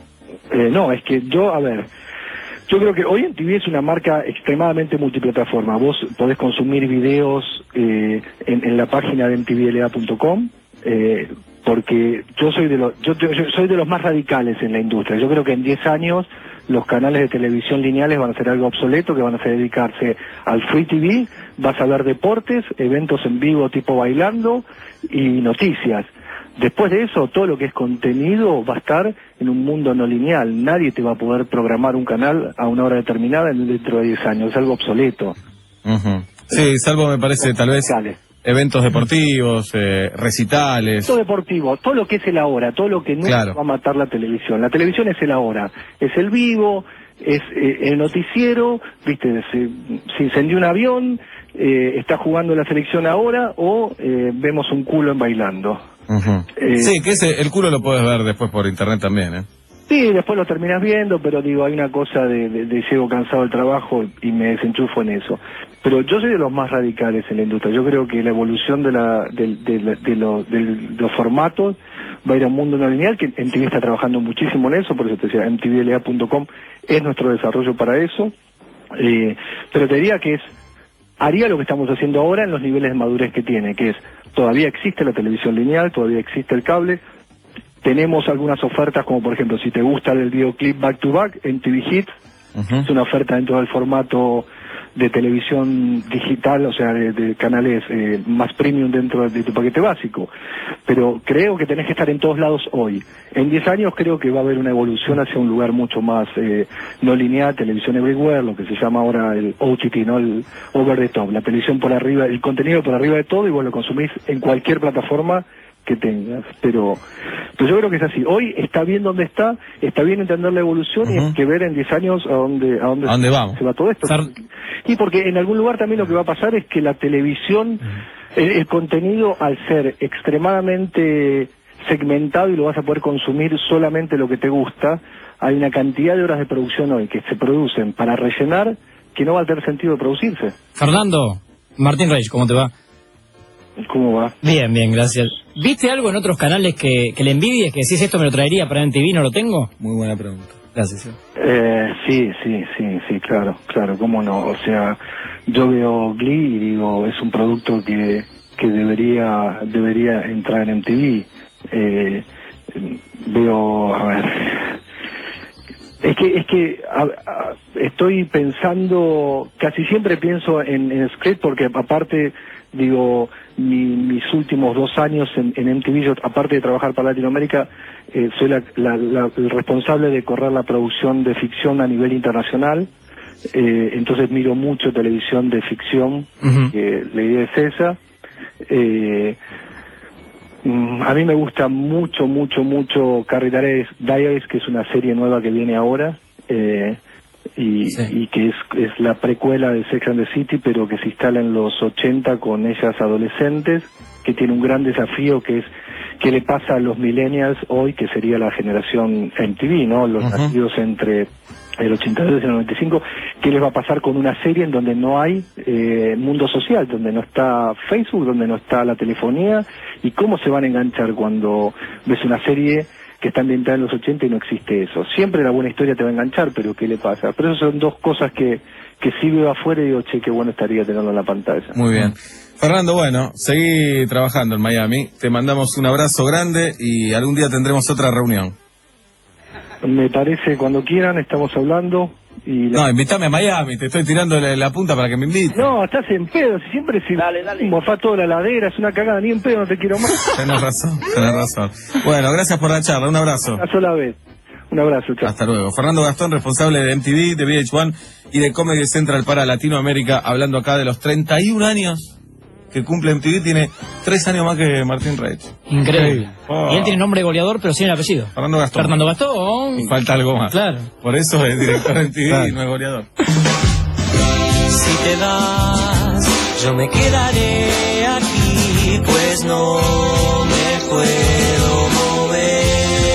Eh, no, es que yo, a ver, yo creo que hoy M T V es una marca extremadamente multiplataforma. Vos podés consumir videos eh, en, en la página de M T V L A punto com, eh, porque yo soy de los yo, yo- yo soy de los más radicales en la industria. Yo creo que en diez años los canales de televisión lineales van a ser algo obsoleto, que van a ser dedicarse al free T V, vas a ver deportes, eventos en vivo tipo bailando y noticias. Después de eso, todo lo que es contenido va a estar en un mundo no lineal. Nadie te va a poder programar un canal a una hora determinada en- dentro de diez años. Es algo obsoleto. Ujú. Sí, salvo me parece tal vez eventos deportivos, eh, recitales. Todo deportivo, todo lo que es el ahora, todo lo que nunca Claro. va a matar la televisión. La televisión es el ahora, es el vivo, es eh, el noticiero, viste, se, se incendió un avión, eh, está jugando la selección ahora o eh, vemos un culo en bailando. Ujú. Eh, Sí, que ese, el culo lo puedes ver después por internet también, ¿eh? Sí, después lo terminas viendo, pero digo, hay una cosa de, de, de llego cansado del trabajo y me desenchufo en eso. Pero yo soy de los más radicales en la industria. Yo creo que la evolución de, la, de, de, la- de, lo- de los formatos va a ir a un mundo no lineal, que M T V está trabajando muchísimo en eso, por eso te decía, M T V L A punto com es nuestro desarrollo para eso. Eh, pero te diría que es haría lo que estamos haciendo ahora en los niveles de madurez que tiene, que es, todavía existe la televisión lineal, todavía existe el cable, tenemos algunas ofertas como por ejemplo, si te gusta el videoclip Back to Back, M T V Hits, es una oferta dentro del formato de televisión digital, o sea, de, de canales eh, más premium dentro de tu paquete básico. Pero creo que tenés que estar en todos lados hoy. En diez años creo que va a haber una evolución hacia un lugar mucho más eh, no lineal, televisión everywhere, lo que se llama ahora el O T T, ¿no? El over the top, la televisión por arriba, el contenido por arriba de todo y vos lo consumís en cualquier plataforma que tengas, pero, pero yo creo que es así. Hoy está bien donde está, está bien entender la evolución y hay que ver en diez años a dónde, a dónde, ¿A dónde vamos? se va todo esto. Y porque en algún lugar también lo que va a pasar es que la televisión, el, el contenido al ser extremadamente segmentado y lo vas a poder consumir solamente lo que te gusta, hay una cantidad de horas de producción hoy que se producen para rellenar que no va a tener sentido de producirse. Fernando, Martín Reich, ¿cómo te va? ¿Cómo va? Bien, bien, gracias. ¿Viste algo en otros canales que, que le envidies, que si es esto me lo traería para M T V, no lo tengo? Muy buena pregunta. Gracias. Eh, sí, sí, sí, sí, claro, claro, cómo no. O sea, yo veo Glee y digo, es un producto que, que debería debería entrar en M T V. Eh, veo, a ver, Es que, es que a, a, estoy pensando, casi siempre pienso en, en script, porque aparte, digo, mi, mis últimos dos años en, en M T V, yo, aparte de trabajar para Latinoamérica, eh, soy la, la, la, el responsable de correr la producción de ficción a nivel internacional, eh, entonces miro mucho televisión de ficción, uh-huh. eh, la idea es esa. Eh, A mí me gusta mucho, mucho, mucho Carrie Diaries, que es una serie nueva que viene ahora, eh, y, sí. y que es, es la precuela de Sex and the City, pero que se instala en los ochenta con ellas adolescentes, que tiene un gran desafío, que es qué le pasa a los millennials hoy, que sería la generación M T V, ¿no? Los uh-huh. nacidos entre el ochenta y dos y el noventa y cinco, ¿qué les va a pasar con una serie en donde no hay eh, mundo social, donde no está Facebook, donde no está la telefonía, y cómo se van a enganchar cuando ves una serie que está ambientada en los ochenta y no existe eso? Siempre la buena historia te va a enganchar, pero ¿qué le pasa? Pero esas son dos cosas que, que sí veo afuera y digo, che, qué bueno estaría tenerlo en la pantalla. Muy bien. Fernando, bueno, seguí trabajando en Miami, te mandamos un abrazo grande y algún día tendremos otra reunión. Me parece, cuando quieran, estamos hablando. Y la... No, invítame a Miami, te estoy tirando la, la punta para que me invites. No, estás en pedo, si siempre si dale, dale. Morfás toda la ladera, es una cagada, ni en pedo, no te quiero más. Tenés razón, tenés razón. Bueno, gracias por la charla, un abrazo. Una sola vez. Un abrazo, chao. Hasta luego. Fernando Gastón, responsable de M T V, de V H uno y de Comedy Central para Latinoamérica, hablando acá de los treinta y un años que cumple M T V, tiene tres años más que Martín Reich. Increíble. Oh. Y él tiene nombre de goleador, pero sin el apellido. Fernando Gastón. Fernando Gastón. Y falta algo más. Claro. Por eso es director de M T V claro. y no es goleador. Si te vas, yo me quedaré aquí, pues no me puedo mover.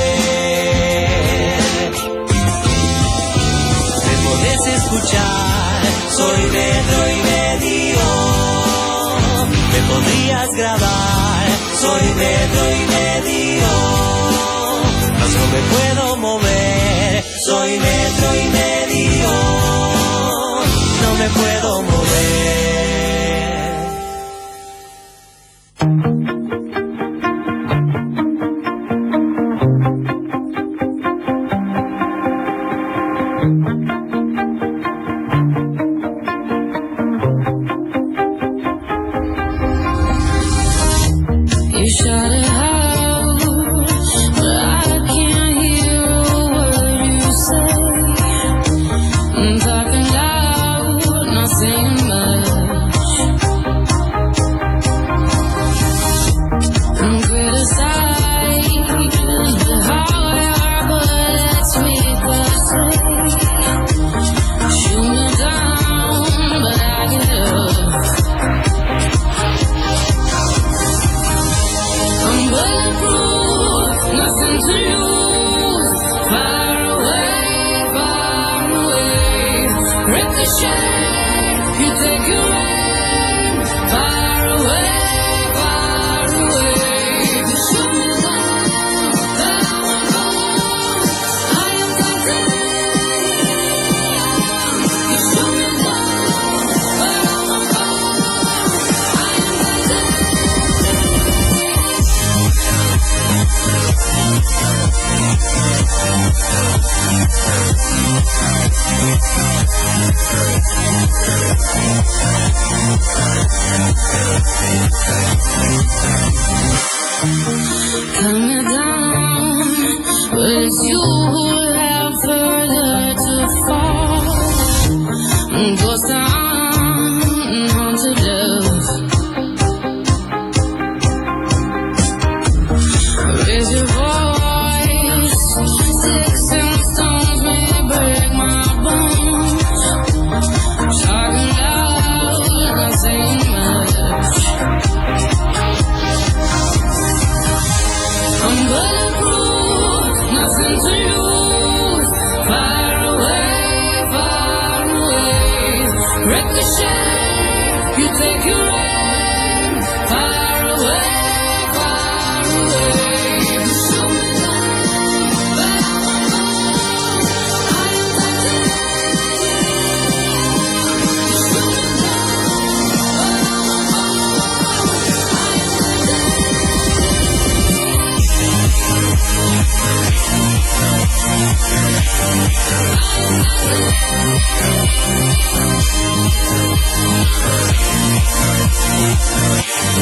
Me podés escuchar, soy metro y medio. Me podrías grabar, soy metro y medio. Mas no me puedo mover, soy metro y medio. No me puedo mover.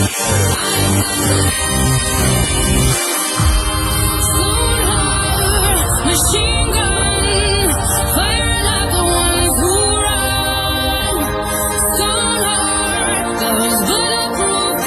Machine gun, fire like the ones who run. Sonar, those bulletproof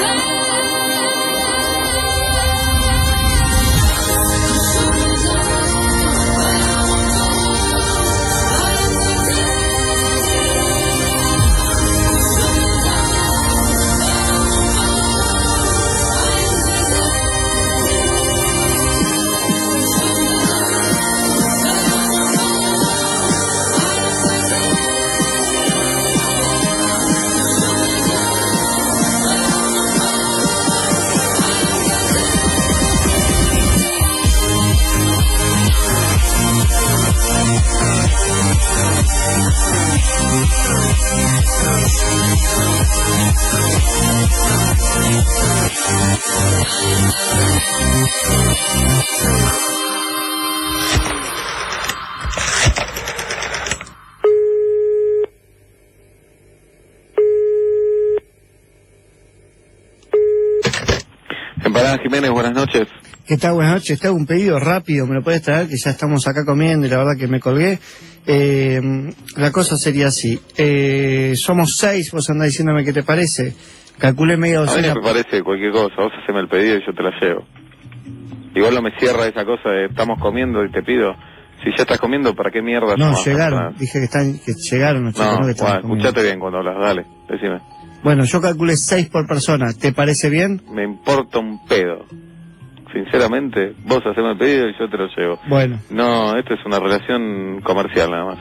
Empanadas Jiménez, buenas noches. ¿Qué tal? Buenas noches. Te hago un pedido rápido, me lo puedes traer, que ya estamos acá comiendo y la verdad que me colgué. Eh, la cosa sería así. Eh, somos seis, vos andás diciéndome qué te parece. Calculé media A mí docena. no me parece cualquier cosa, vos haceme el pedido y yo te la llevo. Igual no me cierra esa cosa de estamos comiendo y te pido. Si ya estás comiendo, ¿para qué mierda? No, llamás llegaron. empanadas? Dije que están, que llegaron los chicos, No, no que estaban bueno, comiendo. escuchate bien cuando hablas, dale, decime. Bueno, yo calculé seis por persona. ¿Te parece bien? Me importa un pedo. Sinceramente, vos haceme el pedido y yo te lo llevo. Bueno. No, esto es una relación comercial nada más.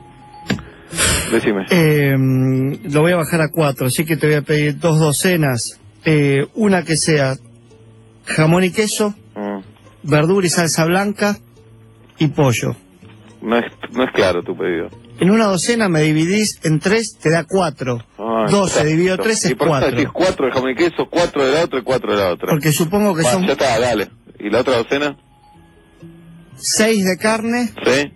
Decime. Eh, lo voy a bajar a cuatro, así que te voy a pedir dos docenas. Eh, una que sea jamón y queso, Mm, verdura y salsa blanca y pollo. no, es, no es claro tu pedido. En una docena me dividís en tres, te da cuatro. Ay, doce exacto. dividido tres es ¿Y por qué cuatro. decís cuatro de jamón y queso, cuatro de la otra y cuatro de la otra? Porque supongo que Va, son Ya está, dale. ¿Y la otra docena? seis de carne Sí.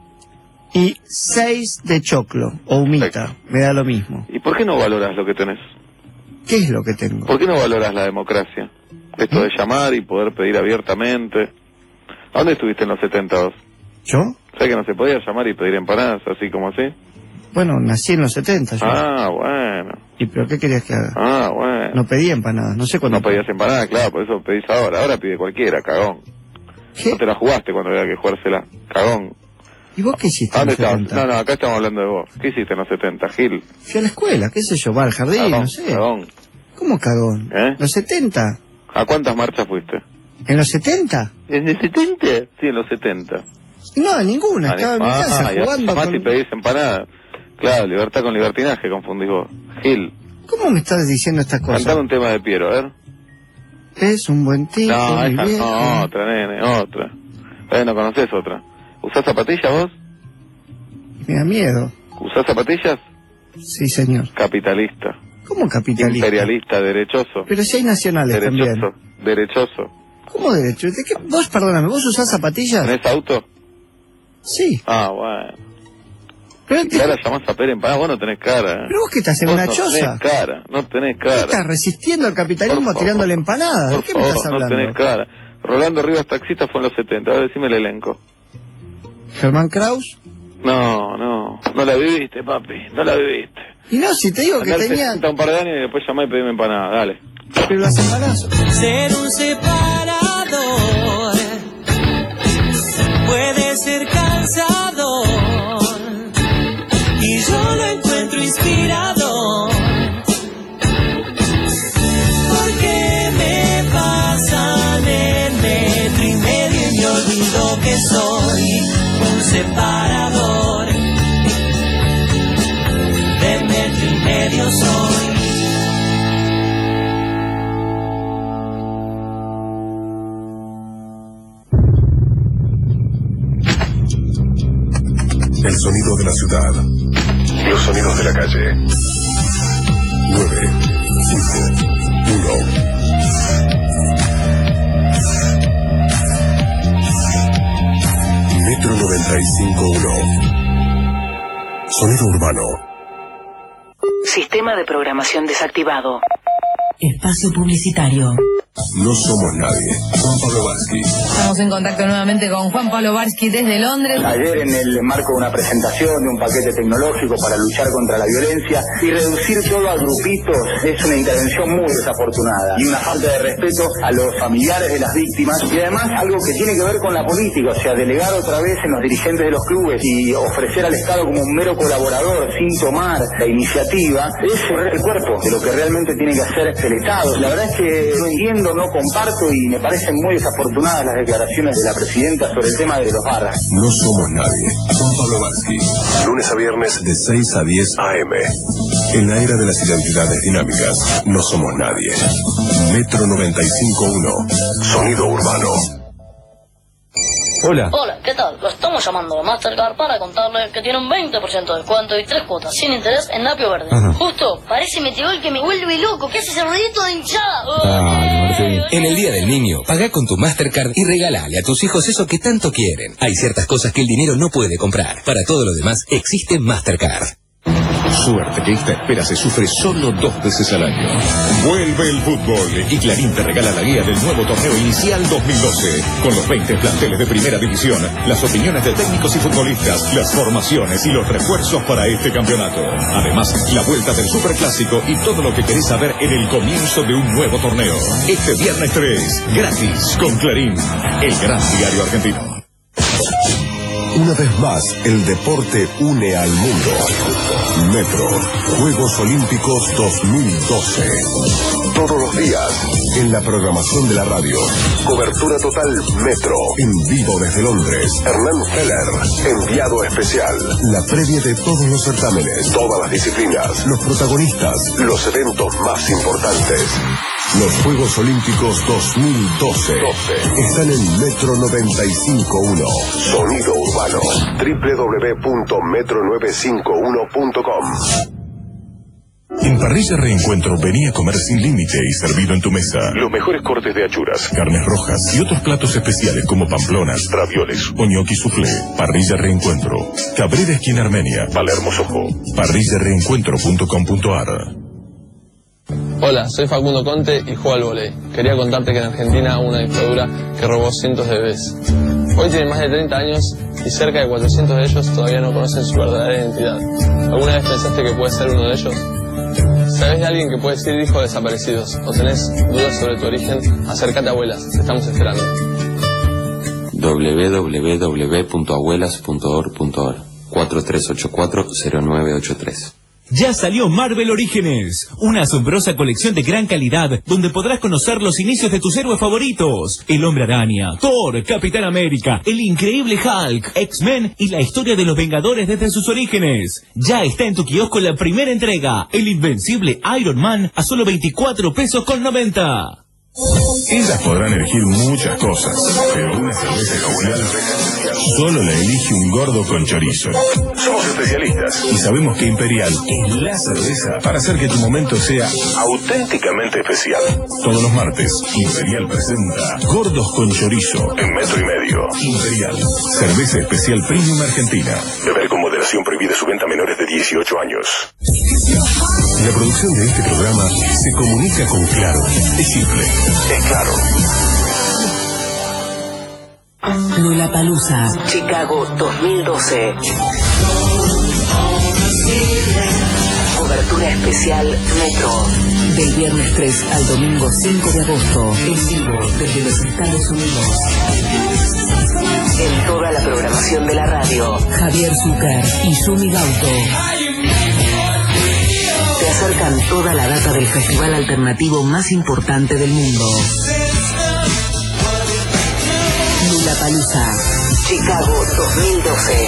y seis de choclo o humita. Me da lo mismo. ¿Y por qué no valoras lo que tenés? ¿Qué es lo que tengo? ¿Por qué no valoras la democracia? Esto de llamar y poder pedir abiertamente. ¿A dónde estuviste en los setenta vos? ¿Yo? ¿Sabes que no se podía llamar y pedir empanadas así como así? Bueno, nací en los setenta yo. Ah, bueno. ¿Y pero qué querías que haga? Ah, bueno. No pedí empanadas, no sé cuándo. No pedías empanadas, claro, por eso pedís ahora. Ahora pide cualquiera, cagón. No te la jugaste cuando había que jugársela, cagón. ¿Y vos qué hiciste ¿A en dónde los estabas? setenta? No, no, acá estamos hablando de vos. ¿Qué hiciste en los setenta, Gil? Fui a la escuela, qué sé yo, va al jardín, Cagón, no sé. cagón. ¿Cómo cagón? ¿Eh? ¿Los setenta? ¿A cuántas marchas fuiste? ¿En los setenta? ¿En los setenta? Sí, en los setenta. No, en ninguna, estaba en mi casa Ah, y jugando llamás con... y pedís empanadas. Claro, libertad con libertinaje, confundís vos. Gil, ¿Cómo me estás diciendo estas cosas? cantame un tema de Piero, a ver. Es un buen tipo, No, muy esa bien. no, otra, nene, otra. Eh, no conoces otra. ¿Usás zapatillas vos? Me da miedo. ¿Usás zapatillas? Sí, señor. Capitalista. ¿Cómo capitalista? Imperialista, derechoso. Pero si hay nacionales Derechoso, también. derechoso. ¿Cómo derecho? ¿De qué? Vos, perdóname, ¿vos usás zapatillas? ¿Tenés auto? Sí. Ah, bueno. Pero, ¿Y ahora llamás a pedir empanadas? Vos no tenés cara. ¿eh? ¿Pero vos qué estás en Vos una no choza? tenés cara, no tenés ¿Qué cara. estás resistiendo al capitalismo Por favor. tirándole empanadas? ¿De Por qué me favor, estás no hablando? tenés cara. Rolando Rivas Taxista fue en los setenta. A ver, decime el elenco. ¿Germán Kraus? No, no. No la viviste, papi. No la viviste. Y no, si te digo que Andá al tenía... sesenta un par de años y después llamá y pedime empanada. Dale. Pero las empanadas... Ser un separador puede ser cansador y yo lo encuentro inspirador porque me pasan el metro y medio y me olvido que soy un separador de metro y medio soy. El sonido de la ciudad. Los sonidos de la calle. nueve, cinco, uno. Metro noventa y cinco punto uno. Sonido urbano. Sistema de programación desactivado. Espacio publicitario. No somos nadie. Juan Pablo Varsky. Estamos en contacto nuevamente con Juan Pablo Varsky desde Londres. Ayer, en el marco de una presentación de un paquete tecnológico para luchar contra la violencia y reducir todo a grupitos, es una intervención muy desafortunada y una falta de respeto a los familiares de las víctimas, y además algo que tiene que ver con la política, o sea, delegar otra vez en los dirigentes de los clubes y ofrecer al Estado como un mero colaborador sin tomar la iniciativa, es correr el cuerpo de lo que realmente tiene que hacer el Estado. La verdad es que no entiendo, no comparto y me parecen muy desafortunadas las declaraciones de la presidenta sobre el tema de los barras. No somos nadie. Juan Pablo Varsky. Lunes a viernes de seis a diez a eme. En la era de las identidades dinámicas, no somos nadie. Metro noventa y cinco punto uno. Sonido urbano. Hola. Hola, ¿qué tal? Lo estamos llamando a Mastercard para contarles que tiene un veinte por ciento de descuento y tres cuotas sin interés en Apio Verde. Ajá. Justo, parece metegol que me vuelve loco. ¿Qué hace ese ruidito de hinchada? Dale, Martín. En el Día del Niño, pagá con tu Mastercard y regálale a tus hijos eso que tanto quieren. Hay ciertas cosas que el dinero no puede comprar. Para todo lo demás, existe Mastercard. Suerte que esta espera se sufre solo dos veces al año. Vuelve el fútbol y Clarín te regala la guía del nuevo torneo inicial dos mil doce. Con los veinte planteles de primera división, las opiniones de técnicos y futbolistas, las formaciones y los refuerzos para este campeonato. Además, la vuelta del superclásico y todo lo que querés saber en el comienzo de un nuevo torneo. Este viernes tres, gratis, con Clarín, el gran diario argentino. Una vez más, el deporte une al mundo. Metro, Juegos Olímpicos dos mil doce. Todos los días, en la programación de la radio. Cobertura total Metro. En vivo desde Londres. Hernán Feller, enviado especial. La previa de todos los certámenes, todas las disciplinas, los protagonistas, los eventos más importantes. Los Juegos Olímpicos dos mil doce están en Metro noventa y cinco punto uno. Sonido urbano. doble u doble u doble u punto metro novecientos cincuenta y uno punto com. En Parrilla Reencuentro venía a comer sin límite y servido en tu mesa. Los mejores cortes de achuras, carnes rojas y otros platos especiales como pamplonas, ravioles o gnocchi soufflé. Parrilla Reencuentro. Cabrera esquina Armenia, Palermo Sojo. parrilla reencuentro punto com punto ar. Hola, soy Facundo Conte y juego al vóley. Quería contarte que en Argentina hubo una dictadura que robó cientos de bebés. Hoy tienen más de treinta años y cerca de cuatrocientos de ellos todavía no conocen su verdadera identidad. ¿Alguna vez pensaste que puede ser uno de ellos? ¿Sabes de alguien que puede ser hijo de desaparecidos o tenés dudas sobre tu origen? Acércate a Abuelas, te estamos esperando. doble u doble u doble u punto abuelas punto org punto ar cuatro tres ocho cuatro cero nueve ocho tres. Ya salió Marvel Orígenes, una asombrosa colección de gran calidad donde podrás conocer los inicios de tus héroes favoritos: El Hombre Araña, Thor, Capitán América, el increíble Hulk, X-Men y la historia de los Vengadores desde sus orígenes. Ya está en tu kiosco la primera entrega, el invencible Iron Man, a solo veinticuatro pesos con noventa. Ellas podrán elegir muchas cosas, pero una cerveza especial solo la elige un gordo con chorizo. Somos especialistas y sabemos que Imperial es la cerveza para hacer que tu momento sea auténticamente especial. Todos los martes, Imperial presenta Gordos con Chorizo en metro y medio. Imperial, cerveza especial premium argentina. Beber con moderación, prohibida su venta a menores de dieciocho años. La producción de este programa se comunica con Claro. Es simple. Es claro. Lollapalooza, Chicago dos mil doce. Cobertura especial Metro. del viernes tres al domingo cinco de agosto, en vivo desde los Estados Unidos. En toda la programación de la radio, Javier Zucker y Sumi Gauto te acercan toda la data del festival alternativo más importante del mundo. Lollapalooza, Chicago dos mil doce.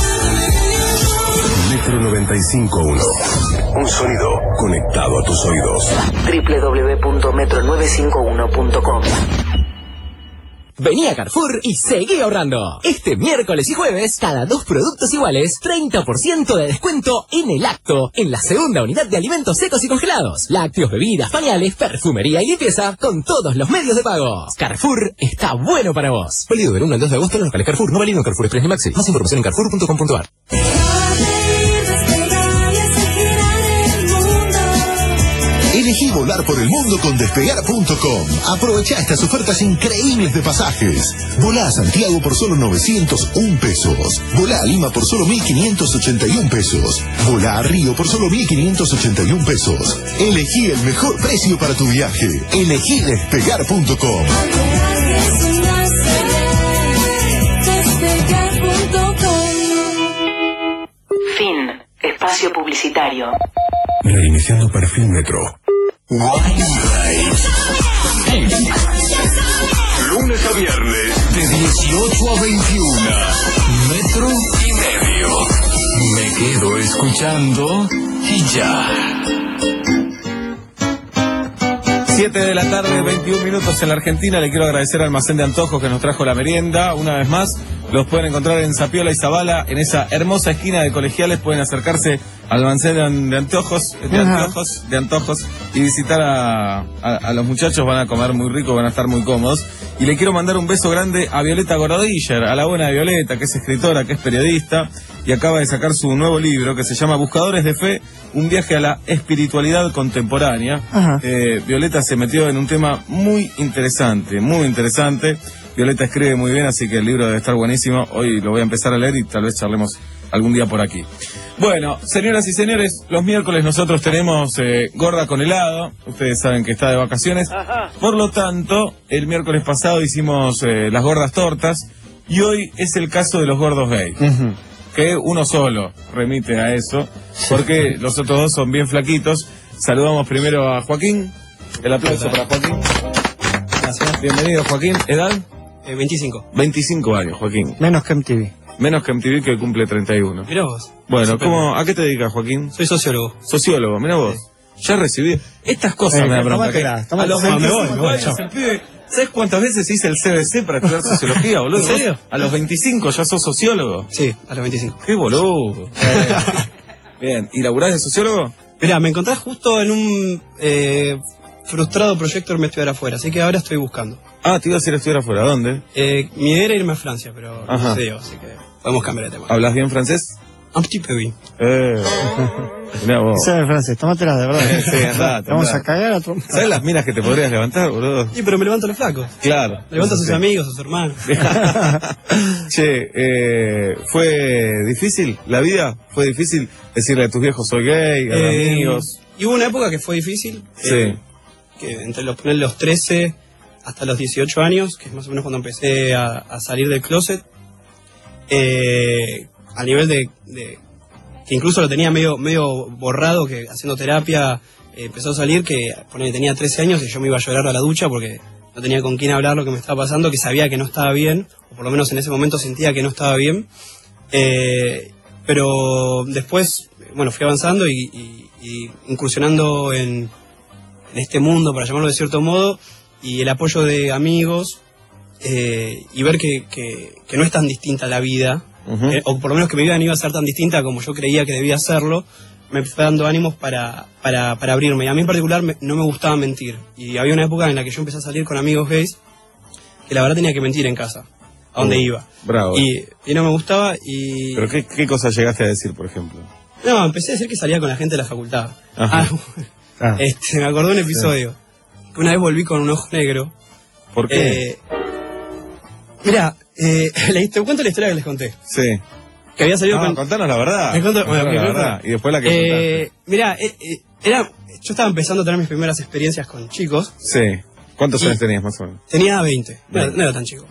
Metro noventa y cinco punto uno. Un sonido conectado a tus oídos. doble u doble u doble u punto metro novecientos cincuenta y uno punto com. Vení a Carrefour y seguí ahorrando. Este miércoles y jueves, cada dos productos iguales, treinta por ciento de descuento en el acto, en la segunda unidad de alimentos secos y congelados, lácteos, bebidas, pañales, perfumería y limpieza, con todos los medios de pago. Carrefour está bueno para vos. Válido del uno al dos de agosto en los locales Carrefour, no válido en Carrefour Express ni Maxi. Más información en carrefour punto com punto ar. Elegí volar por el mundo con despegar punto com. Aprovecha estas ofertas increíbles de pasajes. Volá a Santiago por solo novecientos un pesos. Volá a Lima por solo mil quinientos ochenta y un pesos. Volá a Río por solo mil quinientos ochenta y un pesos. Elegí el mejor precio para tu viaje. Elegí despegar punto com. Fin. Espacio publicitario. Reiniciando perfil Metro. Lunes a viernes, de dieciocho a veintiuno. Metro y medio. Me quedo escuchando y ya. siete de la tarde, veintiún minutos en la Argentina. Le quiero agradecer al Almacén de Antojos que nos trajo la merienda. Una vez más, los pueden encontrar en Zapiola y Zabala, en esa hermosa esquina de Colegiales. Pueden acercarse al Almacén de, de Antojos, de Antojos, de Antojos y visitar a, a, a los muchachos. Van a comer muy rico, van a estar muy cómodos. Y le quiero mandar un beso grande a Violeta Gorodiller, a la buena Violeta, que es escritora, que es periodista y acaba de sacar su nuevo libro que se llama Buscadores de Fe, un viaje a la espiritualidad contemporánea. Eh, Violeta se metió en un tema muy interesante, muy interesante. Violeta escribe muy bien, así que el libro debe estar buenísimo. Hoy lo voy a empezar a leer y tal vez charlemos algún día por aquí. Bueno, señoras y señores, los miércoles nosotros tenemos eh, Gorda con helado. Ustedes saben que está de vacaciones. Por lo tanto, el miércoles pasado hicimos eh, las gordas tortas y hoy es el caso de los gordos gays. Uh-huh. Que uno solo remite a eso, porque los otros dos son bien flaquitos. Saludamos primero a Joaquín. El aplauso para Joaquín. Gracias. Bienvenido, Joaquín. ¿Edad? Eh, veinticinco. veinticinco años, Joaquín. Menos que M T V. Menos que M T V, que cumple treinta y uno. Mirá vos. Bueno, ¿cómo, ¿a qué te dedicas, Joaquín? Soy sociólogo. Sociólogo, mirá vos. Sí. Ya recibí. Estas cosas eh, me da bronca. A los veinticinco años el pibe... ¿Sabes cuántas veces hice el C B C para estudiar sociología, boludo? ¿En serio? A los veinticinco ya sos sociólogo. Sí, a los veinticinco. Qué boludo. Eh. Bien, ¿y laburás de sociólogo? Mirá, me encontrás justo en un eh, frustrado proyecto de irme a estudiar afuera, así que ahora estoy buscando. Ah, te ibas a ir a estudiar afuera, ¿dónde? Eh, mi idea era irme a Francia, pero Ajá. no sé yo, así que podemos cambiar de tema. ¿Hablas bien francés? Un petit peu bien. Eh... Mirá vos. Ese es francés, tómatela de verdad. Sí, andá, Vamos a cagar a tu... ¿Sabes las minas que te podrías levantar, boludo? Sí, pero me levanto los flacos. Claro. Me levanto a sus sí. amigos, a sus hermanos. Che, eh, ¿fue difícil la vida? ¿Fue difícil decirle a tus viejos soy gay, a eh, los amigos? Y hubo una época que fue difícil. Sí. Eh, que entre los, poner los trece hasta los dieciocho años, que es más o menos cuando empecé a, a salir del closet, eh, a nivel de, de... que incluso lo tenía medio medio borrado, que haciendo terapia eh, empezó a salir, que ponele, tenía trece años y yo me iba a llorar a la ducha porque no tenía con quién hablar lo que me estaba pasando, que sabía que no estaba bien, o por lo menos en ese momento sentía que no estaba bien. Eh, pero después, bueno, fui avanzando y, y, y incursionando en, en este mundo, para llamarlo de cierto modo, y el apoyo de amigos, eh, y ver que, que, que no es tan distinta la vida. Uh-huh. eh, o por lo menos que mi vida no iba a ser tan distinta como yo creía que debía serlo, me fue dando ánimos para, para, para abrirme. Y a mí en particular me, no me gustaba mentir. Y había una época en la que yo empecé a salir con amigos gays que la verdad tenía que mentir en casa, a donde uh, iba. Bravo. Y, y no me gustaba y... ¿Pero qué, qué cosas llegaste a decir, por ejemplo? No, empecé a decir que salía con la gente de la facultad. Ajá. Ah, este, me acordé de un episodio. Sí. Que una vez volví con un ojo negro. ¿Por qué? Eh, Mira, eh, te cuento la historia que les conté. Sí. Que había salido no, con... contanos la verdad. Les cuento... Contanos bueno, la verdad. Y después la que eh, Mira, eh, eh, era... yo estaba empezando a tener mis primeras experiencias con chicos. Sí. ¿Cuántos años tenías más o menos? Tenía veinte. No, no era tan chico.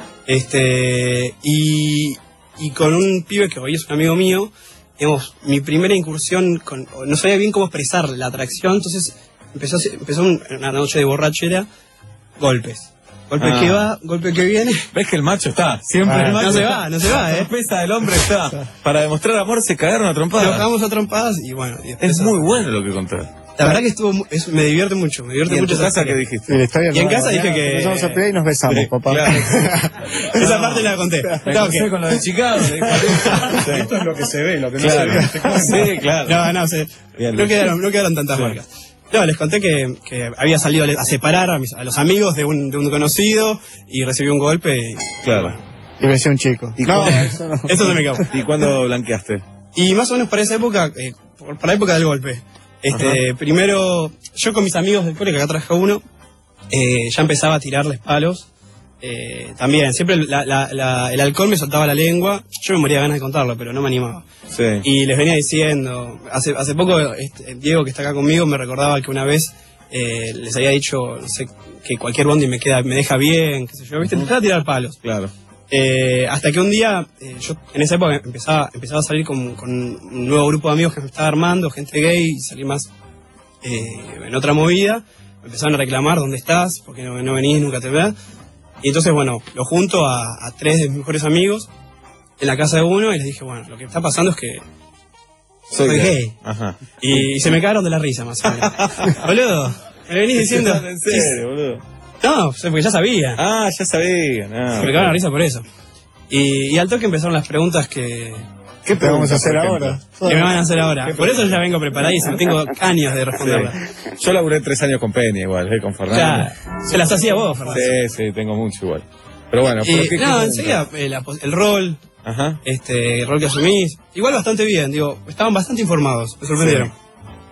Este... Y... Y con un pibe que hoy es un amigo mío, digamos, mi primera incursión con... No sabía bien cómo expresar la atracción, entonces empezó, empezó una noche de borrachera, golpes. Golpe ah. que va, golpe que viene. ¿Ves que el macho está? Siempre ah, el macho No se está. va, no se va, la eh. La torpeza del hombre está. Para demostrar amor se cagaron a trompadas. Nos cagamos a trompadas y bueno. Y es muy bueno lo que contaste. La verdad que estuvo, es, me divierte mucho, me divierte ¿Y mucho. ¿En tu casa qué dijiste? Y, y en casa dije que... Empezamos a pelear y nos besamos, sí, papá. Claro. Esa parte la conté. Me no, que... con lo de Chicago. Sí. Esto es lo que se ve, lo que claro. no se ve. Sí, claro. No, no, se, no, quedaron, no quedaron tantas sí. marcas. No, les conté que, que había salido a separar a, mis, a los amigos de un, de un conocido y recibí un golpe y... Claro. Y besé a un chico. ¿Y no, eso no. Eso se me acabó. ¿Y cuándo blanqueaste? Y más o menos para esa época, eh, para la época del golpe. Este, primero, yo con mis amigos del cole, que acá traje uno, eh, ya empezaba a tirarles palos. Eh, también, siempre la, la, la, el alcohol me soltaba la lengua. Yo me moría de ganas de contarlo, pero no me animaba. Sí. Y les venía diciendo, hace, hace poco este, Diego, que está acá conmigo, me recordaba que una vez eh, les había dicho, no sé, que cualquier bondi me queda, me deja bien, qué sé yo, ¿viste? Empezaba a tirar palos. Claro. Eh, hasta que un día, eh, yo en esa época empezaba, empezaba a salir con, con un nuevo grupo de amigos que me estaba armando, gente gay, y salir más eh, en otra movida. Me empezaron a reclamar, ¿dónde estás? ¿Por qué no, no venís, nunca te ves? Y entonces, bueno, lo junto a, a tres de mis mejores amigos en la casa de uno y les dije, bueno, lo que está pasando es que soy, soy gay. Ajá. Y, y se me cagaron de la risa, más o menos. Boludo, me venís diciendo... ¿En serio, boludo? No, porque ya sabía. Ah, ya sabía. No, se me cagaron la risa por eso. Y, y al toque empezaron las preguntas que... ¿Qué te vamos a hacer ahora? ¿Qué me van a hacer ahora? Por eso ya vengo preparadísimo, tengo años de responderla. Sí. Yo laburé tres años con Peña igual, ¿eh? Con Fernando. Claro, se las hacía vos, Fernando. Sí, sí, tengo mucho igual. Pero bueno, y, ¿por qué no, enseguida el, el rol, Ajá. este, el rol que asumís, igual bastante bien, digo, estaban bastante informados, me sorprendieron. Sí.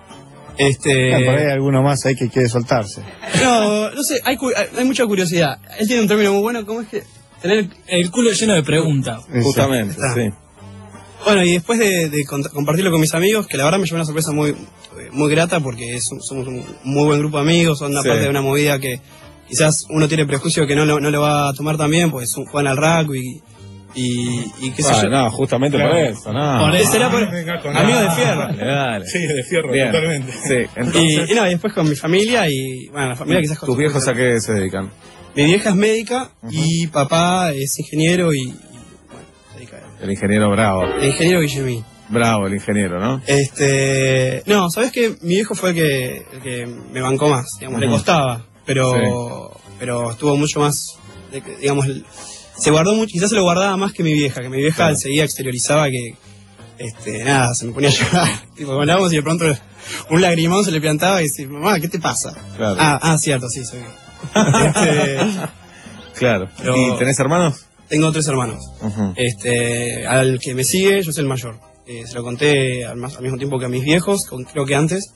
Este... Ah, por ahí hay alguno más ahí que quiere soltarse. No, no sé, hay, hay mucha curiosidad. Él tiene un término muy bueno, ¿cómo es que? Tener el, el culo lleno de preguntas. Justamente, sí. Bueno, y después de, de compartirlo con mis amigos, que la verdad me llevó una sorpresa muy muy grata, porque es, somos un muy buen grupo de amigos, son una sí. parte de una movida que quizás uno tiene prejuicio que no lo, no lo va a tomar tan bien, pues juegan al rugby y, y qué sé ah, yo. No, justamente claro. por eso, no. Por eso será por amigos de fierro. Dale, dale. Sí, de fierro, bien. totalmente. Sí, entonces... y, y no, y después con mi familia y, bueno, la familia quizás con... ¿Tus viejos a qué se dedican? Mi vieja es médica uh-huh. y papá es ingeniero y, y bueno, se dedica a... El ingeniero bravo. El ingeniero Guillemí. Bravo, el ingeniero, ¿no? Este... No, ¿sabes qué? Mi viejo fue el que, el que me bancó más, digamos, uh-huh. le costaba, pero sí. pero estuvo mucho más, digamos, se guardó mucho, quizás se lo guardaba más que mi vieja, que mi vieja claro. enseguida exteriorizaba que, este, nada, se me ponía a llorar, tipo, hablábamos y de pronto un lagrimón se le plantaba y decía, mamá, ¿qué te pasa? Claro. Ah, ah, cierto, sí, soy este, claro. ¿Y tenés hermanos? Tengo tres hermanos. Uh-huh. Este, al que me sigue, yo soy el mayor. Eh, se lo conté al, más, al mismo tiempo que a mis viejos, con, creo que antes.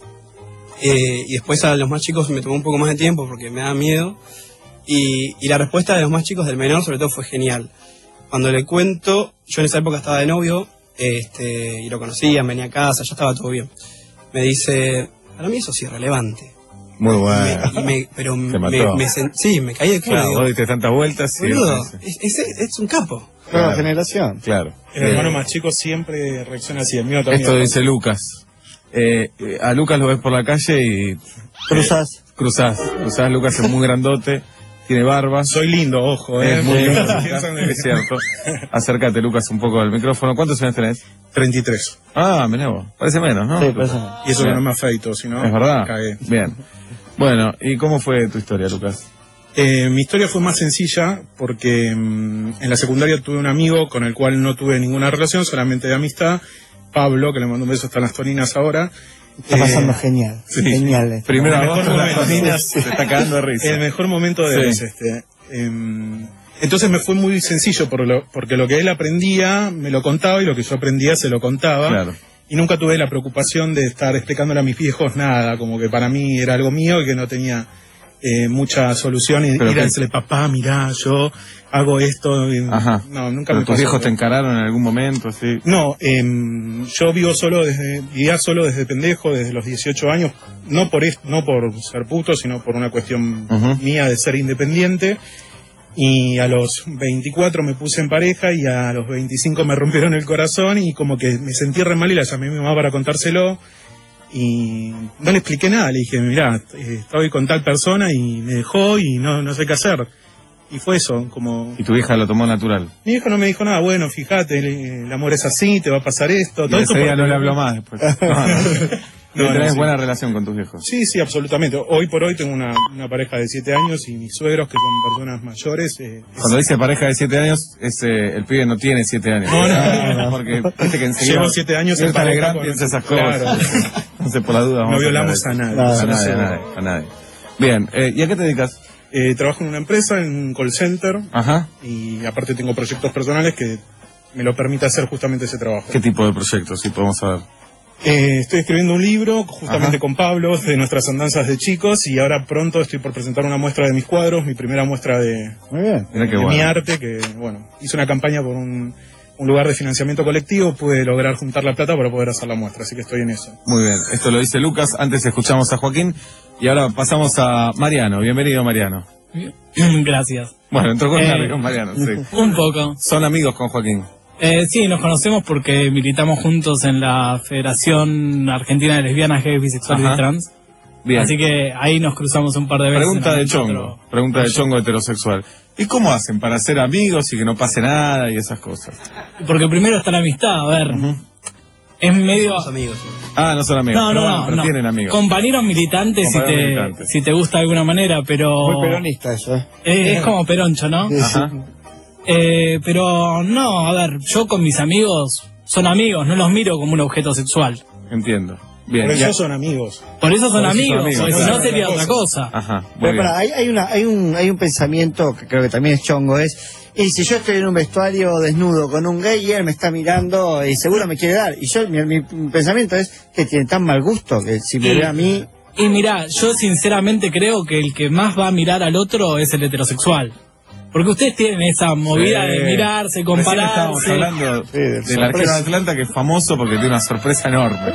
Eh, y después a los más chicos me tomó un poco más de tiempo porque me da miedo. Y, y la respuesta de los más chicos, del menor sobre todo, fue genial. Cuando le cuento, yo en esa época estaba de novio, este, y lo conocía, venía a casa, ya estaba todo bien. Me dice, para mí eso sí es irrelevante. Muy bueno. Y me, pero me, me, sí, me caí de culo. Claro, vos diste tantas vueltas. Boludo, es, es, es un capo. Nueva generación. Claro. El eh, hermano más chico siempre reacciona así, el mío también. Esto dice Lucas. Eh, a Lucas lo ves por la calle y... Cruzás. Eh, cruzás. Cruzás, Lucas es muy grandote, tiene barba. Soy lindo, ojo, eh. Es muy lindo. Es cierto. Acércate, Lucas, un poco al micrófono. ¿Cuántos años tenés? treinta y tres. Ah, mirá vos. Parece menos, ¿no? Sí, parece. Y eso que no me afeito, si no... Es verdad. Cagué. Bien. Bueno, ¿y cómo fue tu historia, Lucas? Eh, mi historia fue más sencilla porque mmm, en la secundaria tuve un amigo con el cual no tuve ninguna relación, solamente de amistad, Pablo, que le mando un beso, está en las Toninas ahora. Está eh, pasando genial, sí. genial. Eh. Primero agosto, las Toninas, se está cagando de risa. El mejor momento de sí. este. Eh, entonces me fue muy sencillo por lo, porque lo que él aprendía me lo contaba y lo que yo aprendía se lo contaba. Claro. Y nunca tuve la preocupación de estar explicándole a mis viejos nada, como que para mí era algo mío y que no tenía eh, mucha solución. Y ir a decirle, papá, mirá, yo hago esto. Y, Ajá. No, nunca ¿Pero me tus pasó. viejos te encararon en algún momento? Sí. No, eh, yo vivo solo desde, vivía solo desde pendejo, desde los dieciocho años, no por esto, no por ser puto, sino por una cuestión uh-huh. mía de ser independiente. Y a los veinticuatro me puse en pareja y a los veinticinco me rompieron el corazón y como que me sentí re mal y la llamé a mi mamá para contárselo y no le expliqué nada, le dije, mirá, estoy con tal persona y me dejó y no, no sé qué hacer. Y fue eso, como... ¿Y tu hija lo tomó natural? Mi hijo no me dijo nada, bueno, fíjate, el, el amor es así, te va a pasar esto. Y todo ese día no le habló más después. No, no. ¿Y no, tenés no, buena sí. relación con tus viejos? Sí, sí, absolutamente. Hoy por hoy tengo una, una pareja de siete años y mis suegros, que son personas mayores... Eh, Cuando es... dice pareja de siete años, es, eh, el pibe no tiene siete años. No, no, no. Porque viste que enseguida... Llevo siete años en pareja con... piensa esas cosas. Claro. No sé, por la duda. No violamos a, a nadie. A nadie, a nadie, a nadie. Bien, eh, ¿y a qué te dedicas? Eh, trabajo en una empresa, en un call center. Ajá. Y aparte tengo proyectos personales que me lo permite hacer justamente ese trabajo. ¿Qué tipo de proyectos, si podemos saber? Eh, estoy escribiendo un libro justamente Ajá. con Pablo de nuestras andanzas de chicos y ahora pronto estoy por presentar una muestra de mis cuadros, mi primera muestra de, Mirá qué de bueno. mi arte, que bueno, hice una campaña por un, un lugar de financiamiento colectivo, pude lograr juntar la plata para poder hacer la muestra, así que estoy en eso. Muy bien, esto lo dice Lucas, antes escuchamos a Joaquín y ahora pasamos a Mariano. Bienvenido, Mariano. Gracias. Bueno, entró con Eh, nervios, Mariano, sí. Un poco. Son amigos con Joaquín. Eh, sí, nos conocemos porque militamos juntos en la Federación Argentina de Lesbianas, Gays, Bisexuales Ajá. y Trans. Bien. Así que ahí nos cruzamos un par de veces. Pregunta en de el chongo, teatro. pregunta de chongo heterosexual. ¿Y cómo hacen para ser amigos y que no pase nada y esas cosas? Porque primero está la amistad, a ver. Es medio... amigos. Ah, no son amigos. No, pero no, bueno, no, pero no. tienen amigos. Compañeros militantes, si, Compañeros te, militantes. si te gusta de alguna manera, pero... Muy peronista eso, ¿eh? Es, es como peroncho, ¿no? Sí, sí. Ajá. Eh, pero no, a ver, yo con mis amigos son amigos, no los miro como un objeto sexual. Entiendo. Bien. Por ya- eso son amigos. Por eso son Por eso son amigos, amigos, porque si claro, no sería otra otra cosa. Ajá. Muy Pero bien. pará, hay, hay, una, hay, un, hay un pensamiento que creo que también es chongo, es, y si yo estoy en un vestuario desnudo con un gay y él me está mirando y seguro me quiere dar, y yo mi, mi pensamiento es que tiene tan mal gusto que si me Y- ve a mí... Y mira, yo sinceramente creo que el que más va a mirar al otro es el heterosexual. Porque ustedes tienen esa movida Sí. de mirarse, Recién compararse. estábamos hablando Sí, de del sorpresa. arquero de Atlanta que es famoso porque tiene una sorpresa enorme.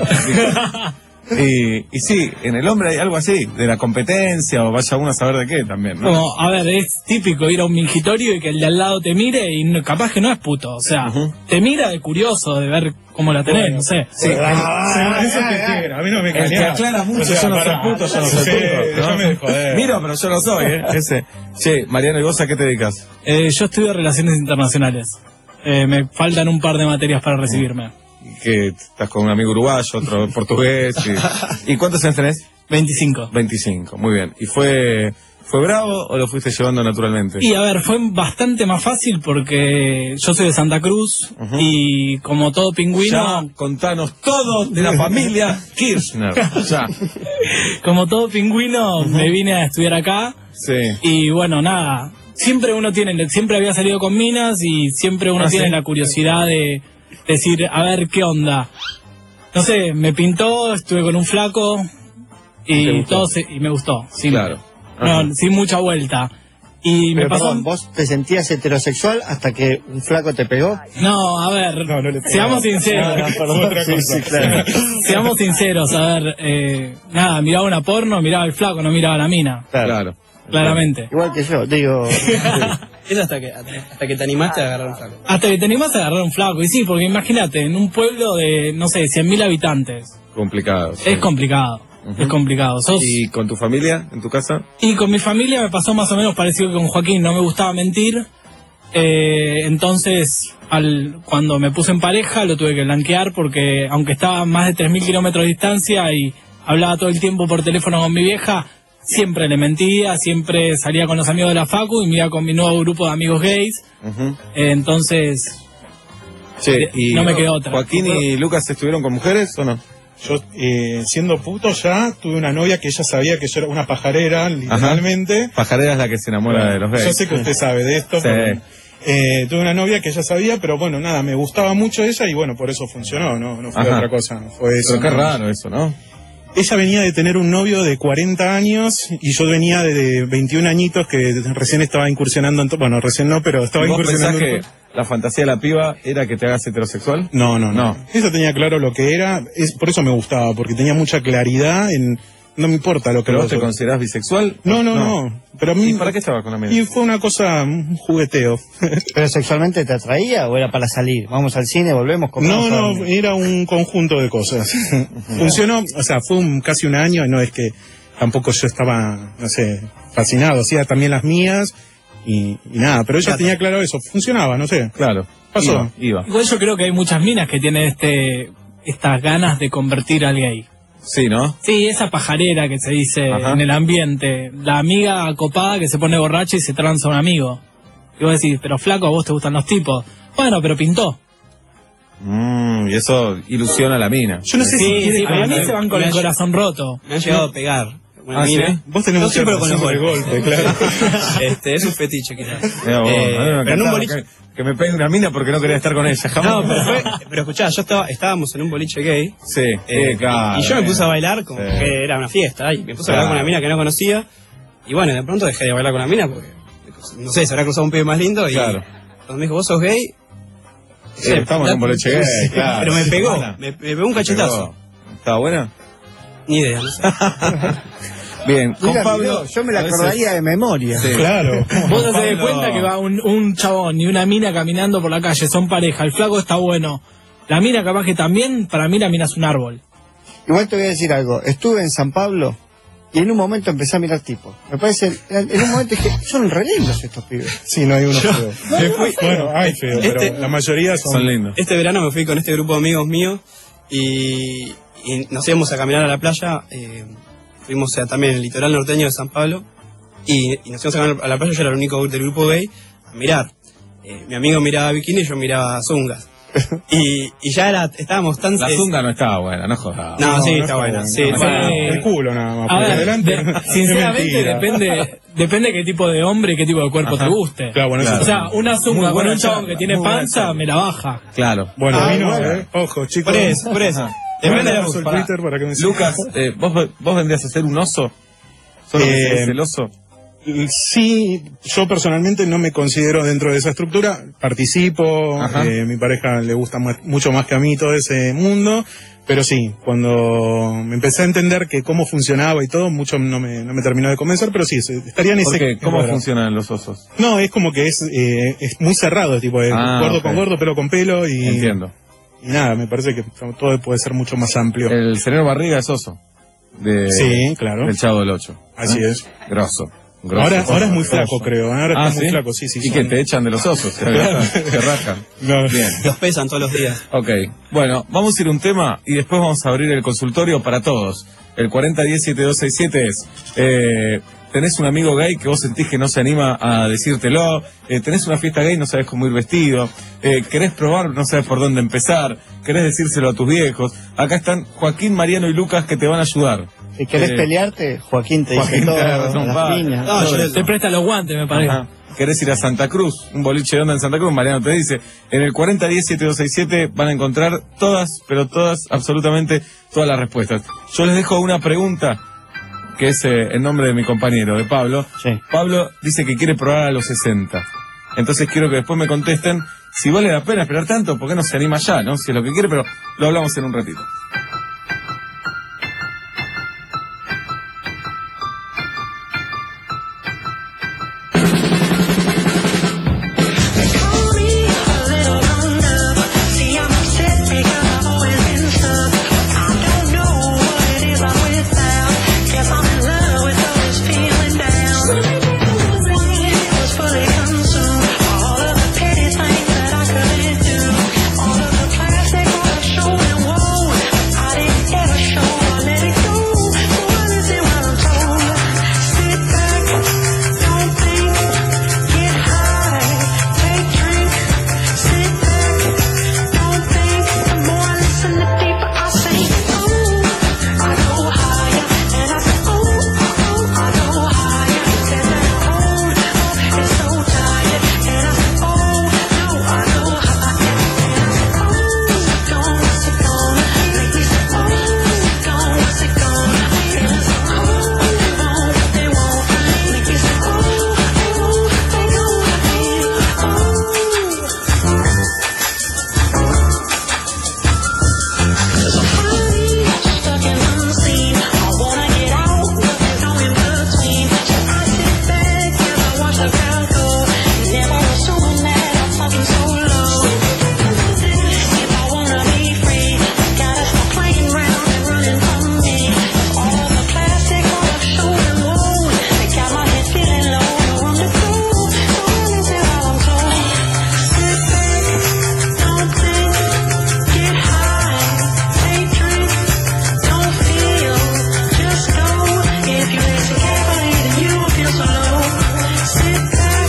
y, y sí, en el hombre hay algo así, de la competencia o vaya uno a saber de qué también, ¿no? Como, a ver, es típico ir a un mingitorio y que el de al lado te mire y no- capaz que no es puto. O sea, te mira de curioso, de ver cómo la tenés, Bueno, no sé. Sí, Ah, eso es que ah, quiera, a mí no me El que engañás. aclara mucho, O sea, yo no soy pará. puto, yo no soy Sí, puto. ¿no? déjame de joder. Miro, pero yo no soy, ¿eh? Ese. Che, Mariano, ¿y vos a qué te dedicas? Eh, yo estudio Relaciones Internacionales. Eh, me faltan un par de materias para recibirme. Que estás con un amigo uruguayo, otro portugués. ¿Y, ¿y cuántos años tenés? veinticinco. veinticinco, muy bien. ¿Y fue, fue bravo o lo fuiste llevando naturalmente? Y a ver, fue bastante más fácil porque yo soy de Santa Cruz y como todo pingüino, Ya, contanos todo de la familia Kirchner. Ya. como todo pingüino me vine a estudiar acá Sí. y bueno, nada, siempre uno tiene, siempre había salido con minas y siempre uno Ah, tiene ¿sí? la curiosidad de decir, a ver qué onda. No sé, me pintó, estuve con un flaco ¿Te y gustó? todo se- y me gustó. Sin, Claro. Ajá. no, sin mucha vuelta. Y me Pero pasó... perdón, vos te sentías heterosexual hasta que un flaco te pegó. No, a ver, No, no le seamos pegaba. sinceros. Ah, perdón, otra Sí, cosa. sí, claro. Seamos sinceros, a ver, eh, nada, miraba una porno, miraba el flaco, no miraba la mina, Claro. claramente. Igual que yo, digo... Es hasta que, hasta que te animaste a agarrar un flaco. Hasta que te animás a agarrar un flaco, y sí, porque imagínate, en un pueblo de, no sé, cien mil habitantes, Complicado. sí. es complicado, es complicado. Sos... ¿Y con tu familia, en tu casa? Y con mi familia me pasó más o menos parecido que con Joaquín, no me gustaba mentir, eh, entonces al, cuando me puse en pareja lo tuve que blanquear porque aunque estaba a más de tres mil kilómetros de distancia y hablaba todo el tiempo por teléfono con mi vieja, siempre le mentía, siempre salía con los amigos de la facu y me iba con mi nuevo grupo de amigos gays, Ujú. eh, entonces Che, y no me quedó otra. ¿Joaquín y Lucas estuvieron con mujeres o no? Yo, eh, siendo puto ya, tuve una novia que ella sabía que yo era una pajarera, literalmente. Pajarera es la que se enamora de los gays. Yo sé que usted sabe de esto. Sí. pero, eh, tuve una novia que ella sabía, pero bueno, nada, me gustaba mucho ella y bueno, por eso funcionó, no, no fue Ajá. otra cosa, no fue eso. Pero qué no. raro eso, ¿no? Ella venía de tener un novio de cuarenta años y yo venía de veintiún añitos que recién estaba incursionando en to- bueno, recién no, pero estaba ¿Y vos pensás incursionando en que la fantasía de la piba era que te hagas heterosexual? No, no, no. No. Ella tenía claro lo que era, es por eso me gustaba, porque tenía mucha claridad en... No me importa lo que ¿Pero vos los te otros- considerás bisexual? No, no, no. Pero a mí... ¿Y para qué estabas con la mina? Y fue una cosa, un jugueteo. ¿Pero sexualmente te atraía o era para salir? Vamos al cine, volvemos, No, comemos. no, algo? era un conjunto de cosas. Funcionó, o sea, fue un, casi un año, no es que tampoco yo estaba, no sé, fascinado, hacía también las mías y, y nada, pero ella tenía claro eso, funcionaba, no sé. Claro. Pasó. Iba, iba. Igual yo creo que hay muchas minas que tienen este estas ganas de convertir al gay. Sí, ¿no? Sí, esa pajarera que se dice Ajá. en el ambiente. La amiga copada que se pone borracha y se tranza a un amigo. Y vos decís, pero flaco, a vos te gustan los tipos. Bueno, pero pintó. Mm, y eso ilusiona a la mina. Yo no sé Sí, si quiere- sí, para a mí mí- se van con me el ha- corazón roto. Me han llegado a pegar una Ah, mina. ¿sí? Vos tenés Yo mucha siempre con los pasión por el golpes. golpe, claro. Este, es un fetiche quizás. Mira vos, Eh, a mí me pero en un encantaba boliche. que, que me pegue una mina porque no quería estar con ella, jamás. No, pero fue, pero escuchá, yo estaba, estábamos en un boliche gay. Sí, eh, eh, claro, y yo me eh. puse a bailar como Sí. que era una fiesta. Y me puse a Claro. bailar con una mina que no conocía. Y bueno, de pronto dejé de bailar con la mina porque, no sé, se habrá cruzado un pibe más lindo. Y Claro. cuando me dijo, ¿vos sos gay? Sí, estamos en un boliche gay, claro. Pero me pegó, Mala. me, me pegó un cachetazo. ¿Estaba buena? Ni idea, no sé. Bien, con Mira, Pablo. mirá, yo me la a veces- acordaría de memoria. Sí. Claro. Vos te das Pablo- cuenta que va un, un chabón y una mina caminando por la calle, son pareja, el flaco está bueno. La mina capaz que también, para mí la mina es un árbol. Igual te voy a decir algo. Estuve en San Pablo y en un momento empecé a mirar tipos. Me parece, en en un momento dije, son re lindos estos pibes. Sí, no hay uno Yo- feo. me fui- Bueno, hay feo, Este- pero la mayoría son, Son lindos. Este verano me fui con este grupo de amigos míos y, y nos íbamos a caminar a la playa. Eh, fuimos a, también en el litoral norteño de San Pablo y, y nos íbamos a caminar a la playa. Yo era el único del grupo gay a mirar. Eh, mi amigo miraba bikini y yo miraba zungas. Y, y ya era, estábamos tan... La eh, zunga no estaba buena, no jodas. No, sí, está está buena. bueno. Sí, No, sí. no, el culo nada más. A Por ver, adelante. de- es sinceramente mentira. depende depende qué tipo de hombre y qué tipo de cuerpo Ajá. te guste. Claro, bueno, eso O sea, una Muy zunga con buena un chabón charla, que tiene muy buena panza charla. me la baja. Claro. Bueno, Ah, a mí no, bueno. eh. Ojo, chicos. Por eso, por eso. Depende Depende de de la el Pará. Twitter para que me sigan. Lucas, eh, ¿vos, ¿vos vendrías a ser un oso? ¿Solo que Eh, seas el oso? Sí, yo personalmente no me considero dentro de esa estructura. Participo, Ajá. eh, mi pareja le gusta más- mucho más que a mí todo ese mundo. Pero sí, cuando me empecé a entender que cómo funcionaba y todo, mucho no me, no me terminó de convencer, pero sí, se- estaría en ¿Por ese... qué? ¿Cómo funcionan los osos? No, es como que es, eh, es muy cerrado, tipo de Ah, gordo ok. con gordo, pelo con pelo y... Entiendo. Y nada, me parece que todo puede ser mucho más amplio. El señor Barriga es oso. De, Sí, claro. Del Chavo del Ocho. Así ¿Eh? es. Grosso. grosso. Ahora, ahora es muy Grosso. flaco, creo. Ahora Ah, está muy ¿sí? flaco, sí, sí. Y son- que te echan de los osos. Se Claro. rajan, se rajan. No. Bien. Los pesan todos los días. Ok, bueno, vamos a ir a un tema y después vamos a abrir el consultorio para todos. El cuarenta diez setenta y dos sesenta y siete es, eh, tenés un amigo gay que vos sentís que no se anima a decírtelo, eh, tenés una fiesta gay, no sabés cómo ir vestido, eh, querés probar, no sabes por dónde empezar, querés decírselo a tus viejos. Acá están Joaquín, Mariano y Lucas que te van a ayudar. Si querés Eh, pelearte, Joaquín te Joaquín, dice todo, tenés razón, las va. piñas. No, yo Te presta los guantes, me parece. Ajá. ¿Querés ir a Santa Cruz? Un boliche de onda en Santa Cruz, Mariano te dice. En el cuarenta diez setenta y dos sesenta y siete van a encontrar todas, pero todas, absolutamente todas las respuestas. Yo les dejo una pregunta, que es eh, el nombre de mi compañero, de Pablo. Sí. Pablo dice que quiere probar a los sesenta. Entonces quiero que después me contesten si vale la pena esperar tanto, ¿por qué no se anima ya, no? Si es lo que quiere, pero lo hablamos en un ratito. Sit back.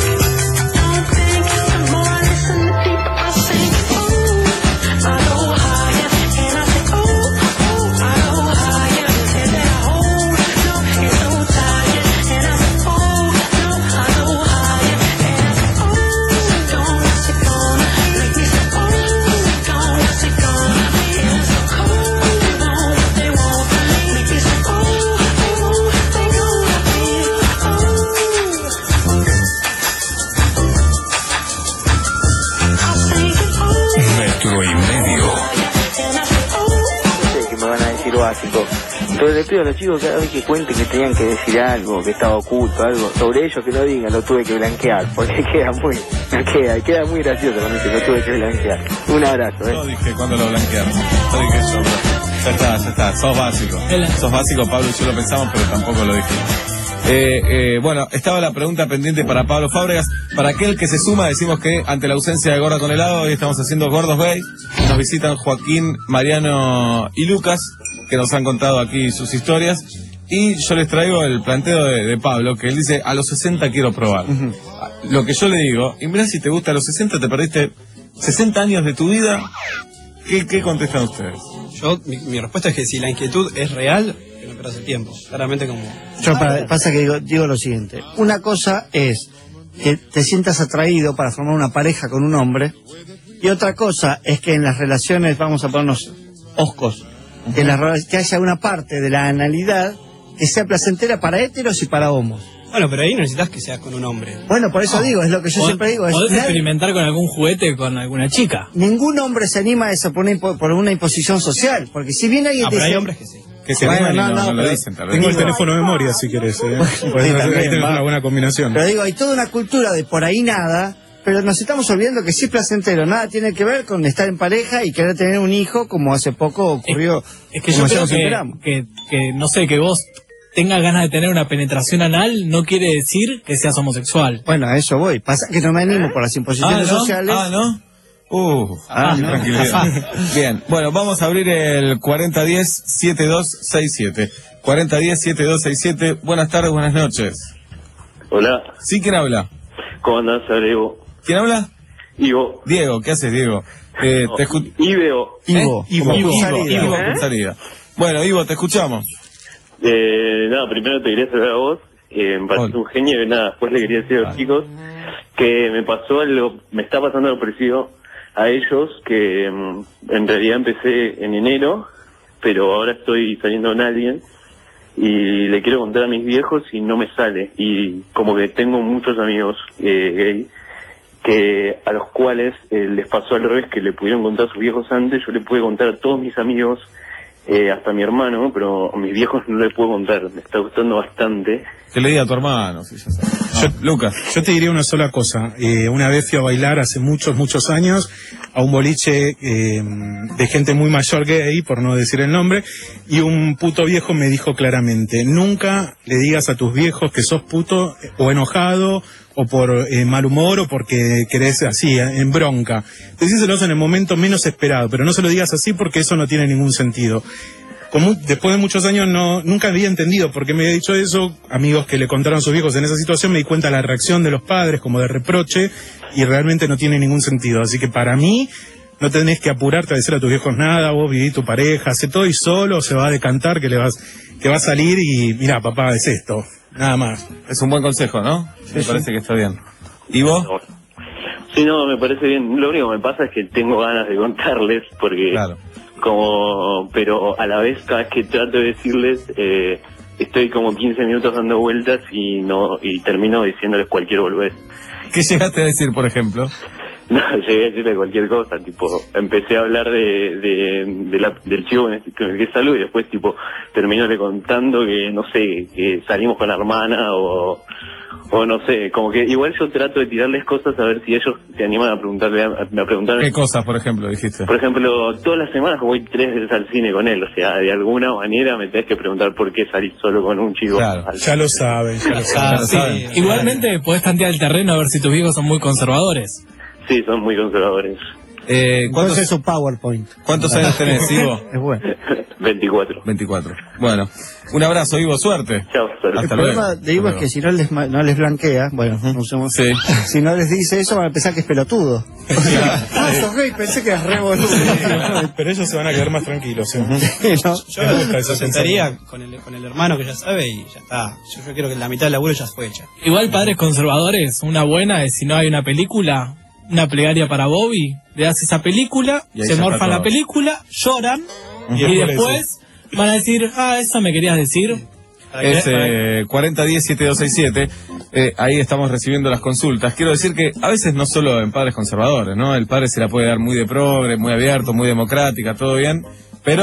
básico. Entonces le pido a los chicos cada vez que cuenten que tenían que decir algo, que estaba oculto, algo sobre ellos que no digan, lo tuve que blanquear, porque queda muy, no queda, queda muy gracioso cuando dice, lo tuve que blanquear. Un abrazo, eh. Yo dije cuando lo blanquearon. Yo dije eso, bro. Ya está, ya está, sos básico. Sos básico, Pablo y yo lo pensamos, pero tampoco lo dijimos. Eh, eh, bueno, estaba la pregunta pendiente para Pablo Fábregas. Para aquel que se suma, decimos que ante la ausencia de Gorda con helado, hoy estamos haciendo Gordos Gays. Nos visitan Joaquín, Mariano y Lucas, que nos han contado aquí sus historias. Y yo les traigo el planteo de, de Pablo, que él dice, a los sesenta quiero probar. Uh-huh. Lo que yo le digo, y mirá si te gusta, a los sesenta te perdiste sesenta años de tu vida. ¿Qué, qué contestan ustedes? Yo, mi, mi respuesta es que si la inquietud es real, que no pierdas el tiempo. Claramente como... Yo para, pasa que digo, digo lo siguiente. Una cosa es que te sientas atraído para formar una pareja con un hombre, y otra cosa es que en las relaciones, vamos a ponernos oscos, que, en las, que haya una parte de la analidad que sea placentera para héteros y para homos. Bueno, pero ahí necesitas que seas con un hombre. Bueno, por eso no. digo, es lo que yo Pod- siempre digo. Es Podés nadie, experimentar con algún juguete con alguna chica. ningún hombre se anima a eso por una, impo- por una imposición social, porque si bien alguien Ah, te pero hay dice... hombres que sí. Que se Bueno, animan y no, no, no, no lo pero- dicen, tal vez. Tengo Tengo el teléfono de memoria, si querés. ¿eh? Pues Sí, ahí también, tenés va. una buena combinación. Pero digo, hay toda una cultura de por ahí nada, pero nos estamos olvidando que sí es placentero, nada tiene que ver con estar en pareja y querer tener un hijo, como hace poco ocurrió. Es que como yo ya creo nos que, enteramos. que, que, no sé, que vos tengas ganas de tener una penetración anal no quiere decir que seas homosexual. Bueno, a eso voy. Pasa que no me animo por las imposiciones Ah, ¿no? sociales. Ah, ¿no? Uh, Ah, qué ¿no? tranquilidad. Bien, bueno, vamos a abrir el cuarenta diez, setenta y dos sesenta y siete. cuarenta diez, setenta y dos sesenta y siete. Buenas tardes, buenas noches. Hola. ¿Sí? ¿Quién habla? ¿Cómo andás, Ivo? ¿Quién habla? Ivo. Diego, ¿qué haces, Diego? Eh, te escu- Ivo. ¿Eh? Ivo. Ivo, Ivo. Ivo, Salida. Ivo, ¿Eh? con salida. Bueno, Ivo, te escuchamos. Eh, nada, primero te quería saludar a vos. Eh, me pareces un genio y nada, después le quería decir a los chicos que me pasó algo, me está pasando algo parecido a ellos, que mm, en realidad empecé en enero, pero ahora estoy saliendo con alguien y le quiero contar a mis viejos y no me sale. Y como que tengo muchos amigos eh, gay que a los cuales eh, les pasó al revés, que le pudieron contar a sus viejos antes. Yo le pude contar a todos mis amigos, eh, hasta a mi hermano, pero a mis viejos no le puedo contar. Me está gustando bastante. Que le diga a tu hermano, si ya sabes. Yo, Lucas. Yo te diría una sola cosa. Eh, una vez fui a bailar hace muchos, muchos años a un boliche eh, de gente muy mayor gay, por no decir el nombre, y un puto viejo me dijo claramente, nunca le digas a tus viejos que sos puto o enojado o por eh, mal humor o porque querés así, eh, en bronca. Decíselos en el momento menos esperado, pero no se lo digas así porque eso no tiene ningún sentido. Como, después de muchos años no nunca había entendido por qué me había dicho eso. Amigos que le contaron a sus viejos en esa situación, me di cuenta de la reacción de los padres como de reproche y realmente no tiene ningún sentido. Así que para mí no tenés que apurarte a decir a tus viejos nada, vos viví tu pareja, hace todo y solo se va a decantar que le vas que va a salir y mira, papá, es esto, nada más. Es un buen consejo, ¿no? Sí, me sí. parece que está bien. ¿Y vos? Sí, no, me parece bien. Lo único que me pasa es que tengo ganas de contarles porque... Claro. como pero a la vez cada vez que trato de decirles eh, estoy como quince minutos dando vueltas y no y termino diciéndoles cualquier boludez. ¿Qué llegaste a decir, por ejemplo? No, llegué a decirle cualquier cosa, tipo, empecé a hablar de, de, de la, del chico con el que salgo y después tipo termino le contando que no sé, que salimos con la hermana o o no sé, como que igual yo trato de tirarles cosas a ver si ellos se animan a preguntarle a, a preguntarme. ¿Qué cosas, por ejemplo, dijiste? Por ejemplo, todas las semanas voy tres veces al cine con él, o sea, de alguna manera me tenés que preguntar por qué salís solo con un chico. Claro, al- ya lo saben, ya lo Ah, saben. sí. Igualmente podés tantear el terreno a ver si tus viejos son muy conservadores. Sí, son muy conservadores. Eh, ¿cuántos, Entonces es un PowerPoint. ¿Cuántos años tenés, Ivo? Es bueno. veinticuatro. veinticuatro. Bueno, un abrazo, Ivo, suerte. Chao, El Hasta problema luego. de Ivo es que si no les, ma- no les blanquea, bueno, no usemos- Sí. si no les dice eso van a pensar que es pelotudo. Ah, sos gay, pensé que eras re boludo. Pero ellos se van a quedar más tranquilos. ¿eh? No. Me gusta Yo ese lo sentaría pensamiento. con el, con el hermano que ya sabe y ya está. Yo, yo creo que la mitad del laburo ya fue hecha. Igual padres conservadores, una buena es si no hay una película, una plegaria para Bobby, le das esa película, Y ahí se ya morfan está la todo. película, lloran Y y, después después van a decir, ah, eso me querías decir. Es eh, cuarenta diez, setenta y dos sesenta y siete. Eh, ahí estamos recibiendo las consultas. Quiero decir que a veces no solo en padres conservadores, ¿no? El padre se la puede dar muy de progre, muy abierto, muy democrática, todo bien, pero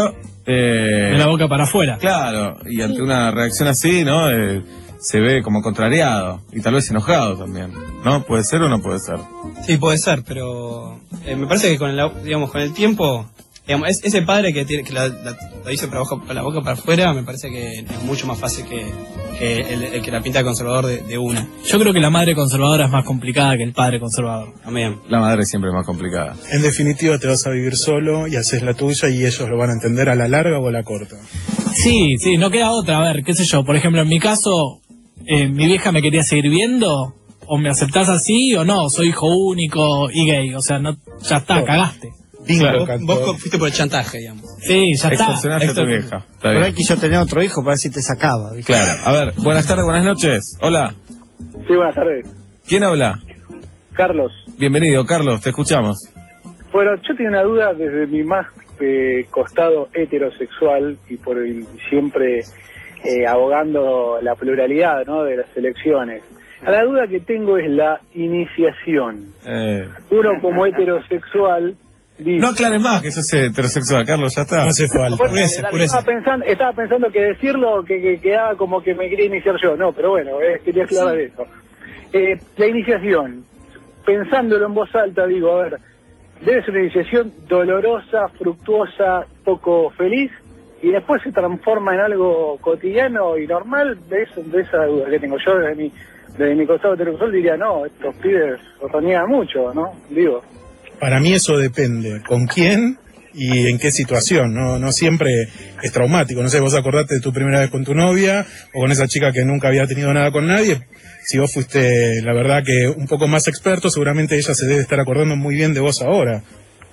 Eh, de la boca para afuera. Claro, y ante una reacción así, ¿no? Eh, se ve como contrariado y tal vez enojado también, ¿no? ¿Puede ser o no puede ser? Sí, puede ser, pero eh, me parece que con el, digamos, con el tiempo, digamos, es, ese padre que tiene que la, la, la dice para abajo, para la boca para afuera, me parece que es mucho más fácil que, que el, el que la pinta de conservador de, de una. Yo creo que la madre conservadora es más complicada que el padre conservador. También. La madre siempre es más complicada. En definitiva, te vas a vivir solo y haces la tuya y ellos lo van a entender a la larga o a la corta. Sí, sí, no queda otra. A ver, qué sé yo, por ejemplo, en mi caso, eh, mi vieja me quería seguir viendo, o me aceptás así o no, soy hijo único y gay, o sea, no, ya está, cagaste. Claro, vos, vos fuiste por el chantaje, digamos. Sí, ya está. Extorsionaste a tu vieja. Está Por bien. ahí quiso tener otro hijo para ver si te sacaba. ¿viste? Claro. A ver, buenas tardes, buenas noches. Hola. Sí, buenas tardes. ¿Quién habla? Carlos. Bienvenido, Carlos, te escuchamos. Bueno, yo tengo una duda desde mi más eh, costado heterosexual y por el, siempre eh, abogando la pluralidad, ¿no?, de las elecciones. La duda que tengo es la iniciación. Eh, Uno como heterosexual dice... no aclares más que sos heterosexual, Carlos, ya está. No hace falta. Bueno, estaba, pensando, estaba pensando que decirlo que, que quedaba como que me quería iniciar yo. No, pero bueno, eh, quería aclarar eso. Eh, la iniciación, pensándolo en voz alta, digo, a ver, debe ser una iniciación dolorosa, fructuosa, poco feliz, y después se transforma en algo cotidiano y normal. De, eso, de esa duda que tengo yo desde mi, desde mi costado heterosexual, diría, no, estos pibes reniegan mucho, ¿no? Digo. Para mí eso depende. ¿Con quién y en qué situación? No, no siempre es traumático. No sé, vos acordate de tu primera vez con tu novia o con esa chica que nunca había tenido nada con nadie. Si vos fuiste, la verdad, que un poco más experto, seguramente ella se debe estar acordando muy bien de vos ahora.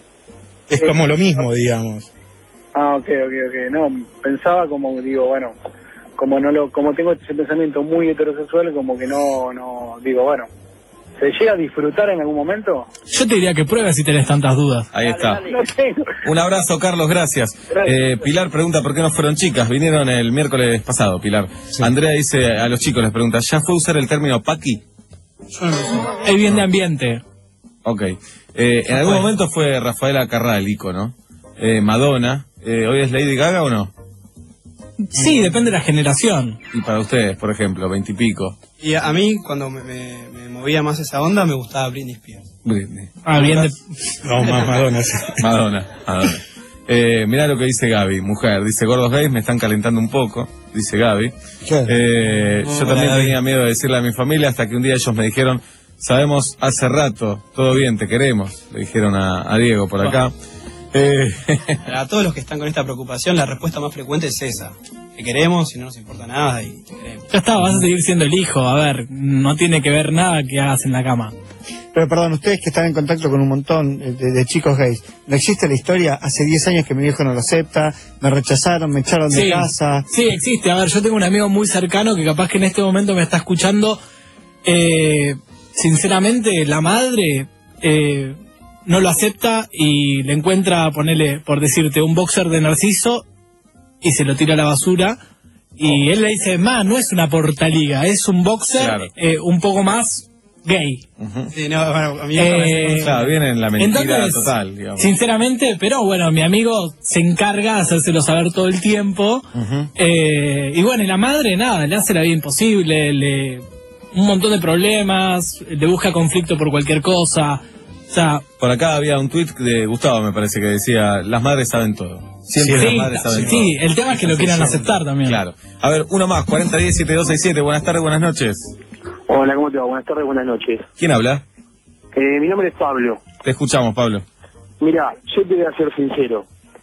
Es como lo mismo, digamos. Ah, ok, ok, ok. No, pensaba como, digo, bueno, como no lo, como tengo ese pensamiento muy heterosexual, como que no, no, digo, bueno, ¿se llega a disfrutar en algún momento? Yo te diría que pruebes si tenés tantas dudas. Ahí está. No tengo. Un abrazo, Carlos, gracias. Gracias. Eh, Pilar pregunta por qué no fueron chicas. Vinieron el miércoles pasado, Pilar. Andrea dice a los chicos, les pregunta, ¿ya fue a usar el término paqui? Es bien de ambiente. Ok. Eh, en algún momento fue Rafaela Carrà, ícono. Eh, Madonna. Eh, ¿Hoy es Lady Gaga o no? Sí, depende de la generación. Y para ustedes, por ejemplo, veintipico. Y a, a mí, cuando me, me, me movía más esa onda, me gustaba Britney Spears. Britney. Ah, bien de... No, más Madonna, sí. Madonna. Madonna. Eh, mirá lo que dice Gaby, mujer. Dice, gordos gays me están calentando un poco, dice Gaby. Eh, yo también tenía miedo de decirle a mi familia hasta que un día ellos me dijeron, sabemos hace rato, todo bien, te queremos. Le dijeron a, a Diego por acá. Eh, A todos los que están con esta preocupación, la respuesta más frecuente es esa. Te queremos y no nos importa nada y te queremos. Ya está, vas a seguir siendo el hijo. A ver, no tiene que ver nada que hagas en la cama. Pero perdón, ustedes que están en contacto con un montón de, de chicos gays, ¿no existe la historia? Hace diez años que mi viejo no lo acepta, me rechazaron, me echaron de Sí, casa. sí, existe. A ver, yo tengo un amigo muy cercano que capaz que en este momento me está escuchando. Eh, sinceramente, la madre eh, no lo acepta y le encuentra, ponele, por decirte, un boxer de Narciso y se lo tira a la basura. Y él le dice, ma, no es una portaliga, es un boxer Claro. eh, un poco más gay. Sí, no, bueno, a mí Eh, claro, viene en la mentira entonces, total, digamos. Sinceramente, pero bueno, mi amigo se encarga de hacérselo saber todo el tiempo. Ujú. Eh, y bueno, y la madre, nada, le hace la vida imposible, le un montón de problemas, le busca conflicto por cualquier cosa. O sea, Por acá había un tuit de Gustavo, me parece, que decía, las madres saben todo. Siempre sí, las madres saben todo. sí, el tema es que lo quieran aceptar también. Claro. A ver, uno más, cuarenta diez siete dos seis siete. Buenas tardes, buenas noches. Hola, ¿cómo te va? Buenas tardes, buenas noches. ¿Quién habla? Eh, mi nombre es Pablo. Te escuchamos, Pablo. Mira, yo te voy a ser sincero.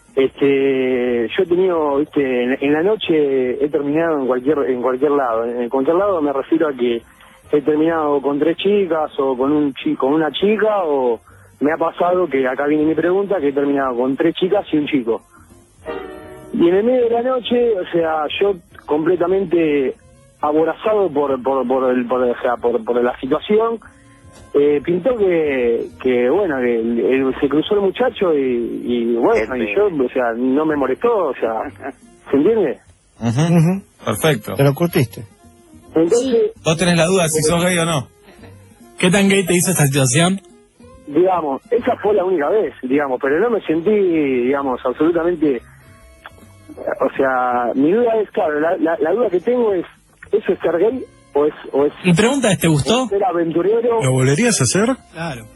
Este, yo he tenido, viste, en, en la noche he terminado en cualquier en cualquier lado. En cualquier lado me refiero a que he terminado con tres chicas o con un chico, con una chica, o me ha pasado que acá viene mi pregunta, que he terminado con tres chicas y un chico. Y en el medio de la noche, o sea, yo completamente aborazado por por por el por, o sea, por, por la situación, eh, pintó que que bueno, que el- el- se cruzó el muchacho y, y bueno, y yo, o sea, no me molestó, o sea, ¿se entiende? Ujú. Perfecto. ¿Te lo curtiste? Entonces, ¿Vos tenés la duda si sos gay o no? ¿Qué tan gay te hizo esta situación? digamos, esa fue la única vez, digamos, pero no me sentí, digamos, absolutamente o sea, mi duda es, claro, la, la, la duda que tengo es, ¿eso es ser gay o es, o es Mi pregunta es, ¿te gustó? ser aventurero? ¿Lo volverías a hacer? Claro.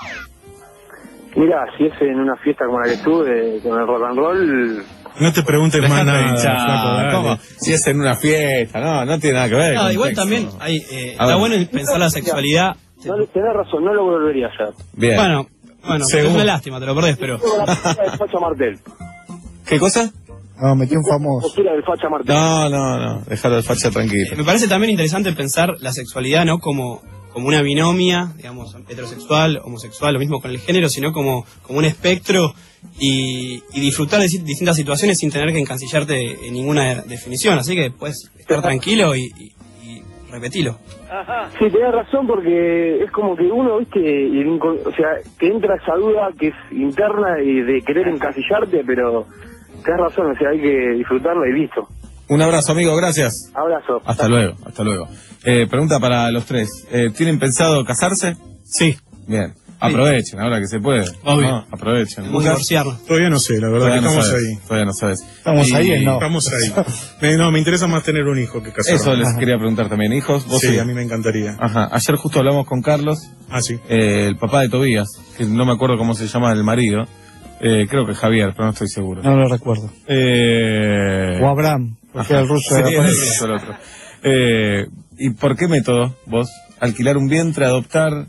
Mira, si es en una fiesta como la que estuve, con el rock and roll... No te preguntes más Dejate nada, de hinchar, flaco, dale. ¿cómo? Si es en una fiesta, no, no tiene nada que ver. No, con igual sexo. también hay, eh, A está ver. bueno pensar la sexualidad. No, tenés razón, no lo volvería a hacer. Bien. Bueno, bueno, Según- es una lástima, te lo perdés, pero... Tengo la postura del Facha Martel. ¿Qué cosa? No, metí un famoso. Postura del Facha Martel. No, no, no, déjalo de facha tranquilo. Me parece también interesante pensar la sexualidad no como, como una binomia, digamos, heterosexual, homosexual, lo mismo con el género, sino como, como un espectro y, y disfrutar de si- distintas situaciones sin tener que encansillarte en ninguna de- definición. Así que puedes estar tranquilo y, y, y repetilo. Sí, tenés razón porque es como que uno, viste, y el inco- o sea, que entra esa duda que es interna y de querer encasillarte, pero tenés razón, o sea, hay que disfrutarlo y listo. Un abrazo, amigo, gracias. Abrazo. Hasta luego, hasta luego. Eh, pregunta para los tres. Eh, ¿Tienen pensado casarse? Sí. Bien. Aprovechen, ahora que se puede. Obvio. ¿no? Aprovechen. Vamos a Lucas, divorciarnos. Todavía no sé, la verdad, todavía que no estamos sabes, ahí. Todavía no sabes. Estamos Y- ahí, ¿no? Estamos ahí. Me- no, me interesa más tener un hijo que casarme. Eso les quería preguntar también. ¿Hijos? ¿Vos Sí, a mí me encantaría. Ajá. Ayer justo hablamos con Carlos, Ah, sí. eh, el papá de Tobías, que no me acuerdo cómo se llama el marido. Eh, creo que Javier, pero no estoy seguro. No lo recuerdo. Eh... O Abraham, porque Ajá. el ruso Sí, era el parecido. ruso el otro. Eh, ¿Y por qué método vos? ¿Alquilar un vientre, adoptar?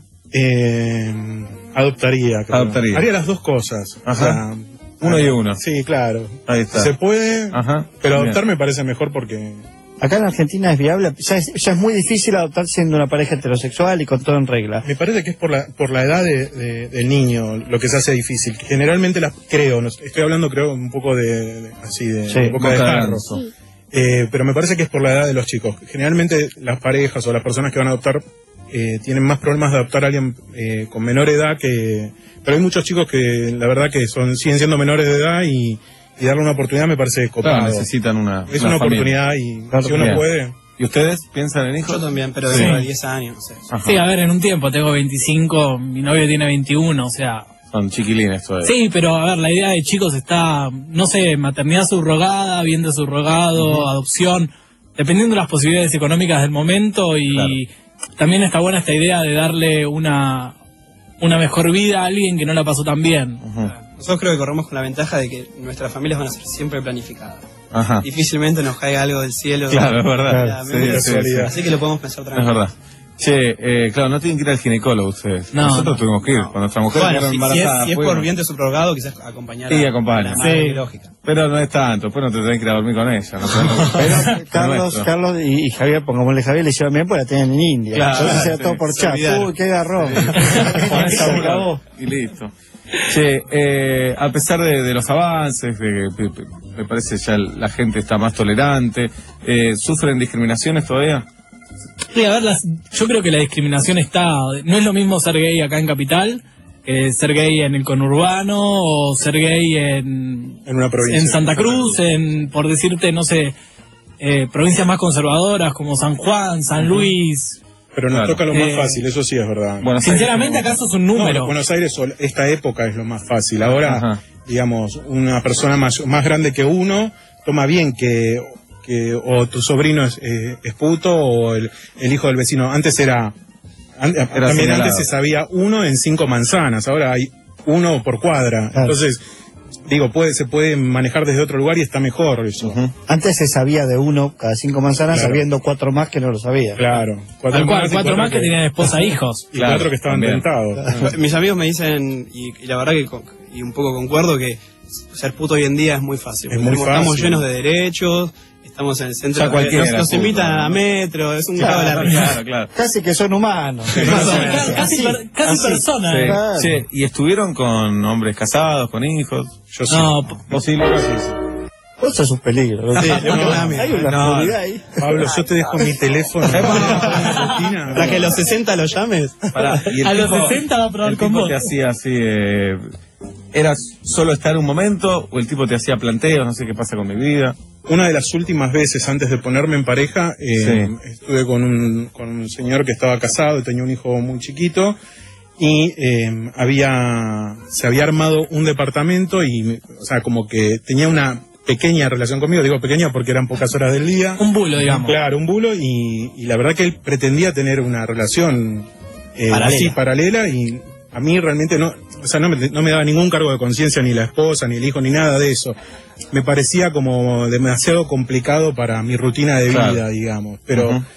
Eh, adoptaría, creo. Adoptaría. Haría las dos cosas. Ajá. O sea, Uno y uno. Sí, claro. Ahí está. Se puede, Ajá. pero Bien. adoptar me parece mejor porque... Acá en Argentina es viable, ya es, ya es muy difícil adoptar siendo una pareja heterosexual y con todo en regla. Me parece que es por la, por la edad de, de- del niño lo que se hace difícil. Generalmente las creo, no sé, estoy hablando creo un poco de, de- así de, Sí, de boca de boca de jarro. ganso. Eh, pero me parece que es por la edad de los chicos. Generalmente las parejas o las personas que van a adoptar eh, tienen más problemas de adoptar a alguien eh, con menor edad que... Pero hay muchos chicos que la verdad que son siguen siendo menores de edad y, y darle una oportunidad me parece copado. Claro, necesitan una. Es una, familia. oportunidad y si uno Bien. puede... ¿Y ustedes piensan en hijos? Yo también, pero Sí. dentro de diez años, no sé. Ajá. Sí, a ver, en un tiempo tengo veinticinco, mi novio tiene veintiuno, o sea... Son chiquilines todavía. Sí, pero a ver, la idea de chicos está, no sé, maternidad subrogada, bien de subrogado, adopción, dependiendo de las posibilidades económicas del momento y también está buena esta idea de darle una, una mejor vida a alguien que no la pasó tan bien. Ujú. Nosotros creo que corremos con la ventaja de que nuestras familias van a ser siempre planificadas. Ajá. Difícilmente nos caiga algo del cielo. Claro, es verdad. Claramente. Sí, sí, sí. Así que lo podemos pensar Es tranquilo. verdad. Che, eh, claro, no tienen que ir al ginecólogo ustedes. No, Nosotros no. tuvimos que ir. Cuando nuestra mujer Bueno, quedó si, si es, embarazada. si es fuimos. por vientre subrogado, quizás acompañar Sí, a, acompaña. a la madre Sí. biológica. Pero no es tanto, después no te tenés que ir a dormir con ella. No podemos- Pero Carlos, nuestro. Carlos y, y Javier, pongámosle Javier, le llevan bien porque la tenían en India. Claro, Entonces era sí, todo por se chat. olvidaron. Uy, qué garrón. Ponés Se a acabó. hablar y listo. Che, eh, a pesar de, de los avances, de que pe- pe- me parece ya la gente está más tolerante, eh, ¿sufren discriminaciones todavía? Sí, a ver, las, yo creo que la discriminación está, no es lo mismo ser gay acá en Capital que ser gay en el conurbano o ser gay en, En una provincia. en Santa Cruz, en, por decirte, no sé, eh, provincias más conservadoras como San Juan, San Luis. Pero nos Claro. toca lo Eh, más fácil, eso sí es verdad. Bueno, Sinceramente, acaso es un número. No, Buenos Aires, o- esta época es lo más fácil. Ahora, Ajá. digamos, una persona más, más grande que uno toma bien que, que o tu sobrino es, eh, es puto o el, el hijo del vecino. Antes era, an- también señalado. antes se sabía uno en cinco manzanas, ahora hay uno por cuadra. Claro. Entonces, digo, puede, se puede manejar desde otro lugar y está mejor eso. Ujú. Antes se sabía de uno cada cinco manzanas, Claro. sabiendo cuatro más que no lo sabía. Claro. Tal cual, y cuatro más que tenían esposa e hijos. Y Claro, cuatro que estaban también. tentados. Mis amigos me dicen, y, y la verdad que con- y un poco concuerdo, que ser puto hoy en día es muy fácil. Es porque muy tenemos- Estamos fácil. llenos de derechos, estamos en el centro, Ya cualquiera nos, nos es puto, invitan ¿no? a metro, es un Claro, cago de la risa. Claro, claro. Casi que son humanos. Casi, casi, per- casi así. persona. Sí. eh. Claro. Che, ¿y estuvieron con hombres casados, con hijos? Yo sí. No, p- ¿Vos sí, Lucas? Vos sos un peligro. Sí, ¿no? no, no, Hay una no. oscuridad ahí. Pablo, yo te dejo mi teléfono. Rutina. Para que a los sesenta lo llames. Pará, y el a los tipo- sesenta va a probar el con tipo vos. te hacía así, eh, ¿era solo estar un momento o el tipo te hacía planteos, no sé qué pasa con mi vida? Una de las últimas veces antes de ponerme en pareja, eh, estuve con un, con un señor que estaba casado y tenía un hijo muy chiquito y eh, había se había armado un departamento y, o sea, como que tenía una pequeña relación conmigo, digo pequeña porque eran pocas horas del día. Un bulo, digamos. Claro, un bulo, y, y la verdad que él pretendía tener una relación eh, Paralela. así paralela, y a mí realmente no, o sea, no me, no me daba ningún cargo de conciencia, ni la esposa, ni el hijo, ni nada de eso. Me parecía como demasiado complicado para mi rutina de vida, Claro. digamos. Pero Ujú.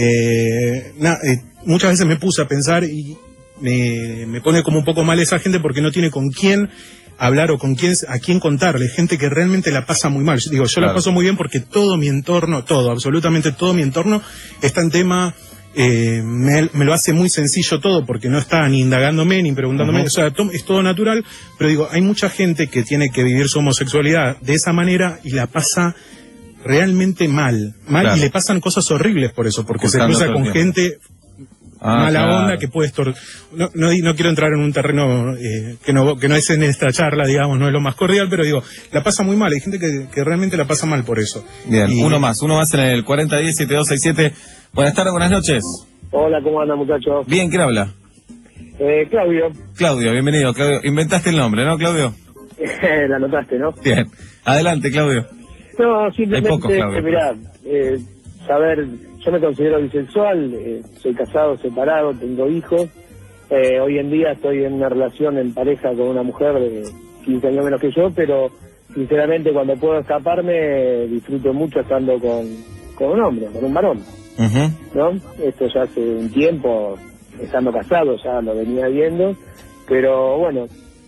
eh, na- eh, muchas veces me puse a pensar y me, me pone como un poco mal esa gente porque no tiene con quién hablar o con quién, a quién contarle. Gente que realmente la pasa muy mal. Yo digo, yo Claro. la paso muy bien porque todo mi entorno, todo, absolutamente todo mi entorno está en tema. Eh, me, me lo hace muy sencillo todo porque no está ni indagándome ni preguntándome, Ujú. o sea, to- es todo natural, pero digo, hay mucha gente que tiene que vivir su homosexualidad de esa manera y la pasa realmente mal, mal, Claro. y le pasan cosas horribles por eso, porque se Ocultando cruza todo el con tiempo. gente Ah, mala claro. onda que puede estor... no, no, no quiero entrar en un terreno eh, que no que no es en esta charla, digamos, no es lo más cordial, pero digo, la pasa muy mal, hay gente que, que realmente la pasa mal por eso. Bien, Y- uno más, uno más en el cuarenta diez siete dos seis siete. Buenas tardes, buenas noches. Hola, ¿cómo andan, muchachos? Bien, ¿quién habla? Eh, Claudio, Claudio, bienvenido. Claudio, inventaste el nombre, ¿no, Claudio? la notaste, ¿no? Bien. Adelante, Claudio. No, Hay simplemente, pocos, Claudio. eh, mirá, eh, saber, yo me considero bisexual, eh, soy casado, separado, tengo hijos. Eh, hoy en día estoy en una relación en pareja con una mujer de quince años menos que yo, pero sinceramente cuando puedo escaparme disfruto mucho estando con, con un hombre, con un varón, Ujú. ¿no? Esto ya hace un tiempo, estando casado, ya lo venía viendo, pero bueno,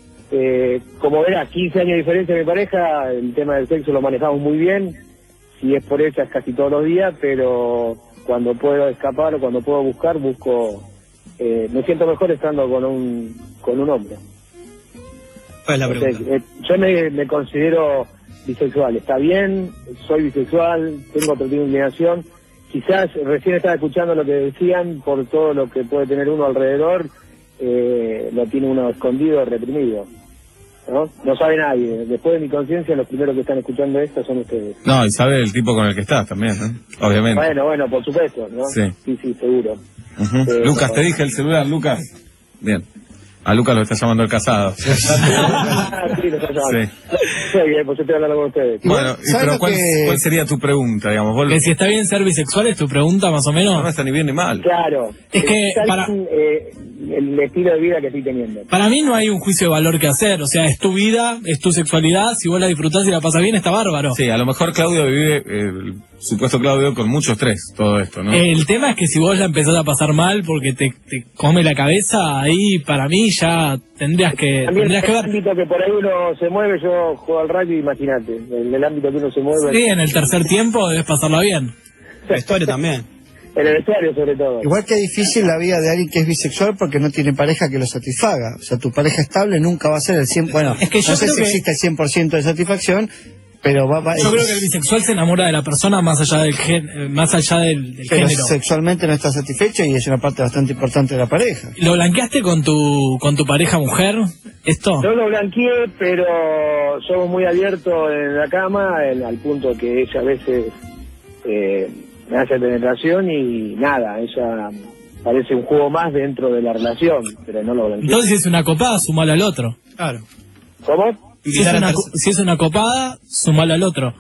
eh, como verás, quince años de diferencia de mi pareja, el tema del sexo lo manejamos muy bien, si es por ella es casi todos los días, pero cuando puedo escapar o cuando puedo buscar, busco, eh, me siento mejor estando con un, con un hombre. ¿Cuál es la O sea, pregunta? eh, yo me, me considero bisexual, está bien, soy bisexual, tengo otro tipo de inclinación. Quizás recién estaba escuchando lo que decían, por todo lo que puede tener uno alrededor, eh, lo tiene uno escondido, reprimido. ¿No? No sabe nadie. Después de mi conciencia, los primeros que están escuchando esto son ustedes. No, y sabe el tipo con el que estás también, ¿no? Obviamente. Bueno, bueno, por supuesto, ¿no? Sí. sí, sí, seguro. Ujú. Eh, Lucas, no. te dije el celular, Lucas. Bien. A Lucas lo está llamando el casado. Ah, sí, lo está llamando. Sí. Sí, bien, pues yo estoy hablando con ustedes. Bueno, y- ¿sabes pero lo ¿cuál, que- cuál sería tu pregunta, digamos? Vos- Que si está bien ser bisexual es tu pregunta, más o menos. No está ni bien ni mal. Claro. Es que Está para- bien, eh, el estilo de vida que estoy teniendo. Para mí no hay un juicio de valor que hacer, o sea, es tu vida, es tu sexualidad, si vos la disfrutás y la pasas bien, está bárbaro. Sí, a lo mejor Claudio vive, eh, el supuesto Claudio, con mucho estrés, todo esto, ¿no? El tema es que si vos la empezás a pasar mal porque te, te come la cabeza, ahí para mí ya tendrías que, También tendrías que en ver. el ámbito que por ahí uno se mueve, yo juego al rugby, imagínate. En el ámbito que uno se mueve. Sí, en el tercer tiempo debes pasarla bien. Vestuario también. En el vestuario, sobre todo. Igual que es difícil la vida de alguien que es bisexual porque no tiene pareja que lo satisfaga. O sea, tu pareja estable nunca va a ser el cien por ciento. Bueno, Es que yo no sé creo si que- existe el cien por ciento de satisfacción, pero va, va- Yo creo que el bisexual se enamora de la persona más allá del gen- eh, más allá del, del pero género. sexualmente no está satisfecho y es una parte bastante importante de la pareja. ¿Lo blanqueaste con tu con tu pareja mujer? ¿Esto? Yo lo blanqueé, pero somos muy abiertos en la cama, en- al punto que ella a veces eh, me hace penetración y nada, ella parece un juego más dentro de la relación, pero no lo blanqueé. Entonces si es una copada, sumalo al otro. Claro. ¿Cómo? Si es, una, co- si es una copada, sumalo al otro.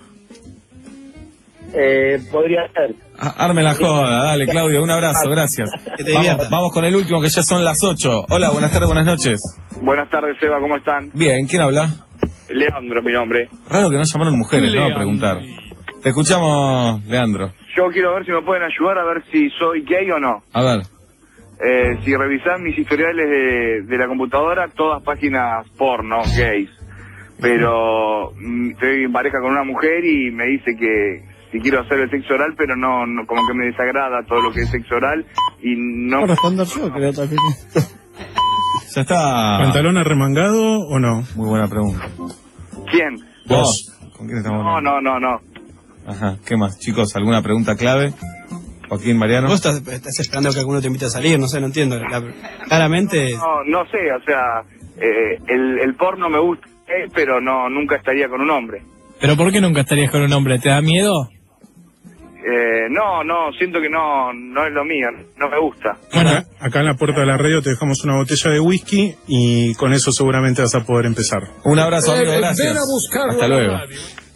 Eh, podría ser. Ah, Arme la joda, dale, Claudio, un abrazo, gracias. Que te Vamos, diviertas. vamos con el último, que ya son las ocho. Hola, buenas tardes, buenas noches. Buenas tardes, Seba, ¿cómo están? Bien, ¿quién habla? Leandro, mi nombre. Raro que no llamaron mujeres, ¿no? A preguntar. Te escuchamos, Leandro. Yo quiero ver si me pueden ayudar a ver si soy gay o no. A ver. Eh, si revisan mis historiales de, de la computadora, todas páginas porno, gays. Pero mm, estoy en pareja con una mujer y me dice que si quiero hacer el sexo oral, pero no, no como que me desagrada todo lo que es sexo oral y no... Puedo responder yo, creo también. Ya está. ¿Pantalón arremangado o no? Muy buena pregunta. ¿Quién? ¿Vos? ¿Con quién estamos No, hablando? no, no, no. Ajá, ¿qué más? Chicos, ¿alguna pregunta clave? Joaquín, Mariano. Vos estás, estás esperando que alguno te invite a salir, no sé, no entiendo. La- claramente, No, no sé, o sea, eh, el, el porno me gusta, eh, pero no, nunca estaría con un hombre. ¿Pero por qué nunca estarías con un hombre? ¿Te da miedo? Eh, no, no, siento que no, no es lo mío, no me gusta. Acá, acá en la puerta de la radio te dejamos una botella de whisky y con eso seguramente vas a poder empezar. Un abrazo, amigo, Eh, gracias. ven a buscarlo Hasta a la luego. radio.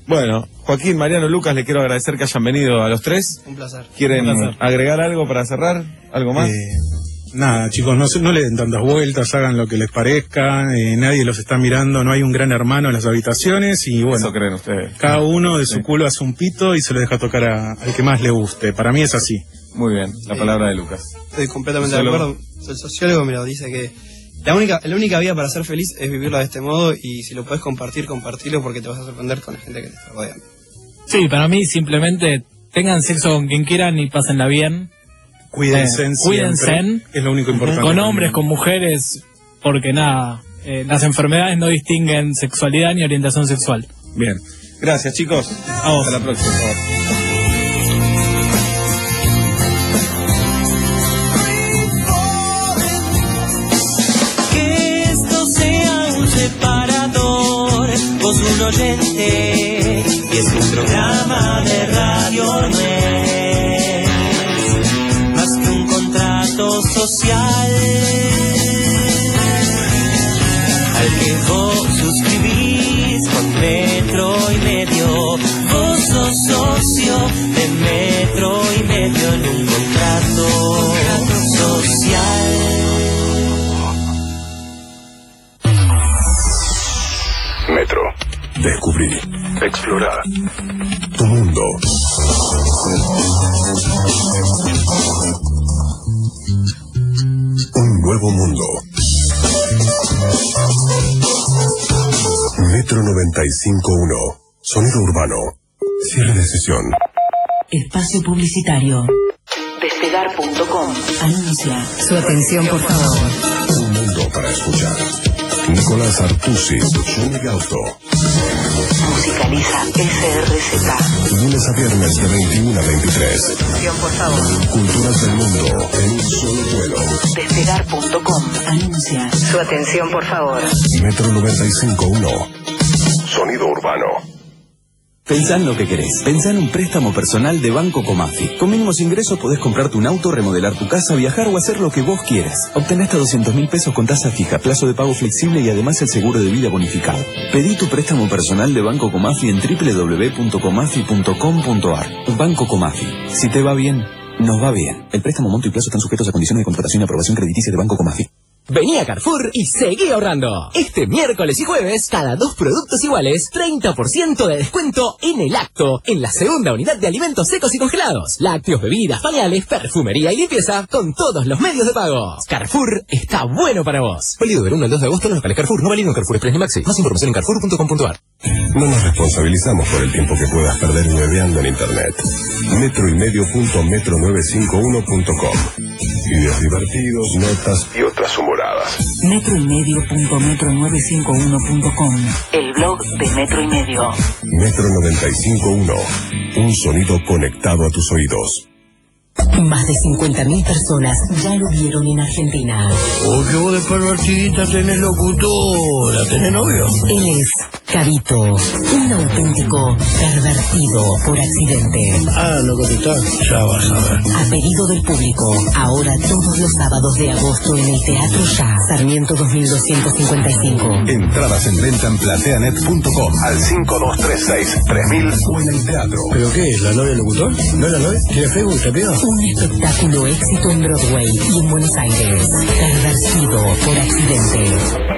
Bueno, Joaquín, Mariano, Lucas, le quiero agradecer que hayan venido a los tres. Un placer. ¿Quieren Un placer. agregar algo para cerrar? ¿Algo más? Eh, nada, chicos, no, se- no le den tantas vueltas, hagan lo que les parezca, eh, nadie los está mirando, no hay un gran hermano en las habitaciones y bueno, Eso creen ustedes. cada uno de su culo hace un pito y se lo deja tocar a- al que más le guste. Para mí es así. Muy bien, la palabra de Lucas. Estoy completamente de Sociólogo. acuerdo. El sociólogo me lo dice que la única, la única vía para ser feliz es vivirla de este modo y si lo puedes compartir, compartirlo porque te vas a sorprender con la gente que te está rodeando. Sí, para mí simplemente tengan sexo con quien quieran y pásenla bien. Cuídense, Eh, cuídense. siempre, es lo único importante. Con hombres, con mujeres, porque nada, eh, las enfermedades no distinguen sexualidad ni orientación sexual. Bien. Gracias, chicos. Hasta la próxima. Que esto sea un separador, vos un oyente, y es un programa de radio, no es más que un contrato social al que vos suscribís con metro y medio. Vos sos socio de metro y medio en un contrato social. Metro. Descubrí. Explorar. Tu mundo. Un nuevo mundo. Metro noventa y cinco punto uno. Sonido urbano. Cierre de sesión. Espacio publicitario. Despegar punto com. Anuncia. Su atención, por favor. Un mundo para escuchar. Nicolás Artusi, Sonic Auto. Musicaliza S R Z. Lunes a viernes de veintiuno a veintitrés. Atención, por favor. Culturas del mundo en un solo vuelo. Despegar punto com. Anuncia. Su atención, por favor. Metro noventa y cinco punto uno. Sonido urbano. Pensá en lo que querés. Pensá en un préstamo personal de Banco Comafi. Con mínimos ingresos podés comprarte un auto, remodelar tu casa, viajar o hacer lo que vos quieras. Obtenés hasta doscientos mil pesos con tasa fija, plazo de pago flexible y además el seguro de vida bonificado. Pedí tu préstamo personal de Banco Comafi en doble u doble u doble u punto comafi punto com punto ar. Banco Comafi. Si te va bien, nos va bien. El préstamo, monto y plazo están sujetos a condiciones de contratación y aprobación crediticia de Banco Comafi. Vení a Carrefour y seguí ahorrando. Este miércoles y jueves, cada dos productos iguales, treinta por ciento de descuento en el acto, en la segunda unidad de alimentos secos y congelados, lácteos, bebidas, pañales, perfumería y limpieza, con todos los medios de pago. Carrefour está bueno para vos. Válido del uno al dos de agosto en los locales Carrefour, no válido en Carrefour Express ni Maxi. Más información en carrefour punto com punto ar. No nos responsabilizamos por el tiempo que puedas perder hueveando en internet. Metro y medio punto metro novecientos cincuenta y uno punto com. Videos divertidos, notas y otras humoradas. Metro y medio punto metro novecientos cincuenta y uno punto com. El blog de Metro y Medio. Metro noventa y cinco punto uno. Un sonido conectado a tus oídos. Más de cincuenta mil personas ya lo vieron en Argentina. Oh, qué vos de pervertidita tenés locutora, tenés novio. Él es Cabito, un auténtico pervertido por accidente. Ah, no contestás, ya vas a ver. A pedido del público, ahora todos los sábados de agosto en el Teatro Ya, Sarmiento dos mil doscientos cincuenta y cinco. Entradas en venta en plateanet punto com al cinco dos tres seis tres mil o en el teatro. ¿Pero qué es? ¿La novia del locutor? ¿No es la novia? ¿Tiene Facebook? ¿Te pido? Un espectáculo éxito en Broadway y en Buenos Aires. Pervertido por accidente.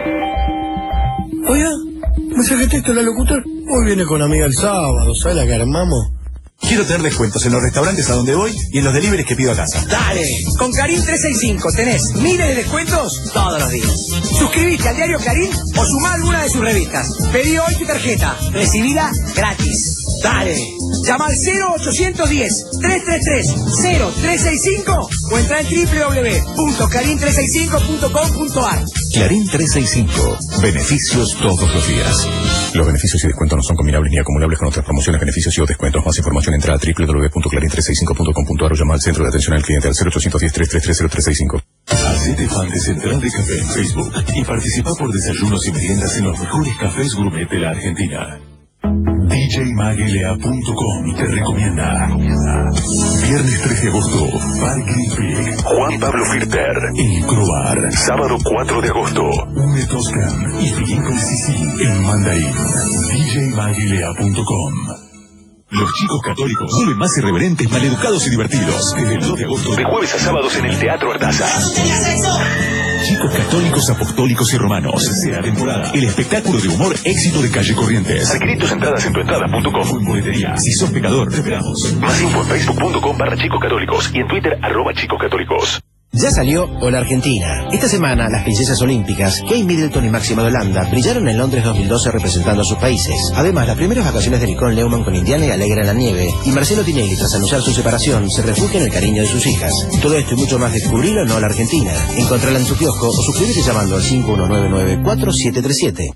Oiga, mensaje texto de la locutor. Hoy viene con amiga el sábado, ¿sabes la que armamos? Quiero tener descuentos en los restaurantes a donde voy y en los deliveries que pido a casa. Dale, con Clarín trescientos sesenta y cinco tenés miles de descuentos todos los días. Suscribite al diario Clarín o sumá alguna de sus revistas. Pedí hoy tu tarjeta, recibida gratis. Dale, llama al cero ochocientos diez, trescientos treinta y tres, cero trescientos sesenta y cinco o entra en doble u doble u doble u punto clarín trescientos sesenta y cinco punto com punto ar. Clarín trescientos sesenta y cinco. Beneficios todos los días. Los beneficios y descuentos no son combinables ni acumulables con otras promociones, beneficios y o descuentos. Más información entra a doble u doble u doble u punto clarín trescientos sesenta y cinco punto com punto ar o llama al centro de atención al cliente al cero ochocientos diez, trescientos treinta y tres, cero trescientos sesenta y cinco. Hacete fan de Central de Café en Facebook y participa por desayunos y meriendas en los mejores cafés gourmet de la Argentina. D J Maguelea punto com te recomienda. Viernes tres de agosto, Parque Pig, Juan Pablo Firter, en Croar. Sábado cuatro de agosto, Une Toscan y Filipe Sisi en Mandarín. D J Maguelea punto com. Los chicos católicos vuelven más irreverentes, maleducados y divertidos. Desde el dos de agosto, de jueves a sábados en el Teatro Artaza. Chicos católicos, apostólicos y romanos. Tercera temporada. El espectáculo de humor éxito de Calle Corrientes. Adquirí tus entradas en tuentradas punto com o en boletería. Si sos pecador, te esperamos. Más info en facebook punto com barra chicos católicos y en Twitter arroba chicos católicos. Ya salió Hola Argentina. Esta semana, las princesas olímpicas, Kate Middleton y Máxima de Holanda, brillaron en Londres dos mil doce representando a sus países. Además, las primeras vacaciones de Nicole Neumann con Indiana y Alegra en la nieve, y Marcelo Tinelli, tras anunciar su separación, se refugia en el cariño de sus hijas. Todo esto y mucho más descubrilo en Hola Argentina. Encontrala en tu kiosco o suscríbete llamando al cinco uno nueve nueve cuatro siete tres siete.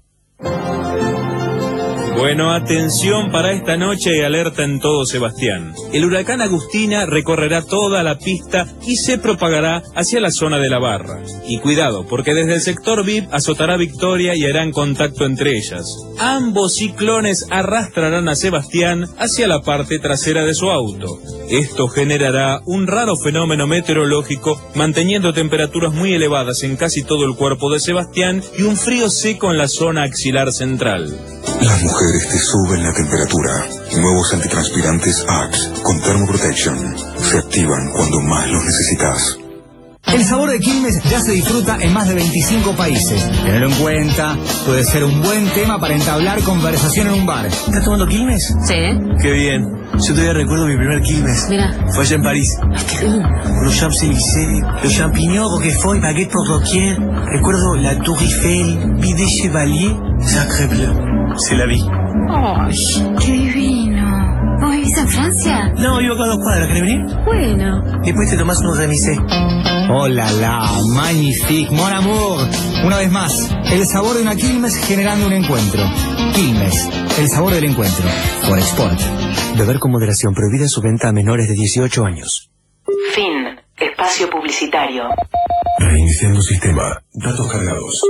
Bueno, atención para esta noche y alerta en todo Sebastián. El huracán Agustina recorrerá toda la pista y se propagará hacia la zona de la barra. Y cuidado, porque desde el sector V I P azotará Victoria y harán contacto entre ellas. Ambos ciclones arrastrarán a Sebastián hacia la parte trasera de su auto. Esto generará un raro fenómeno meteorológico, manteniendo temperaturas muy elevadas en casi todo el cuerpo de Sebastián y un frío seco en la zona axilar central. Las mujeres te suben la temperatura. Nuevos antitranspirantes Axe con Thermoprotection se activan cuando más los necesitas. El sabor de Quilmes ya se disfruta en más de veinticinco países. Tenerlo en cuenta puede ser un buen tema para entablar conversación en un bar. ¿Estás tomando Quilmes? Sí. Qué bien. Yo todavía recuerdo mi primer Quilmes. Mira. Fue allá en París. Los Champs-Élysées, los champignons, Roquefort y baguette por doquier. Recuerdo la Tour Eiffel, Vide Chevalier. Sacré bleu. C'est la vie. ¡Ay, qué divino! ¿Vos vivís en Francia? No, vivo acá a dos cuadras. ¿Querés venir? Bueno. Después te tomás unos remisés. Hola, la, magnifique, mon amour. Una vez más, el sabor de una Quilmes generando un encuentro. Quilmes, el sabor del encuentro. Por Export. Beber con moderación, prohibida su venta a menores de dieciocho años. Fin. Espacio publicitario. Reiniciando sistema. Datos cargados.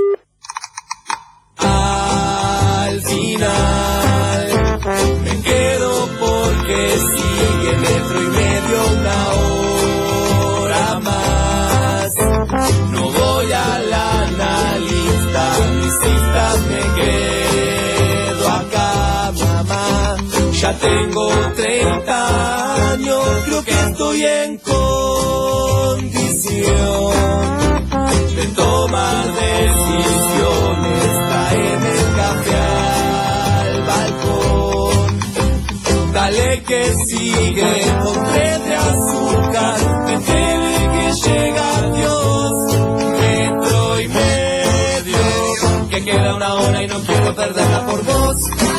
Al final me quedo porque sigue metro y medio una hora más. No voy a la analista, mis citas me quedo acá, mamá. Ya tengo treinta años, creo que estoy en condición de tomar decisiones. En el café al balcón, dale que sigue con tres de azúcar, métele que llega Dios, metro y medio, que queda una hora y no quiero perderla por vos.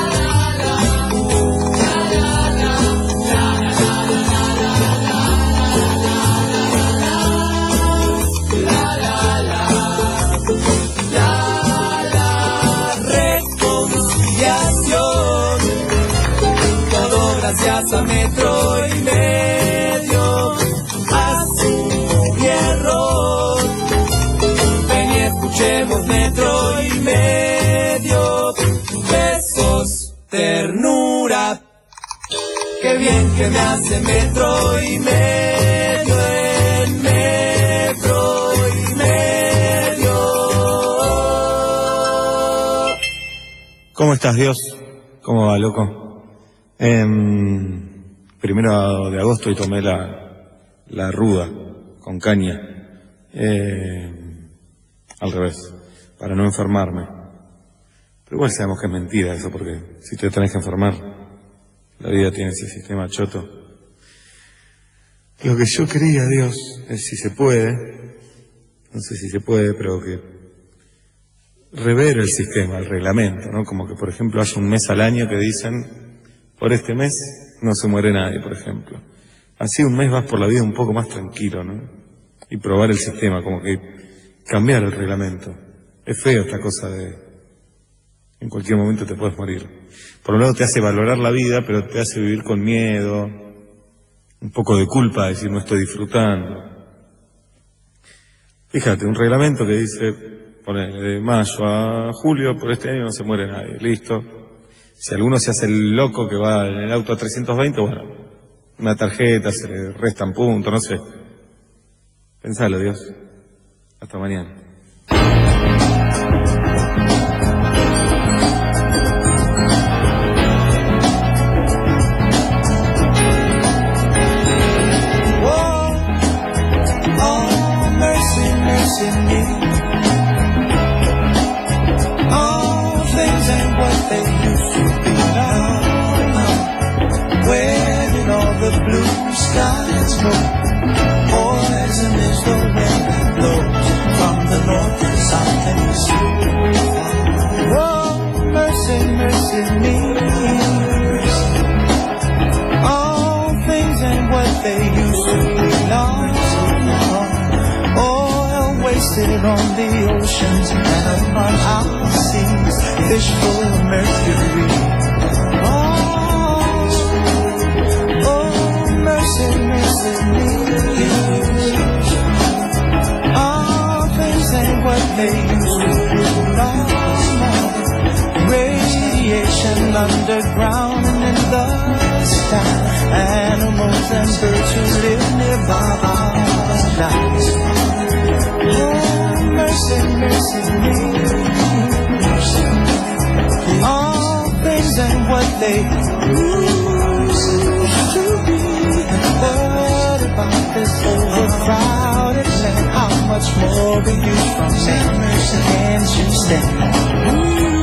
Gracias a metro y medio, asumo mi error. Ven y escuchemos metro y medio. Besos, ternura. Qué bien que me hace metro y medio en metro y medio. ¿Cómo estás, Dios? ¿Cómo va, loco? Eh, primero de agosto y tomé la, la ruda con caña, eh, al revés, para no enfermarme. Pero igual sabemos que es mentira eso, porque si te tenés que enfermar, la vida tiene ese sistema choto. Lo que yo quería, Dios, es si se puede, no sé si se puede, pero que rever el sistema, el reglamento, ¿no? Como que, por ejemplo, hace un mes al año que dicen, por este mes no se muere nadie, por ejemplo. Así un mes vas por la vida un poco más tranquilo, ¿no? Y probar el sistema, como que cambiar el reglamento. Es feo esta cosa de en cualquier momento te puedes morir. Por un lado te hace valorar la vida, pero te hace vivir con miedo, un poco de culpa, decir no estoy disfrutando. Fíjate, un reglamento que dice, ponele, de mayo a julio, por este año no se muere nadie, listo. Si alguno se hace el loco que va en el auto a trescientos veinte, bueno, una tarjeta, se le restan puntos, no sé. Pensalo, Dios. Hasta mañana. In me. All things ain't what they used to be now. Where did all the blue skies go? Poison is the wind that blows from the north, south, and east. Oh, mercy, mercy me. All things ain't what they used to be now. Wasted on the oceans and upon our seas, fish full of mercury. Oh, oh, mercy, mercy me. All things ain't what they used to be. No, no. Radiation underground and in the sky. Animals and birds who live nearby our lives. Oh, mercy, mercy me. All things ain't what they used to be. What about this overcrowded land? How much more will you from me? Mercy, can't you stand?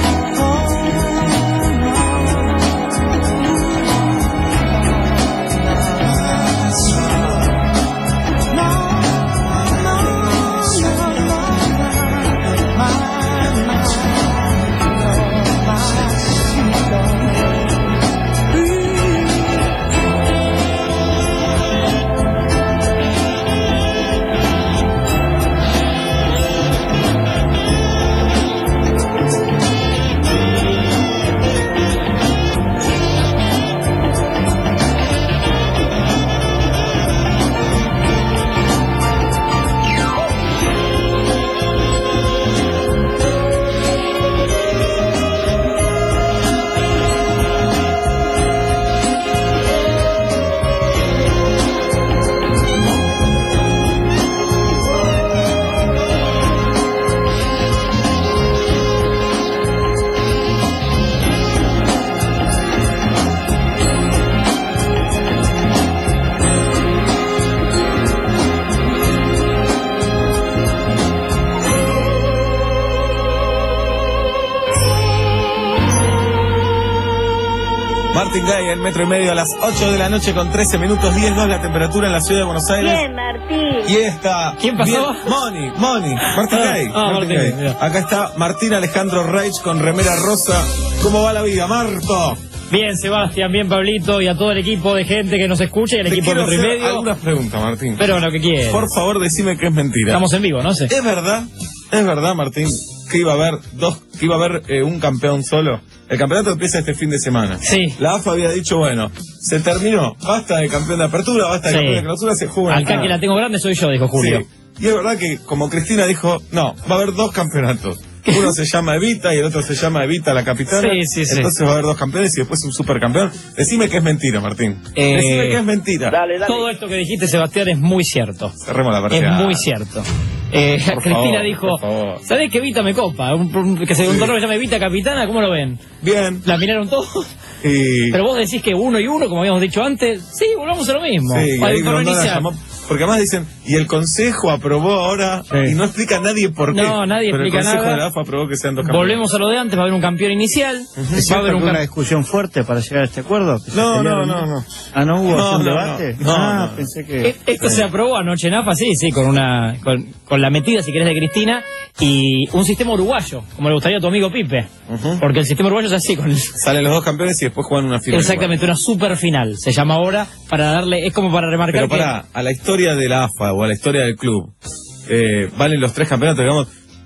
Martín Gay, el metro y medio a las ocho de la noche con trece minutos, diez dos la temperatura en la ciudad de Buenos Aires. Bien, Martín. Y está... ¿Quién pasó? Bien, Moni, Moni, Martín Ah, Gay. ah, Martín Martín, Gay. Acá está Martín Alejandro Reich con remera rosa. ¿Cómo va la vida, Marto? Bien, Sebastián, bien, Pablito, y a todo el equipo de gente que nos escucha y al Te equipo de quiero Metro y hacer Medio. algunas preguntas, Martín. Pero lo que quieras. Por favor, decime que es mentira. Estamos en vivo, ¿no sé? ¿Es verdad? ¿Es verdad, Martín, que iba a haber dos, que iba a haber eh, un campeón solo? El campeonato empieza este fin de semana. Sí. La A F A había dicho, bueno, se terminó, basta de campeón de apertura, basta de Sí. campeón de clausura, se juega. Acá que la tengo grande soy yo, dijo Julio. Sí. Y es verdad que, como Cristina dijo, no, va a haber dos campeonatos. Uno se llama Evita y el otro se llama Evita la capitana. Sí, sí, sí. Entonces va a haber dos campeones y después un supercampeón. Decime que es mentira, Martín. Eh, Decime que es mentira. Todo esto que dijiste, Sebastián, es muy cierto. Cerremos la Es persiana. muy cierto. Eh, Por Cristina favor, dijo, por favor. ¿sabés que Evita me copa? Un, un- que se un Sí. torneo que se llama Evita Capitana, ¿cómo lo ven? Bien. ¿La miraron todos? Y... Pero vos decís que uno y uno, como habíamos dicho antes, sí, volvamos a lo mismo. Sí, y Hay ahí un torneo Grondona inicial. llamó, porque además dicen, y el Consejo aprobó ahora, y no explica a nadie por qué. No, nadie pero explica el Consejo nada. de la A F A aprobó que sean dos campeones. Volvemos a lo de antes, va a haber un campeón inicial. ¿Es Va a cierto haber que un hubo una campeón. discusión fuerte para llegar a este acuerdo? ¿Que se No, no, pelearon? no, no. Ah, ¿no hubo No, un no, debate? no, ah, no. pensé que... E- Esto se aprobó anoche en A F A, sí, sí, con una con, con la metida, si querés, de Cristina, y un sistema uruguayo, como le gustaría a tu amigo Pipe. Porque el sistema uruguayo es así, con el- Salen los dos campeones y después juegan una final. exactamente, una super final. Se llama ahora para darle, es como para remarcar Pero que... para, a la historia de la A F A o a la historia del club, eh, valen los tres campeonatos, digamos,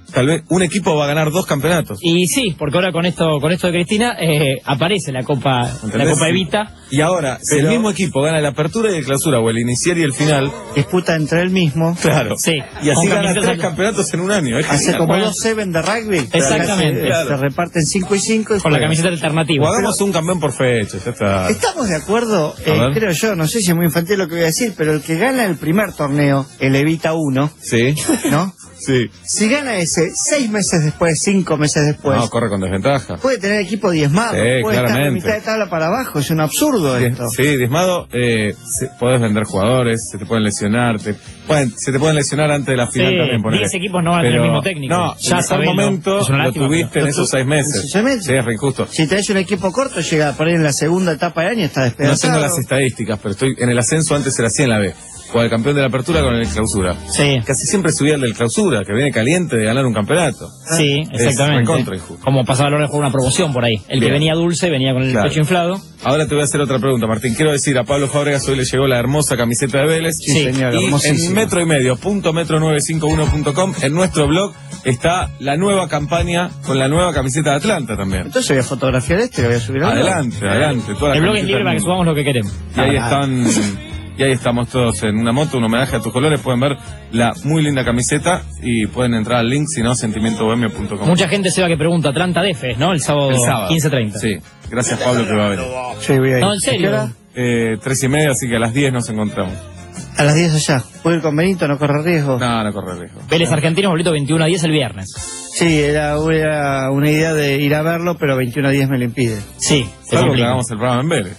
tal vez un equipo va a ganar dos campeonatos. Y sí, porque ahora con esto con esto de Cristina eh, aparece la Copa la Copa Evita. Y ahora, si el mismo equipo gana la apertura y el clausura, o el iniciar y el final, disputa entre él mismo. Claro. Sí. Y así Con gana camisetas tres al- campeonatos en un año. Es Hace genial. como Bueno, dos Seven de rugby. Exactamente. Se, Claro. se reparten cinco y cinco. Y Con la juegan. camiseta alternativa. o hagamos un campeón por fecha, ya está. Estamos de acuerdo, A eh, ver. creo yo, no sé si es muy infantil lo que voy a decir, pero el que gana el primer torneo, el Evita uno, Sí. ¿no? Sí. Si gana ese seis meses después, cinco meses después, No, corre con desventaja. puede tener equipo diezmado, Sí, puede estar de claramente. mitad de tabla para abajo, es un absurdo Die- esto. Sí, diezmado, eh, se- podés vender jugadores, se te pueden lesionar, te pueden, se te pueden lesionar antes de la final Sí, también. ponele. diez equipos no van a tener Pero, el mismo técnico. No, Ya ya hasta el sabelo, momento es una lo lástima, tuviste pero- en esos seis meses. Esos seis meses. Sí, es re injusto. Si tenés un equipo corto, llega por ahí en la segunda etapa del año, está No despedazado. tengo las estadísticas, pero estoy en el ascenso, antes era así en la B. Jugaba el campeón de la apertura con el clausura. Sí. Casi siempre subía el del clausura, que viene caliente de ganar un campeonato. Sí, Es exactamente. recontra injusto. Como pasaba a la hora de jugar una promoción por ahí. El Bien. que venía dulce venía con el Claro. pecho inflado. Ahora te voy a hacer otra pregunta, Martín. Quiero decir, a Pablo Fábregas hoy le llegó la hermosa camiseta de Vélez. Sí, señor, Y hermosísima. en metro y medio, punto metro nueve cinco uno punto com, en nuestro blog, está la nueva campaña con la nueva camiseta de Atlanta también. Entonces voy a fotografiar este, lo voy a subir a un blog. Adelante, adelante. Toda la El blog es camiseta libre del para que mundo. subamos lo que queremos. Y ahí Ah, están, y ahí estamos todos en una moto, un homenaje a tus colores. Pueden ver la muy linda camiseta y pueden entrar al link, si no, sentimiento bohemio punto com. Mucha gente se va que pregunta, Atlanta D F, ¿no? El sábado, El sábado. quince treinta. Sí, gracias Pablo que va a venir. Sí, voy a ir. No, en serio. ¿A qué hora? Eh, tres y media, así que a las diez nos encontramos. A las diez allá. ¿Puedo ir con Benito? ¿No corre riesgo? No, no corre riesgo. Vélez Argentinos, boleto veintiuno a diez el viernes. Sí, era, era una idea de ir a verlo, pero veintiuno a diez me lo impide. Sí, se Salvo que complica. hagamos el programa en Vélez.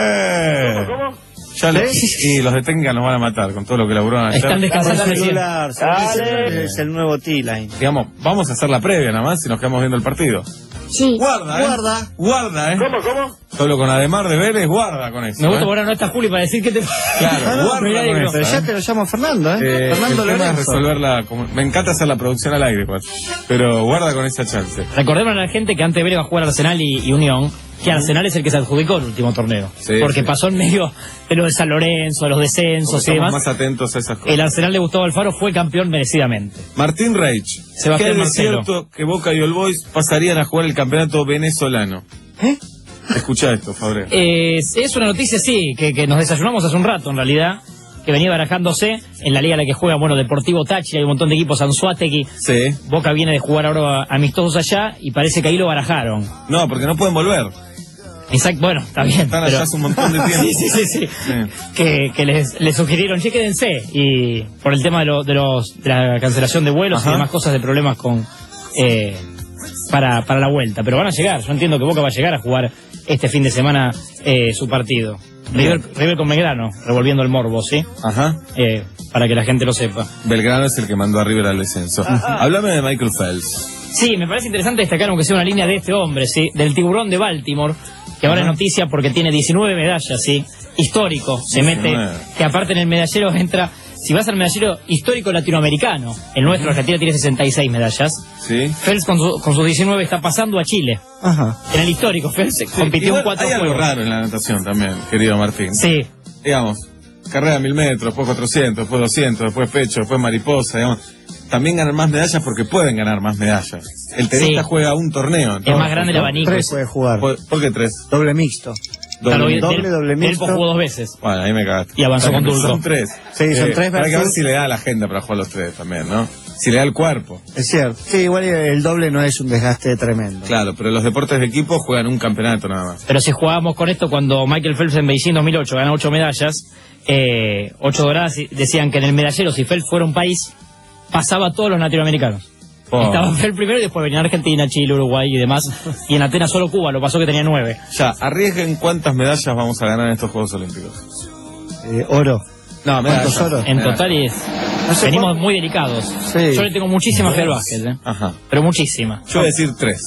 Eh. Ya lo- y los de técnica nos van a matar con todo lo que laburaron ayer. Están descansando El recién. celular, Dale. es el nuevo T-Line. Digamos, vamos a hacer la previa nada más y nos quedamos viendo el partido. Sí. Guarda, ¿eh? Guarda. Guarda, ¿eh? ¿Cómo, cómo? Solo con Ademar de Vélez, guarda con eso. Me gusta ¿eh? que ahora no está Juli para decir que te... Claro, No, no, guarda pero, con ya- eso, pero ya ¿eh? te lo llamo Fernando, ¿eh? Eh, Fernando el tema es Lorenzo. resolverla. como- me encanta hacer la producción al aire, pues. Pero guarda con esa chance. Recordemos a la gente que antes Vélez va a jugar Arsenal y, y Unión, que Arsenal es el que se adjudicó el último torneo. Sí, porque sí. pasó en medio de lo de San Lorenzo, de los Porque descensos y estamos demás. más atentos a esas cosas. El Arsenal de Gustavo Alfaro fue campeón merecidamente. Martín Reich. Sebastián ¿Qué es Marcelo. cierto que Boca y All Boys pasarían a jugar el campeonato venezolano? ¿Eh? Escucha esto, Fabre. Eh, es una noticia, sí, que, que nos desayunamos hace un rato, en realidad, que venía barajándose en la liga en la que juega, bueno, Deportivo Táchira, hay un montón de equipos, Anzuategui. Sí. Boca viene de jugar ahora amistosos allá y parece que ahí lo barajaron. No, porque no pueden volver. Exacto, bueno, está bien. Están allá pero- hace un montón de tiempo. sí, sí, sí, sí. Sí. Que, que les, les sugirieron, che, quédense. Y por el tema de, lo- de, los, de la cancelación de vuelos Ajá. y demás cosas de problemas con eh, para, para la vuelta. Pero van a llegar, yo entiendo que Boca va a llegar a jugar este fin de semana eh, su partido. River, River con Belgrano, revolviendo el morbo, ¿sí? Ajá. Eh, para que la gente lo sepa. Belgrano es el que mandó a River al descenso. Háblame de Michael Phelps. Sí, me parece interesante destacar, aunque sea una línea de este hombre, ¿sí? Del tiburón de Baltimore, que ahora Ajá. es noticia porque tiene diecinueve medallas, ¿sí? Histórico, se mete, diecinueve. que aparte en el medallero entra, si vas al medallero histórico latinoamericano, el nuestro, Argentina, tiene sesenta y seis medallas. Sí. Phelps con, su- con sus diecinueve está pasando a Chile. Ajá. En el histórico, Phelps compitió Igual en cuatro hay algo juegos. raro en la natación también, querido Martín. Sí, Digamos, carrera mil metros, después cuatrocientos, después doscientos, después pecho, después mariposa, digamos. También ganan más medallas porque pueden ganar más medallas. El tenista Sí. juega un torneo. es entonces, más grande el ¿no? abanico. Tres puede jugar. ¿Por, por qué tres? Doble mixto. Claro, Doble- Del- doble, doble Delpo mixto. jugó dos veces. Bueno, ahí me cagaste. Y avanzó con Dulco. Son tres. Sí, son tres Hay que ver versus- si le da a la agenda para jugar los tres también, ¿no? Si le da el cuerpo. Es cierto. Sí, igual el doble no es un desgaste tremendo. Claro, pero los deportes de equipo juegan un campeonato nada más. Pero si jugábamos con esto, cuando Michael Phelps en Beijing dos mil ocho ganó ocho medallas, eh, ocho doradas, y decían que en el medallero, si Phelps fuera un país, pasaba a todos los latinoamericanos. Oh. Estaba Phelps primero y después venía Argentina, Chile, Uruguay y demás. Y en Atenas solo Cuba, lo pasó que tenía nueve. Ya, arriesguen cuántas medallas vamos a ganar en estos Juegos Olímpicos. Eh, oro. No, ¿Cuántos medallas. oros? En Medallas. total y es, No sé venimos cuánto- muy delicados. Sí. Yo le tengo muchísima fe al básquet, ¿eh? Ajá. Pero muchísima. Yo voy a decir tres.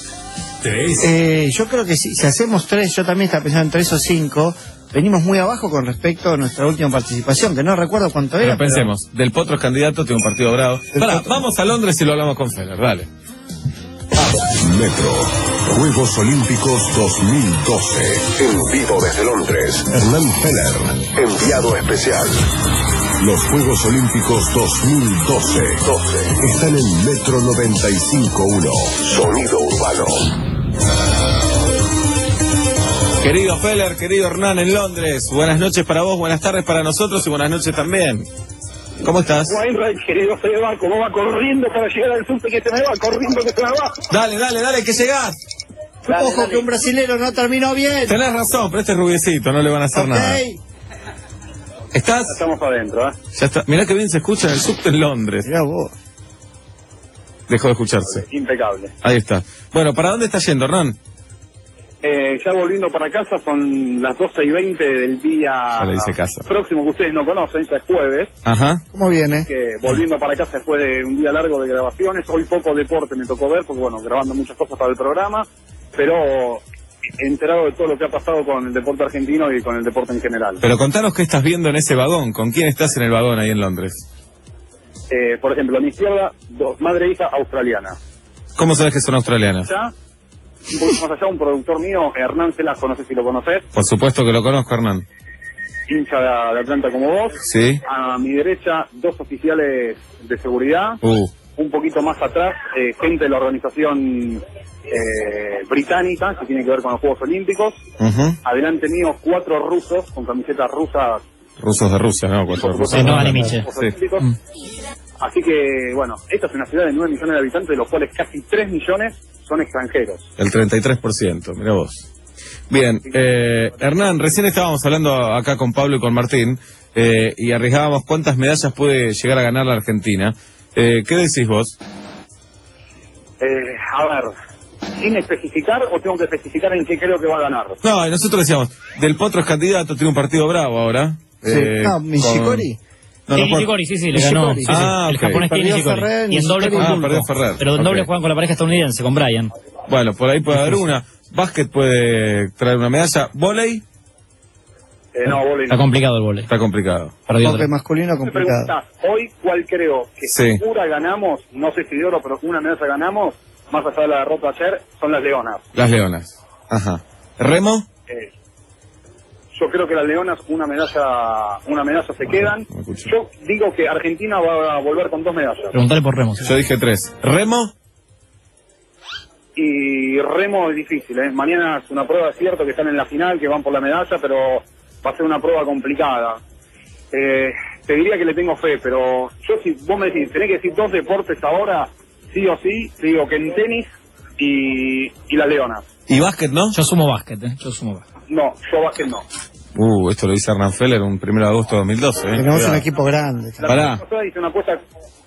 Eh, yo creo que si, si hacemos tres, yo también estaba pensando en tres o cinco, venimos muy abajo con respecto a nuestra última participación, que no recuerdo cuánto era. Pero pensemos, Del Potro es candidato, tiene un partido bravo. Pará, vamos a Londres y lo hablamos con Feller, dale. Metro Juegos Olímpicos dos mil doce. En vivo desde Londres. Hernán Feller, enviado especial. Los Juegos Olímpicos dos mil doce están en Metro noventa y cinco punto uno. Sonido urbano. Querido Feller, querido Hernán en Londres, buenas noches para vos, buenas tardes para nosotros y buenas noches también. ¿Cómo estás? Weinreich, querido Seba, ¿cómo va corriendo para llegar al subte que se me va? Corriendo que se me va. Dale, dale, dale, que llegás. Dale, Ojo dale. Que un brasilero no terminó bien. Tenés razón, pero este es rubiecito, no le van a hacer okay. nada. ¿Estás? Estamos adentro, ¿eh? Ya está. Mirá que bien se escucha en el subte en Londres. Mirá vos. Dejó de escucharse. Impecable. Ahí está. Bueno, ¿para dónde estás yendo, Hernán? Eh, ya volviendo para casa, son las doce y veinte del día ya le dice casa. próximo que ustedes no conocen, ya es jueves. Ajá. ¿Cómo viene? Que volviendo para casa después de un día largo de grabaciones, hoy poco deporte me tocó ver, porque bueno, grabando muchas cosas para el programa, pero he enterado de todo lo que ha pasado con el deporte argentino y con el deporte en general. Pero contanos qué estás viendo en ese vagón, ¿con quién estás en el vagón ahí en Londres? Eh, por ejemplo, a mi izquierda, dos, madre e hija australiana. ¿Cómo sabes que son australianas? Ya, un poquito más allá, un productor mío, Hernán Celasco, no sé si lo conoces. Por supuesto que lo conozco, Hernán. Hincha de, de Atlanta como vos. Sí. A mi derecha, dos oficiales de seguridad. Uh. Un poquito más atrás, eh, gente de la organización eh, británica, que tiene que ver con los Juegos Olímpicos. Uh-huh. Adelante mío, cuatro rusos con camisetas rusas. Rusos de Rusia, ¿no? Cuatro rusos. Sí, no, sí. mm. Así que, bueno, esta es una ciudad de nueve millones de habitantes, de los cuales casi tres millones son extranjeros. El treinta y tres por ciento, mirá vos. Bien, eh, Hernán, recién estábamos hablando acá con Pablo y con Martín, eh, y arriesgábamos cuántas medallas puede llegar a ganar la Argentina. Eh, ¿Qué decís vos? Eh, a ver, ¿sin especificar o tengo que especificar en qué creo que va a ganar? No, nosotros decíamos, Del Potro es candidato, tiene un partido bravo ahora. Sí, eh, no, Nishikori. Con... No, no, Nishikori, sí, sí, le ganó. Sí, sí. Ah, el okay. japonés que Nishikori. Y en doble con ah, Pulpo. perdió Ferrer. Pero en okay. doble juegan con la pareja estadounidense, con Brian. Bueno, por ahí puede haber una. Básquet puede traer una medalla. ¿Voley? Eh, no, voley Está no. complicado el voley. Está complicado. Hockey masculino complicado. Me preguntás, hoy cuál creo que sí. segura ganamos, no sé si de oro, pero una medalla ganamos, más allá de la derrota ayer, son las leonas. Las leonas. Ajá. ¿Remo? Eh, yo creo que las leonas una medalla una medalla se quedan. Yo digo que Argentina va a volver con dos medallas. Preguntale por Remo. ¿Sí? Yo dije tres. ¿Remo? Y remo es difícil, ¿eh? Mañana es una prueba, es cierto que están en la final, que van por la medalla, pero va a ser una prueba complicada. Eh, te diría que le tengo fe, pero yo si vos me decís, tenés que decir dos deportes ahora, sí o sí, te digo que en tenis y, y las leonas. ¿Y básquet no? Yo sumo básquet, ¿eh? Yo sumo básquet. No, yo básquet no. Uh, esto lo dice Hernán Feller un primero de agosto de dos mil doce, ¿eh? Tenemos Cuidado. un equipo grande. La Pará. semana pasada hice una apuesta...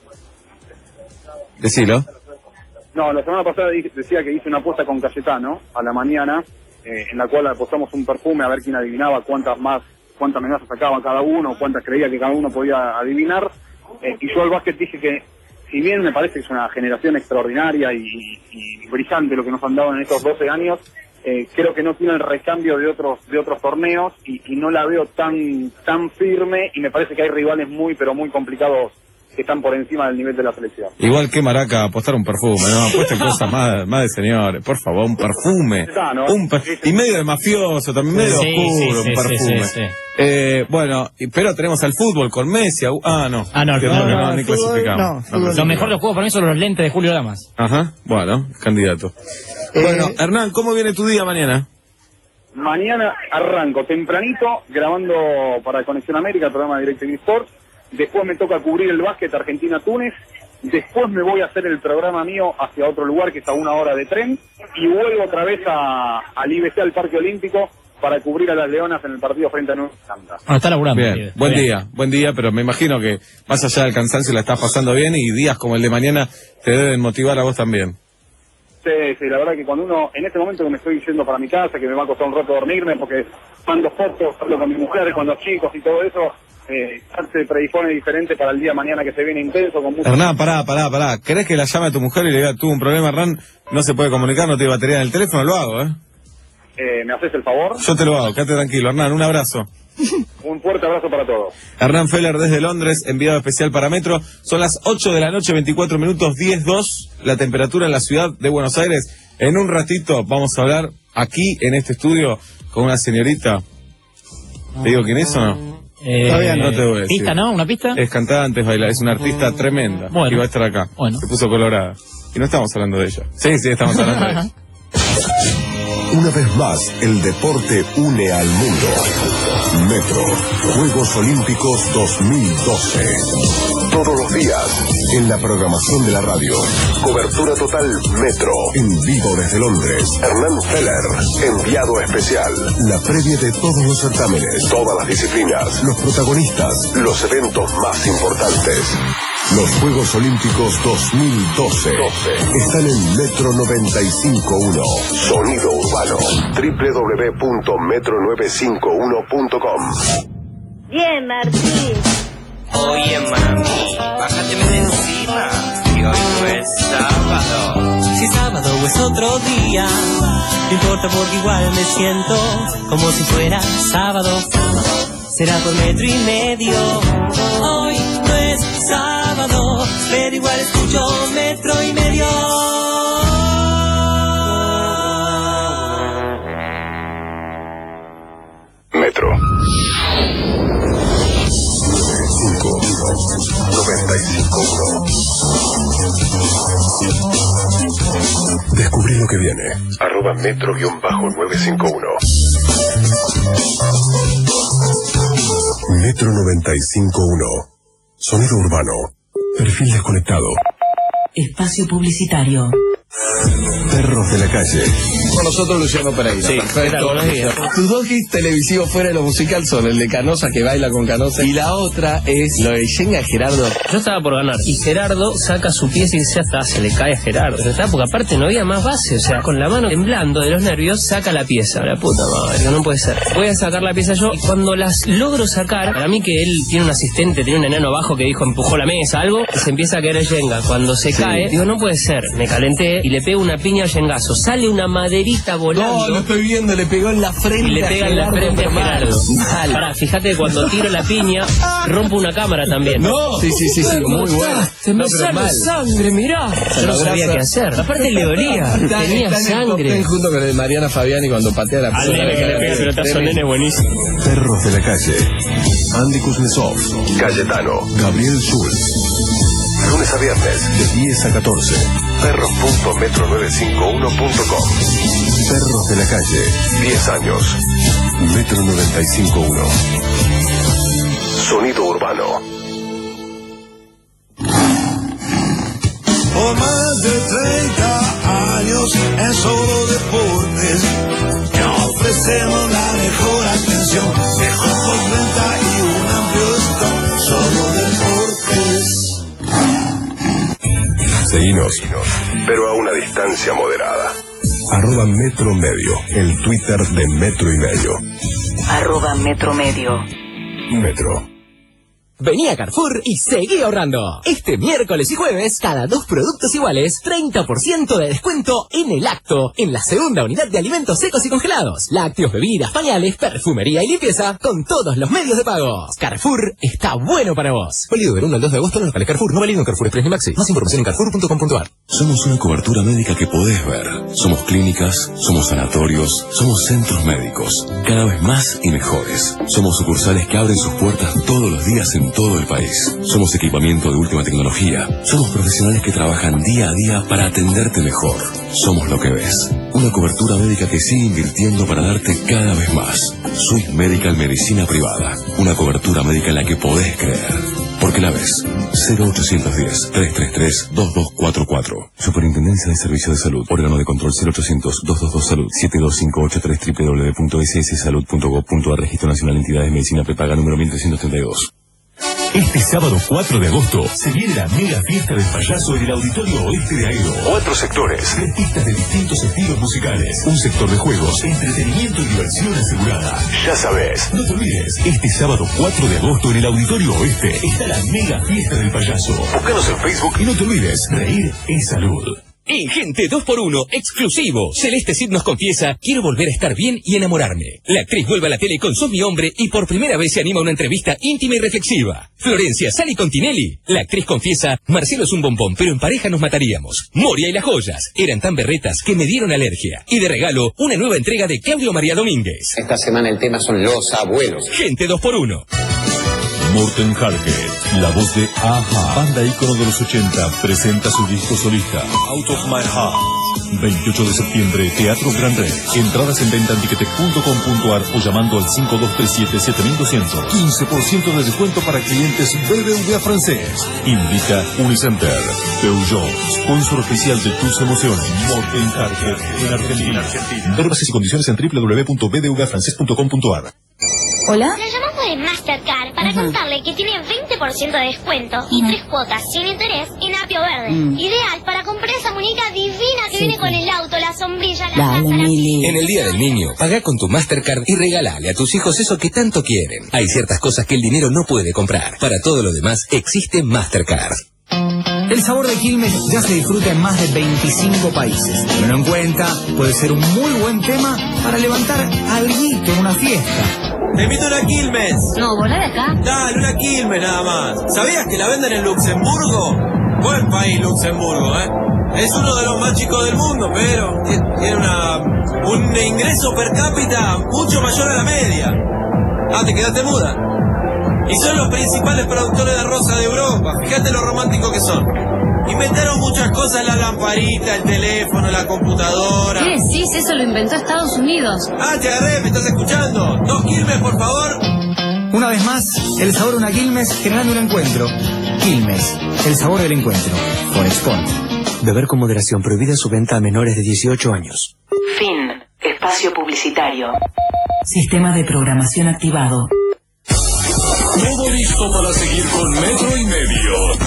Decilo. No, la semana pasada decía que hice una apuesta con Cayetano a la mañana, eh, en la cual apostamos un perfume a ver quién adivinaba cuántas más, cuántas medallas sacaba cada uno, cuántas creía que cada uno podía adivinar. Eh, y yo al básquet dije que, si bien me parece que es una generación extraordinaria y, y, y brillante lo que nos han dado en estos doce años, eh, creo que no tiene el recambio de otros de otros torneos y, y no la veo tan tan firme y me parece que hay rivales muy, pero muy complicados que están por encima del nivel de la selección. Igual que Maraca apostar un perfume, ¿no? Apuesten cosas más, más de señores, por favor, un perfume. Está, ¿no? Un per... Y medio de mafioso, también medio Sí, oscuro, sí, un sí, perfume. sí, sí, sí. Eh, bueno, y- pero tenemos al fútbol con Messi. au- Ah, no. Ah, no, Que no, que no, ni el fútbol, clasificamos. no, No fútbol. Lo clasificamos. mejor de los juegos para mí son los lentes de Julio Lamas. Ajá, bueno, es candidato. Eh, Bueno, Hernán, ¿cómo viene tu día mañana? Mañana arranco tempranito grabando para Conexión América, el programa de DirecTV Sports. Después me toca cubrir el básquet Argentina-Túnez. Después me voy a hacer el programa mío hacia otro lugar que está a una hora de tren. Y vuelvo otra vez a, al I B C, al Parque Olímpico, para cubrir a las Leonas en el partido frente a Nueva Zelanda. Ah, está laburando. Bien, pibe. buen Bien. día, buen día, pero me imagino que más allá del cansancio la estás pasando bien y días como el de mañana te deben motivar a vos también. Sí, sí, la verdad que cuando uno, en este momento que me estoy yendo para mi casa, que me va a costar un rato dormirme, porque mando fotos, hablo con mi mujer, con los chicos y todo eso, eh, ya se predispone diferente para el día de mañana que se viene intenso, con mucho... Hernán, pará, pará, pará. ¿Querés que la llame a tu mujer y le diga, tuve un problema, Hernán, no se puede comunicar, no tiene batería en el teléfono? Lo hago, ¿eh? Eh, ¿Me haces el favor? Yo te lo hago, quédate tranquilo. Hernán, un abrazo. Un fuerte abrazo para todos. Hernán Feller desde Londres, enviado especial para Metro. Son las ocho de la noche, veinticuatro minutos, diez dos, la temperatura en la ciudad de Buenos Aires. En un ratito vamos a hablar aquí en este estudio con una señorita. ¿Te digo quién es o no? Eh, Todavía no te voy a decir. ¿Pista, no? ¿Una pista? Es cantante, es bailar, es una artista tremenda. Bueno. Y va a estar acá. Bueno. Se puso colorada. Y no estamos hablando de ella. Sí, sí, estamos hablando de ella. Una vez más, el deporte une al mundo. Metro, Juegos Olímpicos dos mil doce. Todos los días, en la programación de la radio. Cobertura total Metro. En vivo desde Londres. Hernán Feller, enviado especial. La previa de todos los certámenes. Todas las disciplinas. Los protagonistas. Los eventos más importantes. Los Juegos Olímpicos dos mil doce están en Metro noventa y cinco punto uno. Sonido urbano. doble u doble u doble u punto metro novecientos cincuenta y uno punto com. Bien, Martín. Oye, mami, bájateme de encima, que hoy no es sábado. Si sábado es otro día, no importa porque igual me siento como si fuera sábado. Será por metro y medio. Hoy no es sábado, pero igual escucho metro y medio. Metro. noventa y cinco punto uno. Descubrí lo que viene. Arroba metro novecientos cincuenta y uno. Metro noventa y cinco punto uno. Sonido urbano. Perfil desconectado. Espacio publicitario. Perros de la calle. Con nosotros Luciano Pereira. Sí, perfecto. Tus dos hits televisivos fuera de lo musical son el de Canosa, que baila con Canosa, y la otra es lo de Yenga Gerardo. Yo estaba por ganar y Gerardo saca su pieza y dice, hasta se le cae a Gerardo. Pero está, porque aparte no había más base, o sea, con la mano temblando de los nervios, saca la pieza. La puta madre, no puede ser. Voy a sacar la pieza yo y cuando las logro sacar, para mí que él tiene un asistente, tiene un enano abajo que dijo, empujó la mesa, algo, y se empieza a caer el Yenga. Cuando se sí. cae, digo, no puede ser. Me calenté y le pego una piña al Yengazo. Sale una maderita volando. No, lo estoy viendo, le pegó en la frente. Y le pega en la frente a Gerardo. Mal. Pará, fíjate que cuando tiro la piña, rompo una cámara también. No, sí, sí, sí, sí, muy bueno. Se me no, sale mal. sangre, mirá. Yo no sabía qué hacer. Aparte le dolía, está, tenía está sangre. Junto con el de Mariana Fabiani cuando patea la pelota. Al nene que le pega el pelotazo, nene buenísimo. Perros de la calle. Andy Kuznetsov. Cayetano. Gabriel Schulz. Lunes a viernes, de diez a catorce. Perros punto metro novecientos cincuenta y uno punto com. Perros de la calle. diez años. Metro noventa y cinco punto uno. Sonido urbano. Por más de treinta años en solo deportes, te ofrecemos la mejor atención, mejor postventa y un amplio stock. Solo deportes. Seguinos, pero a una distancia moderada. Arroba Metro Medio, el Twitter de Metro y Medio. Arroba Metro Medio. Metro. Vení a Carrefour y seguí ahorrando. Este miércoles y jueves, cada dos productos iguales, treinta por ciento de descuento en el acto, en la segunda unidad de alimentos secos y congelados, lácteos, bebidas, pañales, perfumería y limpieza, con todos los medios de pago. Carrefour está bueno para vos. Válido del uno al dos de agosto en los locales Carrefour, no válido en Carrefour Express ni Maxi. Más información en carrefour punto com punto ar. Somos una cobertura médica que podés ver. Somos clínicas, somos sanatorios, somos centros médicos, cada vez más y mejores. Somos sucursales que abren sus puertas todos los días en todo el país. Somos equipamiento de última tecnología. Somos profesionales que trabajan día a día para atenderte mejor. Somos lo que ves. Una cobertura médica que sigue invirtiendo para darte cada vez más. Swiss Medical Medicina Privada. Una cobertura médica en la que podés creer. Porque la ves. cero ochocientos diez, trescientos treinta y tres, veintidós cuarenta y cuatro. Superintendencia de Servicios de Salud. Órgano de control cero ochocientos, doscientos veintidós Salud. siete dos cinco ocho tres doble u doble u doble u punto s s salud punto gov punto ar. Registro Nacional de Entidades de Medicina Prepaga número mil trescientos treinta y dos. Este sábado cuatro de agosto se viene la mega fiesta del payaso en el Auditorio Oeste de Aero. Cuatro sectores. Tres pistas de distintos estilos musicales. Un sector de juegos, entretenimiento y diversión asegurada. Ya sabes. No te olvides, este sábado cuatro de agosto en el Auditorio Oeste está la mega fiesta del payaso. Búscanos en Facebook. Y no te olvides, reír es salud. En Gente dos por uno, exclusivo. Celeste Cid nos confiesa, quiero volver a estar bien y enamorarme. La actriz vuelve a la tele con Sos mi hombre y por primera vez se anima a una entrevista íntima y reflexiva. Florencia Sali Continelli. La actriz confiesa, Marcelo es un bombón, pero en pareja nos mataríamos. Moria y las joyas. Eran tan berretas que me dieron alergia. Y de regalo, una nueva entrega de Claudio María Domínguez. Esta semana el tema son los abuelos. Gente dos por uno. Morten Harket, la voz de Aja, banda ícono de los ochenta, presenta su disco solista, Out of My Heart. veintiocho de septiembre, Teatro Gran Rex. Entradas en venta en ticketek punto com punto ar o llamando al cinco dos tres siete siete mil doscientos. quince por ciento de descuento para clientes B B V A francés. Indica Unicenter. Peugeot, sponsor oficial de tus emociones. Morten Harket, en Argentina. Ver bases y condiciones en doble u doble u doble u punto b d v a francés punto com punto ar. ¿Hola? La llamamos de Mastercard para Ajá. contarle que tiene veinte por ciento de descuento y tres cuotas sin interés en Apio Verde. Mm. Ideal para comprar esa muñeca divina que sí, viene sí. con el auto, la sombrilla, la Dale, taza, la... En el Día del Niño, pagá con tu Mastercard y regálale a tus hijos eso que tanto quieren. Hay ciertas cosas que el dinero no puede comprar. Para todo lo demás, existe Mastercard. El sabor de Quilmes ya se disfruta en más de veinticinco países. Tenlo en cuenta, puede ser un muy buen tema para levantar alguito en una fiesta. Te invito a una Quilmes. No, volá de acá. Dale, una Quilmes nada más. ¿Sabías que la venden en Luxemburgo? Buen país Luxemburgo, ¿eh? Es uno de los más chicos del mundo, pero tiene una, un ingreso per cápita mucho mayor a la media. Ah, te quedaste muda. Y son los principales productores de rosa de Europa. Fíjate lo romántico que son. Inventaron muchas cosas, la lamparita, el teléfono, la computadora. ¿Qué decís? Eso lo inventó Estados Unidos. Ah, te agarré, ¿me estás escuchando? Dos Quilmes, por favor. Una vez más, el sabor de una Quilmes generando un encuentro. Quilmes, el sabor del encuentro. Forexport. Beber con moderación, prohibida su venta a menores de dieciocho años. Fin. Espacio publicitario. Sistema de programación activado. Todo listo para seguir con Metro y Medio.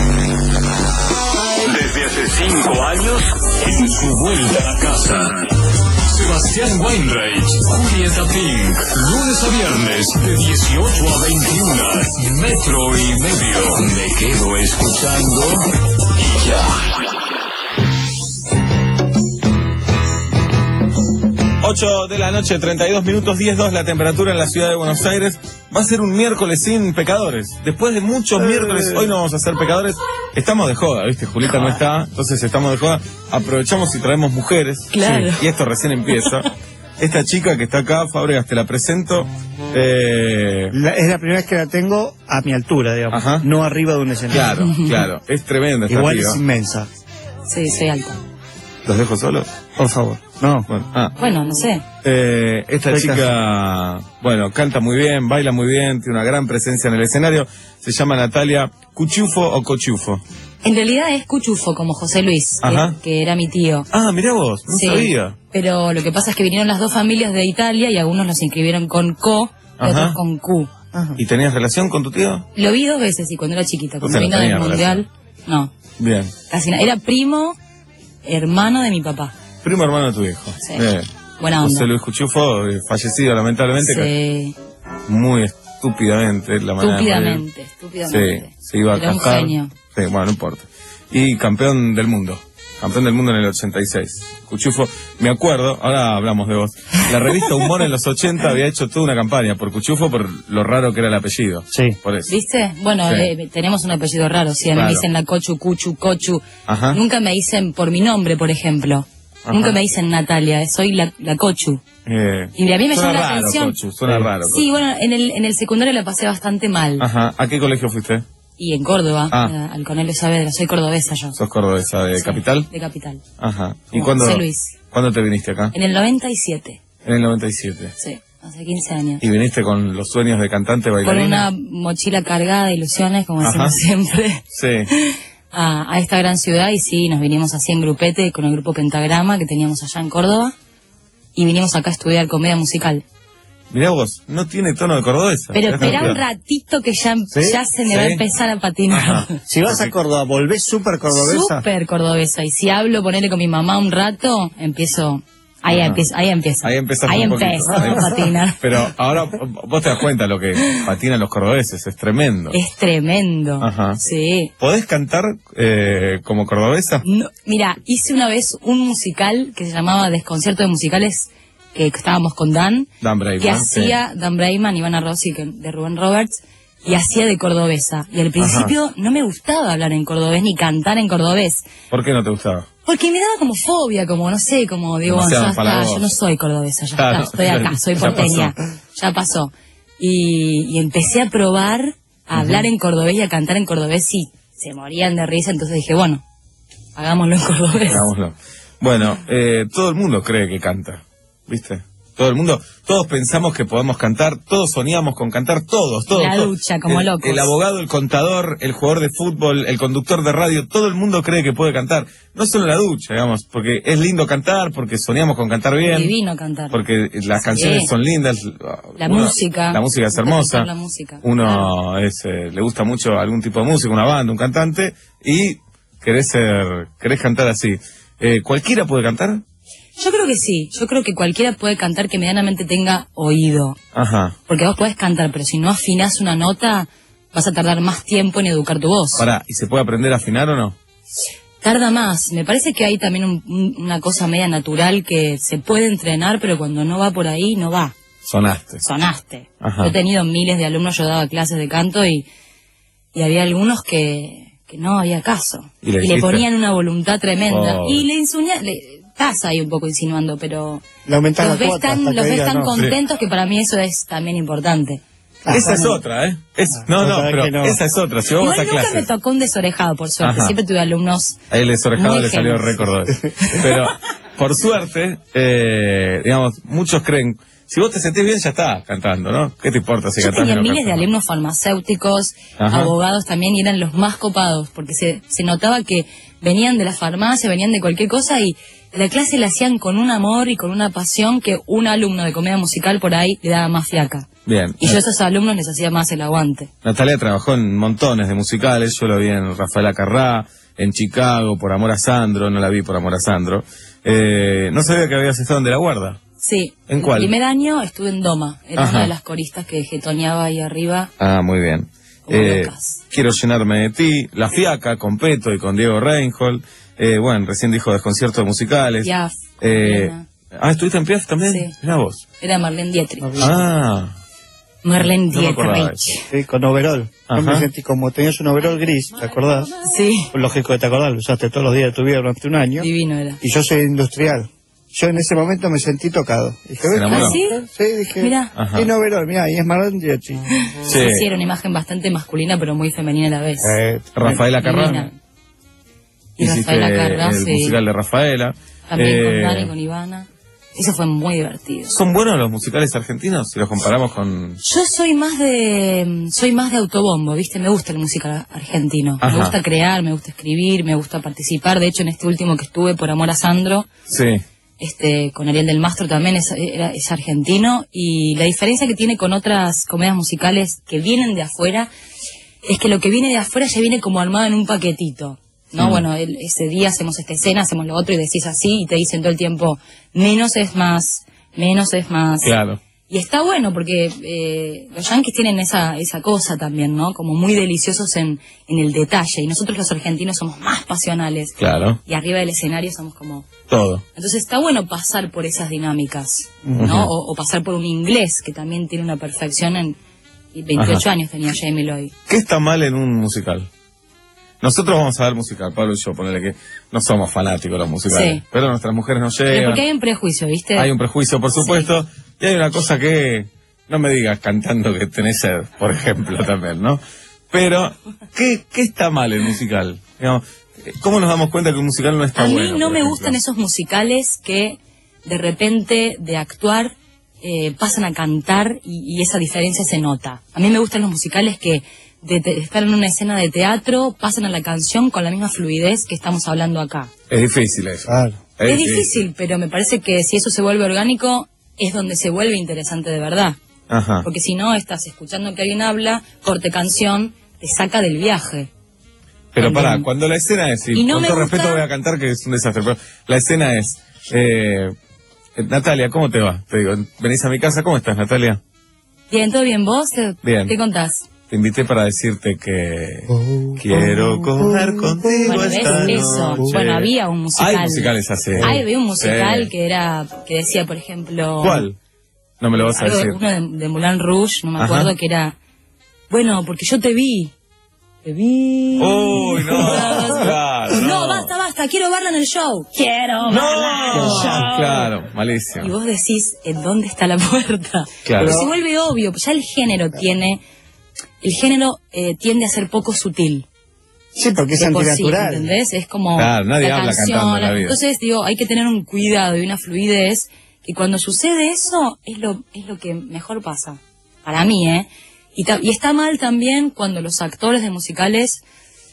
Desde hace cinco años, en su vuelta a casa. Sebastián Weinreich, Julieta Pink, lunes a viernes, de dieciocho a veintiuna. Metro y Medio. Me quedo escuchando y ya. ocho de la noche, treinta y dos minutos, diez dos la temperatura en la ciudad de Buenos Aires. Va a ser un miércoles sin pecadores. Después de muchos eh. miércoles, hoy no vamos a hacer pecadores. Estamos de joda, ¿viste? Julita no está, entonces estamos de joda. Aprovechamos y traemos mujeres. Claro. Sí, y esto recién empieza. Esta chica que está acá, Fábregas, te la presento. Eh... La, es la primera vez que la tengo a mi altura, digamos. Ajá. No arriba de un escenario. Claro, claro. Es tremenda esta Igual piba. es inmensa. Sí, soy alta. ¿Los dejo solos? Por favor. No, bueno. Ah. Bueno, no sé. Eh, esta Estoy chica, casi. bueno, canta muy bien, baila muy bien, tiene una gran presencia en el escenario. Se llama Natalia Cuchufo o Cochufo. En realidad es Cuchufo, como José Luis, que, que era mi tío. Ah, mirá vos, no sí, sabía. Pero lo que pasa es que vinieron las dos familias de Italia y algunos los inscribieron con Co y Ajá. otros con Q. Ajá. ¿Y tenías relación con tu tío? Lo vi dos veces y cuando era chiquita, cuando o sea, vino no del mundial, no. Bien. Casi nada. Era primo, hermano de mi papá. Primo hermano de tu hijo. Sí. Bien. Buena onda. José Luis Cuchufo, fallecido lamentablemente. Sí. Muy estúpidamente la manera. Estúpidamente, estúpidamente. Sí, se iba a Era casar. un genio. Sí, bueno, no importa. Y campeón del mundo. Campeón del mundo en el ochenta y seis. Cuchufo, me acuerdo, ahora hablamos de vos. La revista Humor en los ochenta había hecho toda una campaña por Cuchufo por lo raro que era el apellido. Sí. Por eso. ¿Viste? Bueno, sí. eh, tenemos un apellido raro. Sí, claro. Me dicen la Cochu, Cuchu, Cochu. Ajá. Nunca me dicen por mi nombre, por ejemplo. Ajá. Nunca me dicen Natalia, soy la, la Cochu. Eh, y a mí me suena llama la raro, atención. Cochu, suena sí. raro. Sí, Cochu. bueno, en el, en el secundario la pasé bastante mal. Ajá. ¿A qué colegio fuiste? Y en Córdoba, ah. al Cornelio Saavedra. Soy cordobesa yo. ¿Sos cordobesa de sí, Capital? De Capital. Ajá. ¿Y Como cuándo, José Luis. cuándo te viniste acá? En el noventa y siete. En el noventa y siete. Sí, hace quince años. ¿Y viniste con los sueños de cantante bailarina? Con una mochila cargada de ilusiones, como decimos Ajá. siempre. Sí. A, a esta gran ciudad, y sí, nos vinimos así en grupete con el grupo Pentagrama que teníamos allá en Córdoba. Y vinimos acá a estudiar comedia musical. Mirá vos, no tiene tono de cordobesa. Pero espera un ratito que ya, ¿Sí? ya se me ¿Sí? va a empezar a patinar. Ajá. Si vas a Córdoba, ¿volvés súper cordobesa? Súper cordobesa. Y si hablo, ponerle con mi mamá un rato, empiezo Ahí Ajá. empieza, ahí empieza. Ahí empezás Ahí un poquito. empezó Ahí- a patinar. Pero ahora vos te das cuenta lo que patinan los cordobeses, es tremendo. Es tremendo. Ajá. Sí. ¿Podés cantar eh, como cordobesa? No, mira, hice una vez un musical que se llamaba Desconcierto de Musicales, que estábamos con Dan, Dan Brayman. que hacía Dan Brayman, Ivana Rossi, que- de Rubén Roberts, y hacía de cordobesa. Y al principio no me gustaba hablar en cordobés ni cantar en cordobés, ¿Por qué no te gustaba? porque me daba como fobia, como no sé, como digo, bueno, Demasiado ya está, empalagoso. yo no soy cordobesa, ya Claro, está, estoy acá, soy ya porteña, pasó. ya pasó. Y, y empecé a probar a hablar en cordobés y a cantar en cordobés y se morían de risa, entonces dije, bueno, hagámoslo en cordobés. Hagámoslo. Bueno, eh, todo el mundo cree que canta, ¿viste? Todo el mundo, todos pensamos que podemos cantar, todos soñamos con cantar, todos, todos. La todos. ducha, como el, locos. El abogado, el contador, el jugador de fútbol, el conductor de radio, todo el mundo cree que puede cantar. No solo en la ducha, digamos, porque es lindo cantar, porque soñamos con cantar bien. Divino cantar. Porque las Sí. canciones son lindas. La uno- música. La música es Me gusta hermosa. cantar la música. Uno es, eh, le gusta mucho algún tipo de música, una banda, un cantante, y querés ser, querés cantar así. Eh, ¿Cualquiera puede cantar? Yo creo que sí, yo creo que cualquiera puede cantar que medianamente tenga oído. Ajá. Porque vos podés cantar, pero si no afinás una nota, vas a tardar más tiempo en educar tu voz. Pará, ¿y se puede aprender a afinar o no? Tarda más. Me parece que hay también un- un- una cosa media natural que se puede entrenar, pero cuando no va por ahí, no va. Sonaste. Sonaste. Ajá. Yo he tenido miles de alumnos, yo daba clases de canto y, y había algunos que, que no había caso. ¿Y le le dijiste? ponían una voluntad tremenda. Oh. Y le insuña, le, estás ahí un poco insinuando, pero Le aumentan los la ves cuota tan, hasta que los ves diga tan no. contentos que para mí eso es también importante. Esa es otra, ¿eh? Es, no, no, no, sabés pero que no. esa es otra. Si vos Igual vas a nunca me clases. tocó un desorejado, por suerte. Ajá. Siempre tuve alumnos. A él desorejado Muy le salió genios. récord hoy. Pero, por suerte, eh, digamos, muchos creen, si vos te sentís bien, ya está cantando, ¿no? ¿Qué te importa si Yo cantás? tenía o no miles de cantás? alumnos farmacéuticos, Ajá. abogados también, y eran los más copados, porque se, se notaba que venían de la farmacia, venían de cualquier cosa, y la clase la hacían con un amor y con una pasión que un alumno de comedia musical por ahí le daba más fiaca. Bien. Y yo a esos alumnos les hacía más el aguante. Natalia trabajó en montones de musicales, yo lo vi en Rafaela Carrá, en Chicago, por Amor a Sandro, no la vi por Amor a Sandro. Eh, no sabía que habías estado en De la Guarda. Sí. ¿En el cuál? primer año estuve en Doma, era Ajá. una de las coristas que jetoneaba ahí arriba. Ah, muy bien. Como Eh, locas. quiero llenarme de ti, La Fiaca, con Peto y con Diego Reinhold. Eh, bueno, recién dijo desconciertos musicales. Piaf, Eh, Marlena. ah, ¿estuviste en Piaf también? Sí. Mirá vos. Era Marlene Dietrich. Ah, Marlene no me acordaba de Dietrich. Sí, con overol. Yo Ajá. me sentí como tenías un overol gris, ¿te acordás? Sí. Lógico que te acordás, lo usaste todos los días de tu vida durante un año. Divino era. Y yo soy industrial. Yo en ese momento me sentí tocado. Dije, ¿Se ¿ves? enamoró? ¿Ah, sí? Sí, dije, Mirá. Ajá. tiene overol, mirá, y es Marlene Dietrich. sí. Sí, sí, era una imagen bastante masculina, pero muy femenina a la vez. Eh, Rafaela Carrá. Divina. Y Hiciste Rafaela Carrá, el sí. musical de Rafaela. También Eh, con Dani, con Ivana. Eso fue muy divertido. ¿Son buenos los musicales argentinos si los comparamos con...? Yo soy más de soy más de autobombo, ¿viste? Me gusta el música argentino. Ajá. Me gusta crear, me gusta escribir, me gusta participar. De hecho, en este último que estuve, Por Amor a Sandro, Sí. este con Ariel del Mastro también es, era- es argentino. Y la diferencia que tiene con otras comedias musicales que vienen de afuera es que lo que viene de afuera ya viene como armado en un paquetito. No, Mm. bueno, el- ese día hacemos esta escena, hacemos lo otro y decís así y te dicen todo el tiempo, menos es más, menos es más. Claro. Y está bueno porque eh, los yanquis tienen esa esa cosa también, ¿no? Como muy deliciosos en, en el detalle. Y nosotros los argentinos somos más pasionales. Claro. Y arriba del escenario somos como... Todo. Entonces está bueno pasar por esas dinámicas, ¿no? Ujú. o, o pasar por un inglés que también tiene una perfección en... Y veintiocho Ajá. años tenía Jamie Lloyd. ¿Qué está mal en un musical? Nosotros vamos a ver musical, Pablo y yo, ponele que no somos fanáticos de los musicales, Sí. pero nuestras mujeres nos Pero llegan. porque hay un prejuicio, ¿viste? Hay un prejuicio, por supuesto, y hay una cosa que no me digas cantando que tenés sed, por ejemplo, también, ¿no? Pero, ¿qué, qué está mal en el musical? Digamos, ¿cómo nos damos cuenta que un musical no está A mí bueno? no por me ejemplo? gustan esos musicales que de repente de actuar eh, pasan a cantar y, y esa diferencia se nota. A mí me gustan los musicales que de, de estar en una escena de teatro pasan a la canción con la misma fluidez que estamos hablando acá. Es difícil eso. Claro. Es difícil, pero me parece que si eso se vuelve orgánico es donde se vuelve interesante de verdad. Ajá. Porque si no, estás escuchando que alguien habla, corte canción, te saca del viaje. Pero También. pará, cuando la escena es, y, Y no con me todo gusta- respeto voy a cantar que es un desastre, pero la escena es, eh, Eh, Natalia, ¿cómo te va? Te digo, venís a mi casa, ¿cómo estás, Natalia? Bien, ¿todo bien? ¿Vos? ¿Qué, Bien. ¿qué contás? Te invité para decirte que quiero comer contigo Bueno, ves esta eso. noche. Bueno, había un musical. Hay musicales así. Ay, había un musical Sí. que era, que decía, por ejemplo... ¿Cuál? No me lo vas a algo- decir. Uno de, de Moulin Rouge, no me Ajá. acuerdo, que era... Bueno, porque yo te vi. Te vi. Uy, no, claro, No, no. basta, basta, quiero verla en el show. Quiero verla en el show. Claro, malísimo. Y vos decís, ¿en dónde está la puerta? Claro. Pero se vuelve obvio, ya el género tiene... El género eh, tiende a ser poco sutil. Sí, porque es De por sí, antinatural. ¿entendés? Es como Claro, nadie la habla canción. cantando en la vida. Entonces, digo, hay que tener un cuidado y una fluidez que cuando sucede eso es lo, es lo que mejor pasa. Para mí, ¿eh? Y, ta- y está mal también cuando los actores de musicales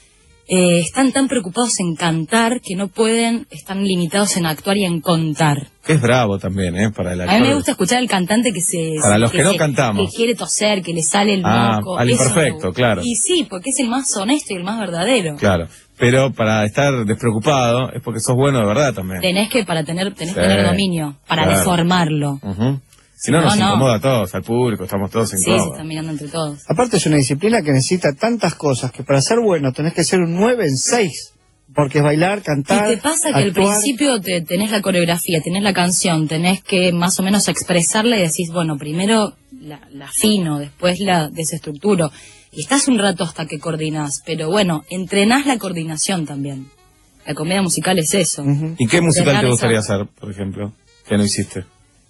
eh, están tan preocupados en cantar que no pueden, están limitados en actuar y en contar. Que es bravo también, ¿eh? Para el A actor. mí me gusta escuchar al cantante que se... Para los que no se- cantamos. Que quiere toser, que le sale el Ah, moco. al Eso me imperfecto, gusta. claro. Y sí, porque es el más honesto y el más verdadero. Claro. Pero para estar despreocupado es porque sos bueno de verdad también. Tenés que, para tener, tenés que Sí, tener dominio, para claro. deformarlo. Ujú. Si no, No, nos no. incomoda a todos, al público, estamos todos Sí, se incómodos. están mirando entre todos. Aparte es una disciplina que necesita tantas cosas que para ser bueno tenés que ser un nueve en seis. Porque es bailar, cantar, Y te pasa que al actuar. principio te, tenés la coreografía, tenés la canción, tenés que más o menos expresarla y decís, bueno, primero la, la afino, después la desestructuro. Y estás un rato hasta que coordinás, pero bueno, entrenás la coordinación también. La comedia musical es eso. ¿Y qué musical Entrenar te gustaría esa- hacer, por ejemplo? Que no hiciste.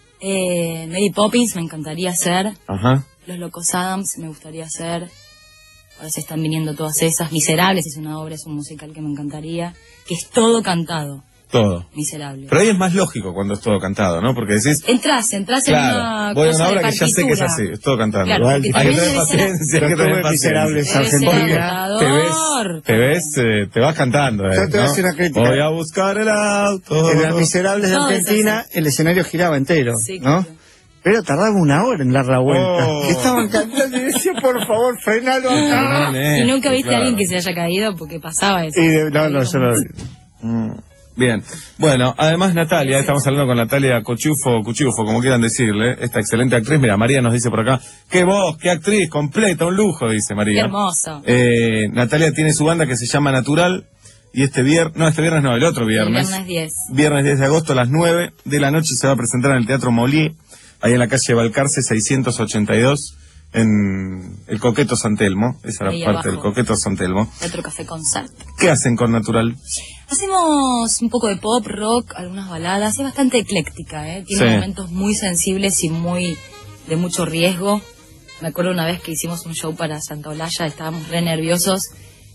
Eh, Mary Poppins me encantaría hacer. Ajá. Los Locos Adams me gustaría hacer. Ahora se están viniendo todas esas. Miserables es una obra, es un musical que me encantaría. Que es todo cantado. Todo. Miserables. Pero ahí es más lógico cuando es todo cantado, ¿no? Porque decís, Entras, entras en claro, una voy a cosa una obra de que ya sé que es partitura. así, es todo cantando. Claro, Igual, porque hay que también tener debe ser- paciencia, hay que Yo tener tuve paciencia. Miserables Debe ser Argentina. Te ves, agotador. te ves, eh, te vas cantando, eh, Yo te voy a ¿no? hacer una crítica. Voy a buscar el auto. En Las Miserables de Todo es Argentina el escenario giraba entero, Sí, ¿no? claro. Pero tardaba una hora en dar la vuelta. Oh. Que estaban cantando y decía, por favor, frenalo acá. Y nunca viste Claro. a alguien que se haya caído porque pasaba eso. Y de- no, no, yo no vi. Mm, Bien, bueno, además Natalia, estamos hablando con Natalia Cochufo, Cuchufo, como quieran decirle, esta excelente actriz. Mira, María nos dice por acá, qué voz, qué actriz, completa, un lujo, dice Qué María. hermoso. Eh, Natalia tiene su banda que se llama Natural, y este viernes, no, este viernes no, el otro El viernes, viernes diez. viernes diez de agosto a las nueve de la noche se va a presentar en el Teatro Molí, ahí en la calle Balcarce seiscientos ochenta y dos, en el Coqueto San Telmo, esa Ahí era parte abajo. del Coqueto San Telmo. Teatro Café Concert. ¿Qué hacen con Natural? Hacemos un poco de pop, rock, algunas baladas. Es bastante ecléctica, ¿eh? Tiene Sí. momentos muy sensibles y muy de mucho riesgo. Me acuerdo una vez que hicimos un show para Santa Olalla, estábamos re nerviosos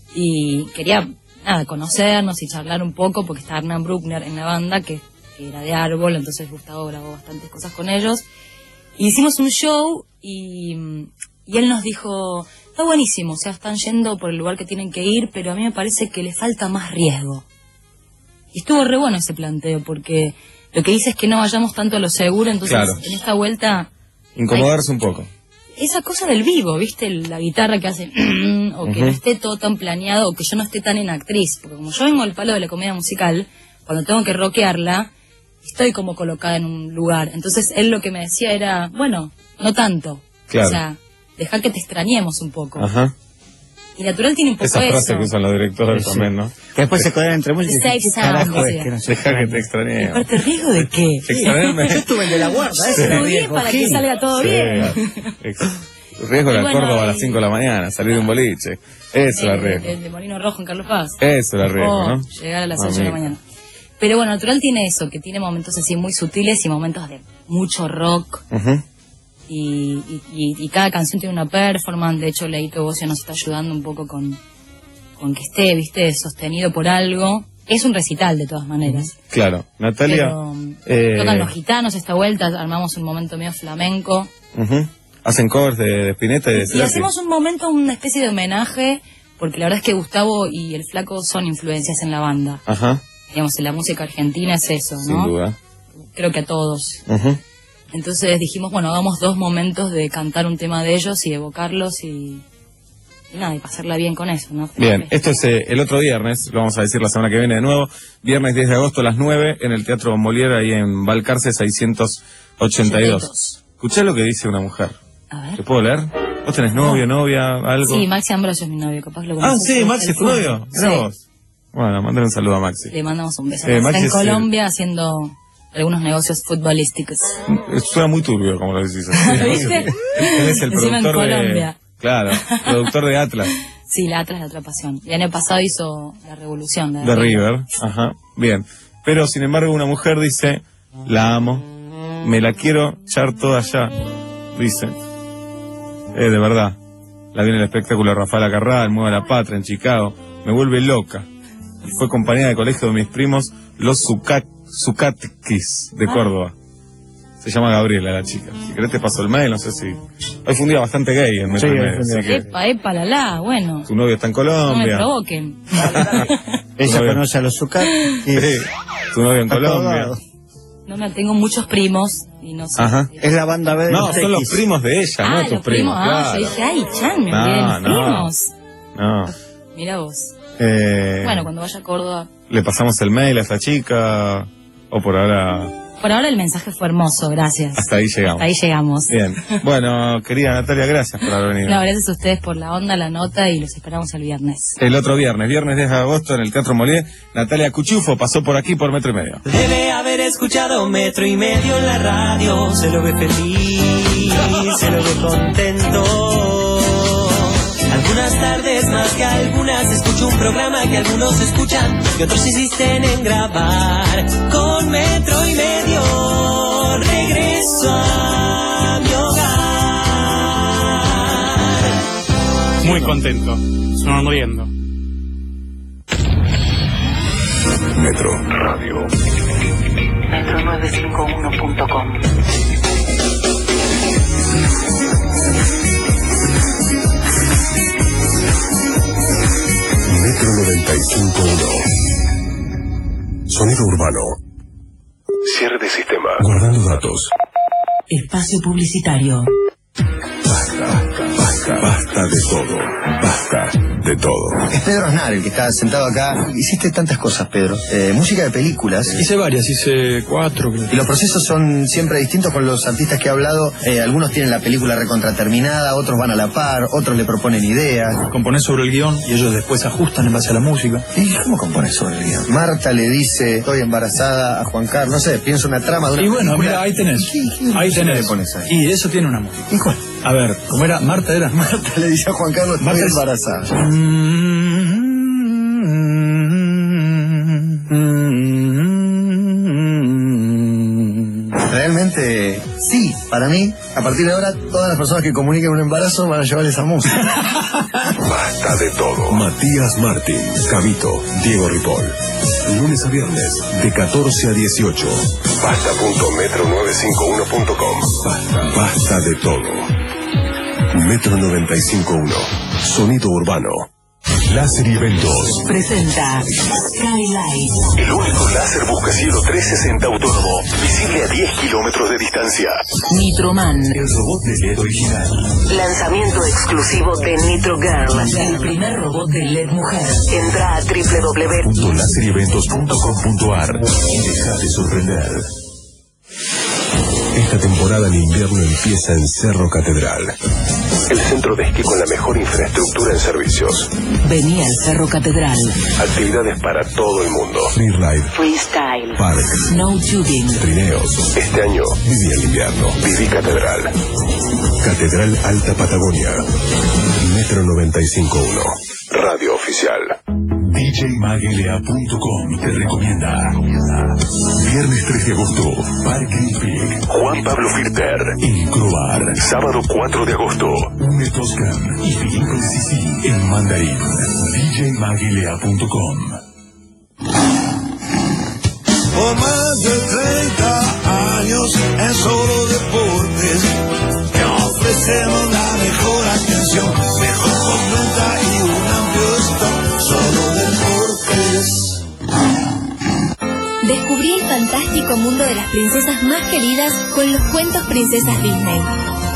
y quería, nada, conocernos y charlar un poco porque está Hernán Bruckner en la banda, que, que era de Árbol, entonces Gustavo grabó bastantes cosas con ellos. Y hicimos un show y, y él nos dijo, está buenísimo, o sea, están yendo por el lugar que tienen que ir, pero a mí me parece que le falta más riesgo. Y estuvo re bueno ese planteo, porque lo que dice es que no vayamos tanto a lo seguro, entonces Claro. en esta vuelta, Incomodarse un poco. esa cosa del vivo, ¿viste? La guitarra que hace, o que Ujú. no esté todo tan planeado, o que yo no esté tan en actriz, porque como yo vengo al palo de la comedia musical, cuando tengo que rockearla, estoy como colocada en un lugar. Entonces él lo que me decía era, bueno, no tanto. Claro. O sea, deja que te extrañemos un poco. Ajá. Y Natural tiene un poco Esa frase eso. que usan los directores Sí. también, ¿no? Que después se codean entre música. Safe ¿Qué sound, carajo sí. es que no se Deja que extrañe? te extrañe. Aparte, ¿riesgo de qué? Extrañarme. Yo estuve el de la guarda, ese era el Estudié viejo para que Gil. salga todo Sí. bien. Ex- Riesgo de Y la bueno, Córdoba a y- las cinco de la mañana, salir de un boliche. Eso era El, riesgo. el de Molino Rojo en Carlos Paz. Eso era riesgo, Oh, ¿no? llegar a las ocho de la Amigo. mañana. Pero bueno, Natural tiene eso, que tiene momentos así muy sutiles y momentos de mucho rock. Ujú. Y, y, y- y cada canción tiene una performance. De hecho, Leito Bocio nos está ayudando un poco con, con que esté, viste, sostenido por algo. Es un recital de todas maneras. Claro, Natalia. Pero, eh, tocan los gitanos esta vuelta, armamos un momento medio flamenco. ujú. Hacen covers de, de Spinetta y de Y Cerati. hacemos un momento, una especie de homenaje, porque la verdad es que Gustavo y el Flaco son influencias en la banda. Ajá, Digamos, en la música argentina es eso, sin ¿no? duda. Creo que a todos. Ujú. Entonces dijimos, bueno, hagamos dos momentos de cantar un tema de ellos y evocarlos y, y nada, y pasarla bien con eso, ¿no? Bien, esto es eh, el otro viernes, lo vamos a decir la semana que viene de nuevo, viernes diez de agosto a las nueve en el Teatro Molière, ahí en Balcarce seiscientos ochenta y dos. Escuchá lo que dice una mujer. A ver. ¿Te puedo leer? ¿Vos tenés novio, novia, algo? Sí, Maxi Ambrosio es mi novio, capaz lo Ah, conoces. sí, Maxi es tu novio. Sí. Mirá vos. Bueno, mandale un saludo a Maxi. Le mandamos un beso. Eh, Está Maxi en es Colombia haciendo algunos negocios futbolísticos. Eh, Suena muy turbio, como lo decís. así. ¿Viste? Él es el Encima en productor de... Colombia. Claro, productor de Atlas, Sí, la Atlas, la otra pasión. El año pasado hizo la revolución de, de River. Ajá, bien. Pero, sin embargo, una mujer dice, la amo, me la quiero echar toda allá, dice. Eh, de verdad. La vi en el espectáculo de Rafael Acarrá, el Mueve a la Patria, en Chicago. Me vuelve loca. Y fue compañera de colegio de mis primos, los Zucat, Zucatkis, de Córdoba. Se llama Gabriela la chica. Si querés te paso el mail, no sé si... Hoy fue un día bastante gay en Metro Sí, y Medio, hoy fue un día así que Epa, epa, la la, bueno. tu novio está en No me Colombia. provoquen. Ella novio. conoce a los Zucat y Sí, tu novio en está Colombia. todo. No me tengo muchos primos y no sé. Ajá. Es la banda B de No, los son los Tequis. primos de ella, Ah, no los tus primos, Ah, claro. yo dije, ay, Chan, me No, olvidé de mis no. primos. No. Mira vos. Eh, Bueno, cuando vaya a Córdoba. ¿Le pasamos el mail a esta chica? O por ahora, Por ahora el mensaje fue hermoso, gracias. hasta ahí llegamos. Hasta ahí llegamos. Bien. Bueno, querida Natalia, gracias por haber venido. No, gracias a ustedes por la onda, la nota y los esperamos el viernes. El otro viernes, viernes diez de agosto en el Teatro Molière, Natalia Cuchufo pasó por aquí por Metro y Medio. Debe haber escuchado Metro y Medio en la radio. Se lo ve feliz, se lo ve contento. Algunas tardes más que algunas escucho un programa que algunos escuchan y otros insisten en grabar. Con Metro y Medio regreso a mi hogar. Muy contento, sonriendo. Metro Radio. metro novecientos cincuenta y uno punto com. Metro noventa y cinco punto uno. Sonido urbano. Cierre de sistema. Guardando datos. Espacio publicitario. Basta, basta, basta de todo. Basta de todo. Es Pedro Aznar el que está sentado acá. Hiciste tantas cosas, Pedro. Eh, música de películas. Hice varias, hice cuatro. Y los procesos son siempre distintos con los artistas que he hablado. Eh, algunos tienen la película recontraterminada, otros van a la par, otros le proponen ideas. Componés sobre el guión y ellos después ajustan en base a la música. ¿Y cómo compones sobre el guión? Marta le dice, estoy embarazada a Juan Carlos. No sé, pienso una trama de una Y bueno, película. mira, ahí tenés. ¿Qué- qué Ahí música tenés. le pones ahí? Y eso tiene una música. ¿Y cuál? A ver, ¿cómo era? Marta era. Marta le dice a Juan Carlos, estoy Marta es- embarazada. Realmente, sí, para mí, a partir de ahora, todas las personas que comuniquen un embarazo van a llevar esa música. Basta de todo. Matías Martín, Cabito, Diego Ripoll. Lunes a viernes, de catorce a dieciocho. Basta punto metro novecientos cincuenta y uno punto com. Basta, basta de todo. Metro noventa y cinco punto uno. Sonido urbano. Láser y Eventos. Presenta Skylight. El único láser buscacielo trescientos sesenta autónomo, visible a diez kilómetros de distancia. Nitroman. El robot de L E D original. Lanzamiento exclusivo de Nitro Girl. El primer robot de L E D mujer. Entra a doble u doble u doble u punto láser y eventos punto com punto a r y deja de sorprender. Esta temporada de invierno empieza en Cerro Catedral. El centro de esquí con la mejor infraestructura en servicios. Vení al Cerro Catedral. Actividades para todo el mundo. Freeride, Freestyle. park, No tubing. trineos. Este año viví el invierno. Viví Catedral. Catedral Alta Patagonia. Metro noventa y cinco punto uno. Radio oficial. D J Maguelea punto com te recomienda. Viernes tres de agosto, Parque Peak. Juan Pablo Firter en Croar. Sábado cuatro de agosto, Une Toscan y Filipe Sisi en Mandarín. D J Maguelea punto com. Por más de treinta años en Solo Deportes te ofrecemos la mejor atención, mejor postventa y un amplio stock. Solo Deportes. Descubrí el fantástico mundo de las princesas más queridas con los cuentos Princesas Disney.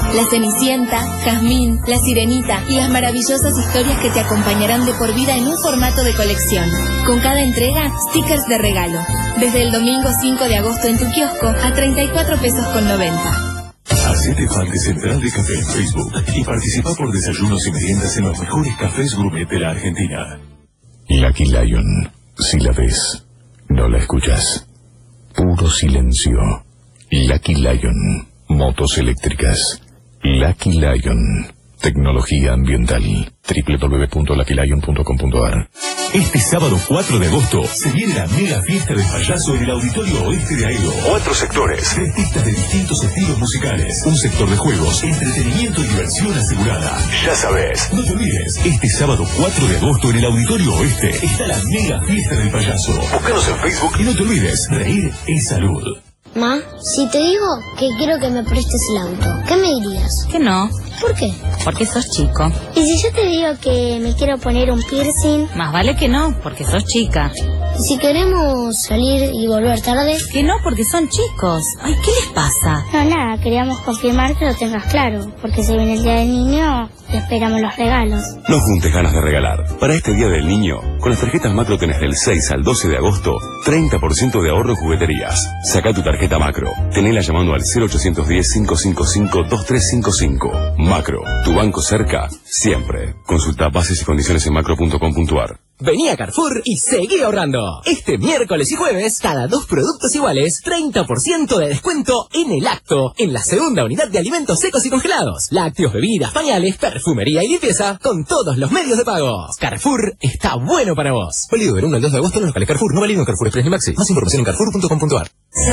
La Cenicienta, Jazmín, La Sirenita y las maravillosas historias que te acompañarán de por vida en un formato de colección. Con cada entrega, stickers de regalo. Desde el domingo cinco de agosto en tu kiosco a treinta y cuatro pesos con noventa. Hacete fan de Central de Café en Facebook y participa por desayunos y meriendas en los mejores cafés gourmet de la Argentina. Lucky Lion. Si la ves, no la escuchas. Puro silencio. Lucky Lion. Motos eléctricas. Lucky Lion. Tecnología ambiental. doble u doble u doble u punto lucky lion punto com punto a r. Este sábado cuatro de agosto se viene la mega fiesta del payaso en el Auditorio Oeste de Aedo. Cuatro sectores, tres pistas de distintos estilos musicales, un sector de juegos, entretenimiento y diversión asegurada. Ya sabes, no te olvides, este sábado cuatro de agosto en el Auditorio Oeste está la mega fiesta del payaso. Búscanos en Facebook y no te olvides, reír es salud. Ma, si te digo que quiero que me prestes el auto, ¿qué me dirías? Que no. ¿Por qué? Porque sos chico. ¿Y si yo te digo que me quiero poner un piercing? Más vale que no, porque sos chica. ¿Y si queremos salir y volver tarde? Que no, porque son chicos. Ay, ¿qué les pasa? No, nada, queríamos confirmar que lo tengas claro, porque se viene el Día del Niño y esperamos los regalos. No juntes ganas de regalar. Para este Día del Niño, con las tarjetas Macro tenés del seis al doce de agosto treinta por ciento de ahorro en jugueterías. Saca tu tarjeta Macro. Tenela llamando al cero ochocientos diez, quinientos cincuenta y cinco, veintitrés cincuenta y cinco. Macro, tu banco cerca, siempre. Consulta bases y condiciones en macro punto com punto a r. Vení a Carrefour y seguí ahorrando. Este miércoles y jueves, cada dos productos iguales, treinta por ciento de descuento en el acto, en la segunda unidad de alimentos secos y congelados, lácteos, bebidas, pañales, perfumería y limpieza, con todos los medios de pago. Carrefour está bueno para vos. Válido del uno al dos de agosto en los locales Carrefour, no válido en Carrefour Express ni Maxi. Más información en carrefour punto com punto a r.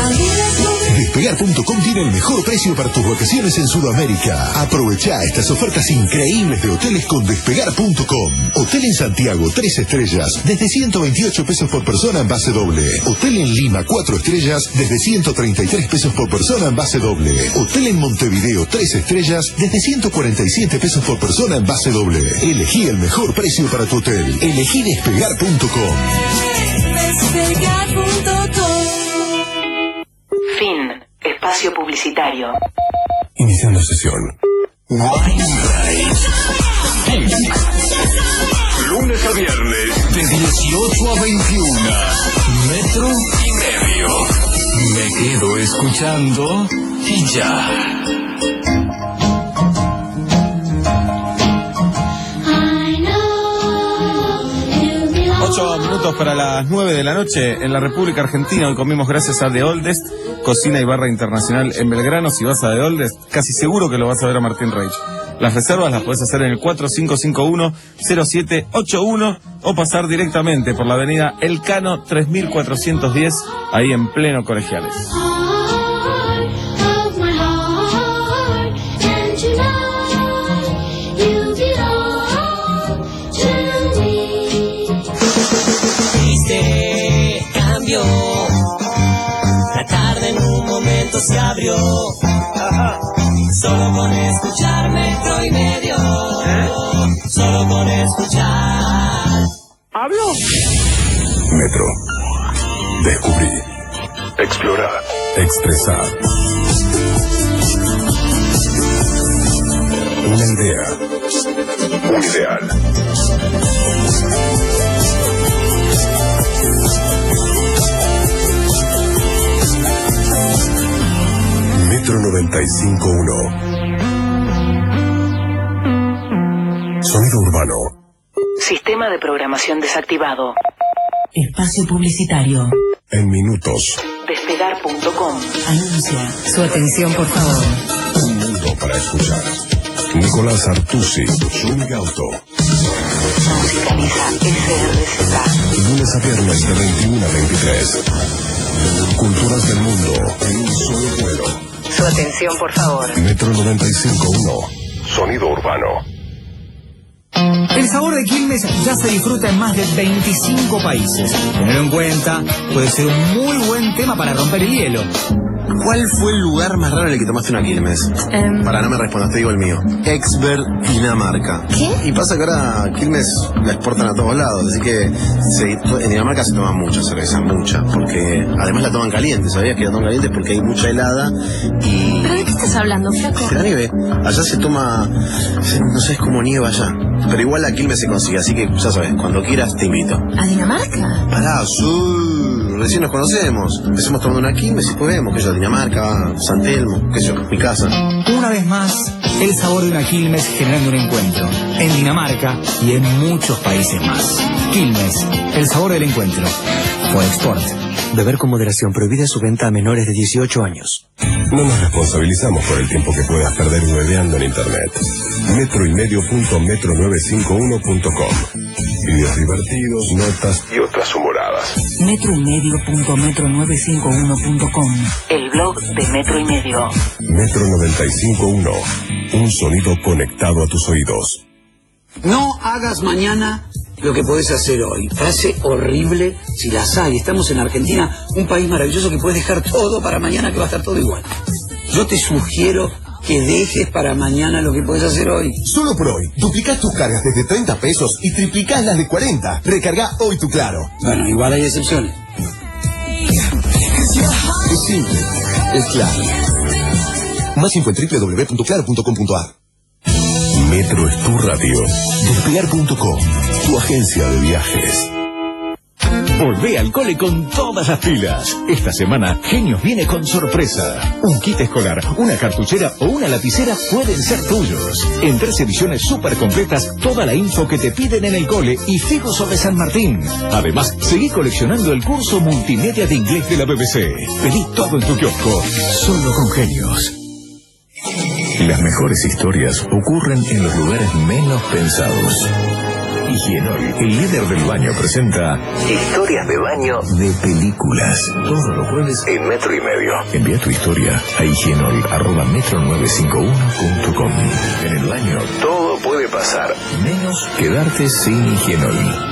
Despegar punto com tiene el mejor precio para tus vacaciones en Sudamérica. Aprovecha estas ofertas increíbles de hoteles con Despegar punto com. Hotel en Santiago, tres estrellas, desde ciento veintiocho pesos por persona en base doble. Hotel en Lima, cuatro estrellas, desde ciento treinta y tres pesos por persona en base doble. Hotel en Montevideo, tres estrellas, desde ciento cuarenta y siete pesos por persona en base doble. Elegí el mejor precio para tu hotel. Elegí Despegar punto com. Despegar punto com. Fin. Espacio publicitario. Iniciando sesión. Lunes a viernes, de dieciocho a veintiuno. Metro y medio. Me quedo escuchando y ya. Ocho minutos para las nueve de la noche en la República Argentina. Hoy comimos gracias a The Oldest, cocina y barra internacional en Belgrano. Si vas a The Oldest, casi seguro que lo vas a ver a Martín Reich. Las reservas las puedes hacer en el cuatro cinco cinco uno, cero siete ocho uno o pasar directamente por la avenida Elcano tres mil cuatrocientos diez, ahí en pleno Colegiales. Cambió, la tarde en un momento se abrió, solo con escuchar metro y medio, solo con escuchar. ¿Abrió? Metro. Descubrí. Explorar. Expresar. Una idea. Un ideal. Metro noventa y cinco punto uno. Sonido urbano. Sistema de programación desactivado. Espacio publicitario. En minutos. Despegar punto com. Anuncia. Su atención, por favor. Un mundo para escuchar. Nicolás Artusi, Zúñiga Auto. Musicaliza S R Z. Lunes a viernes de veintiuno a veintitrés. Culturas del mundo en un solo vuelo. Su atención, por favor. Metro noventa y cinco punto uno. Sonido urbano. El sabor de Quilmes ya se disfruta en más de veinticinco países. Tenerlo en cuenta puede ser un muy buen tema para romper el hielo. ¿Cuál fue el lugar más raro en el que tomaste una Quilmes? Um, Para no me respondas, te digo el mío. Exberg, Dinamarca. ¿Qué? Y pasa que ahora Quilmes la exportan a todos lados, así que se, en Dinamarca se toma mucha cerveza, mucha, porque además la toman caliente, ¿sabías que la toman caliente? Porque hay mucha helada y... ¿Pero de qué estás hablando, flaco? De la nieve. Allá se toma, no sé, es como nieve allá. Pero igual la Quilmes se consigue, así que ya sabes, cuando quieras te invito. ¿A Dinamarca? Pará, sur, recién nos conocemos. Empecemos tomando una Quilmes y después vemos, que yo, Dinamarca, San Telmo, qué sé yo, mi casa. Una vez más, el sabor de una Quilmes generando un encuentro. En Dinamarca y en muchos países más. Quilmes, el sabor del encuentro. Por Export. Beber con moderación. Prohibida su venta a menores de dieciocho años. No nos responsabilizamos por el tiempo que puedas perder hueveando en internet. Metro y medio punto metro nueve cinco uno punto com. Videos divertidos, notas y otras humoradas. Metro y medio punto metro nueve cinco uno punto com. El blog de Metro y Medio. Metro noventa y cinco punto uno. Un sonido conectado a tus oídos. No hagas mañana lo que podés hacer hoy. Frase horrible si las hay. Estamos en Argentina, un país maravilloso que puedes dejar todo para mañana, que va a estar todo igual. Yo te sugiero que dejes para mañana lo que podés hacer hoy. Solo por hoy, duplicás tus cargas desde treinta pesos y triplicás las de cuarenta. Recarga hoy tu Claro. Bueno, igual hay excepciones. Es simple, es Claro. Más info en doble u doble u doble u punto claro punto com punto a r. Metro es tu radio. Despegar punto com, tu agencia de viajes. Volvé al cole con todas las pilas. Esta semana, Genios viene con sorpresa. Un kit escolar, una cartuchera o una lapicera pueden ser tuyos. En tres ediciones súper completas, toda la info que te piden en el cole y fijo sobre San Martín. Además, seguí coleccionando el curso multimedia de inglés de la B B C. Pedí todo en tu kiosco, solo con Genios. Las mejores historias ocurren en los lugares menos pensados. Higienol, el líder del baño, presenta Historias de baño de películas. Todos los jueves en Metro y Medio. Envía tu historia a higienol arroba metro nueve cinco uno punto com. En el baño todo puede pasar, menos quedarte sin Higienol.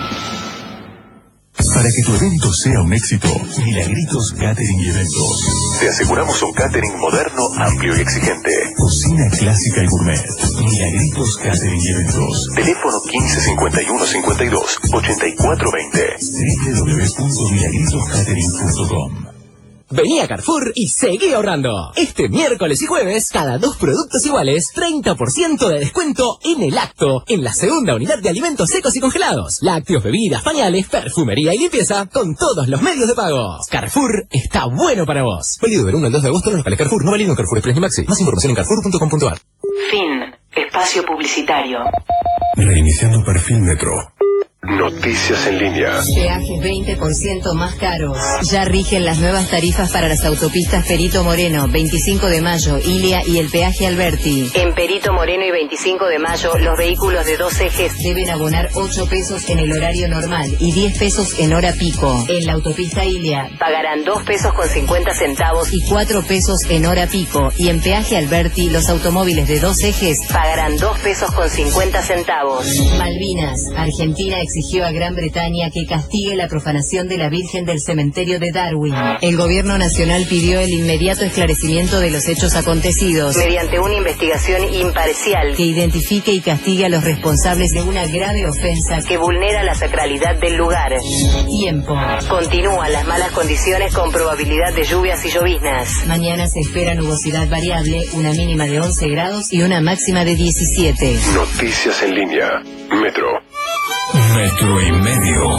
Para que tu evento sea un éxito, Milagritos Catering y Eventos. Te aseguramos un catering moderno, amplio y exigente. Cocina clásica y gourmet. Milagritos Catering y Eventos. Teléfono quince cincuenta y uno cincuenta y dos ochenta y cuatro veinte. doble u doble u doble u punto milagritos catering punto com. Vení a Carrefour y seguí ahorrando. Este miércoles y jueves, cada dos productos iguales, treinta por ciento de descuento en el acto, en la segunda unidad de alimentos secos y congelados, lácteos, bebidas, pañales, perfumería y limpieza, con todos los medios de pago. Carrefour está bueno para vos. Válido del uno al dos de agosto en los locales Carrefour, no válido en Carrefour Express ni Maxi. Más información en carrefour punto com punto a r. Fin. Espacio publicitario. Reiniciando perfil Metro. Noticias en línea. Peajes veinte por ciento más caros. Ya rigen las nuevas tarifas para las autopistas Perito Moreno, veinticinco de mayo, Ilia y el peaje Alberti. En Perito Moreno y veinticinco de mayo, los vehículos de dos ejes deben abonar ocho pesos en el horario normal y diez pesos en hora pico. En la autopista Ilia pagarán dos pesos con cincuenta centavos y cuatro pesos en hora pico. Y en peaje Alberti, los automóviles de dos ejes pagarán dos pesos con cincuenta centavos. Malvinas, Argentina exigió a Gran Bretaña que castigue la profanación de la Virgen del cementerio de Darwin. El gobierno nacional pidió el inmediato esclarecimiento de los hechos acontecidos mediante una investigación imparcial que identifique y castigue a los responsables de una grave ofensa que vulnera la sacralidad del lugar. Tiempo. Continúan las malas condiciones con probabilidad de lluvias y lloviznas. Mañana se espera nubosidad variable, una mínima de once grados y una máxima de diecisiete. Noticias en línea. Metro. Metro y Medio.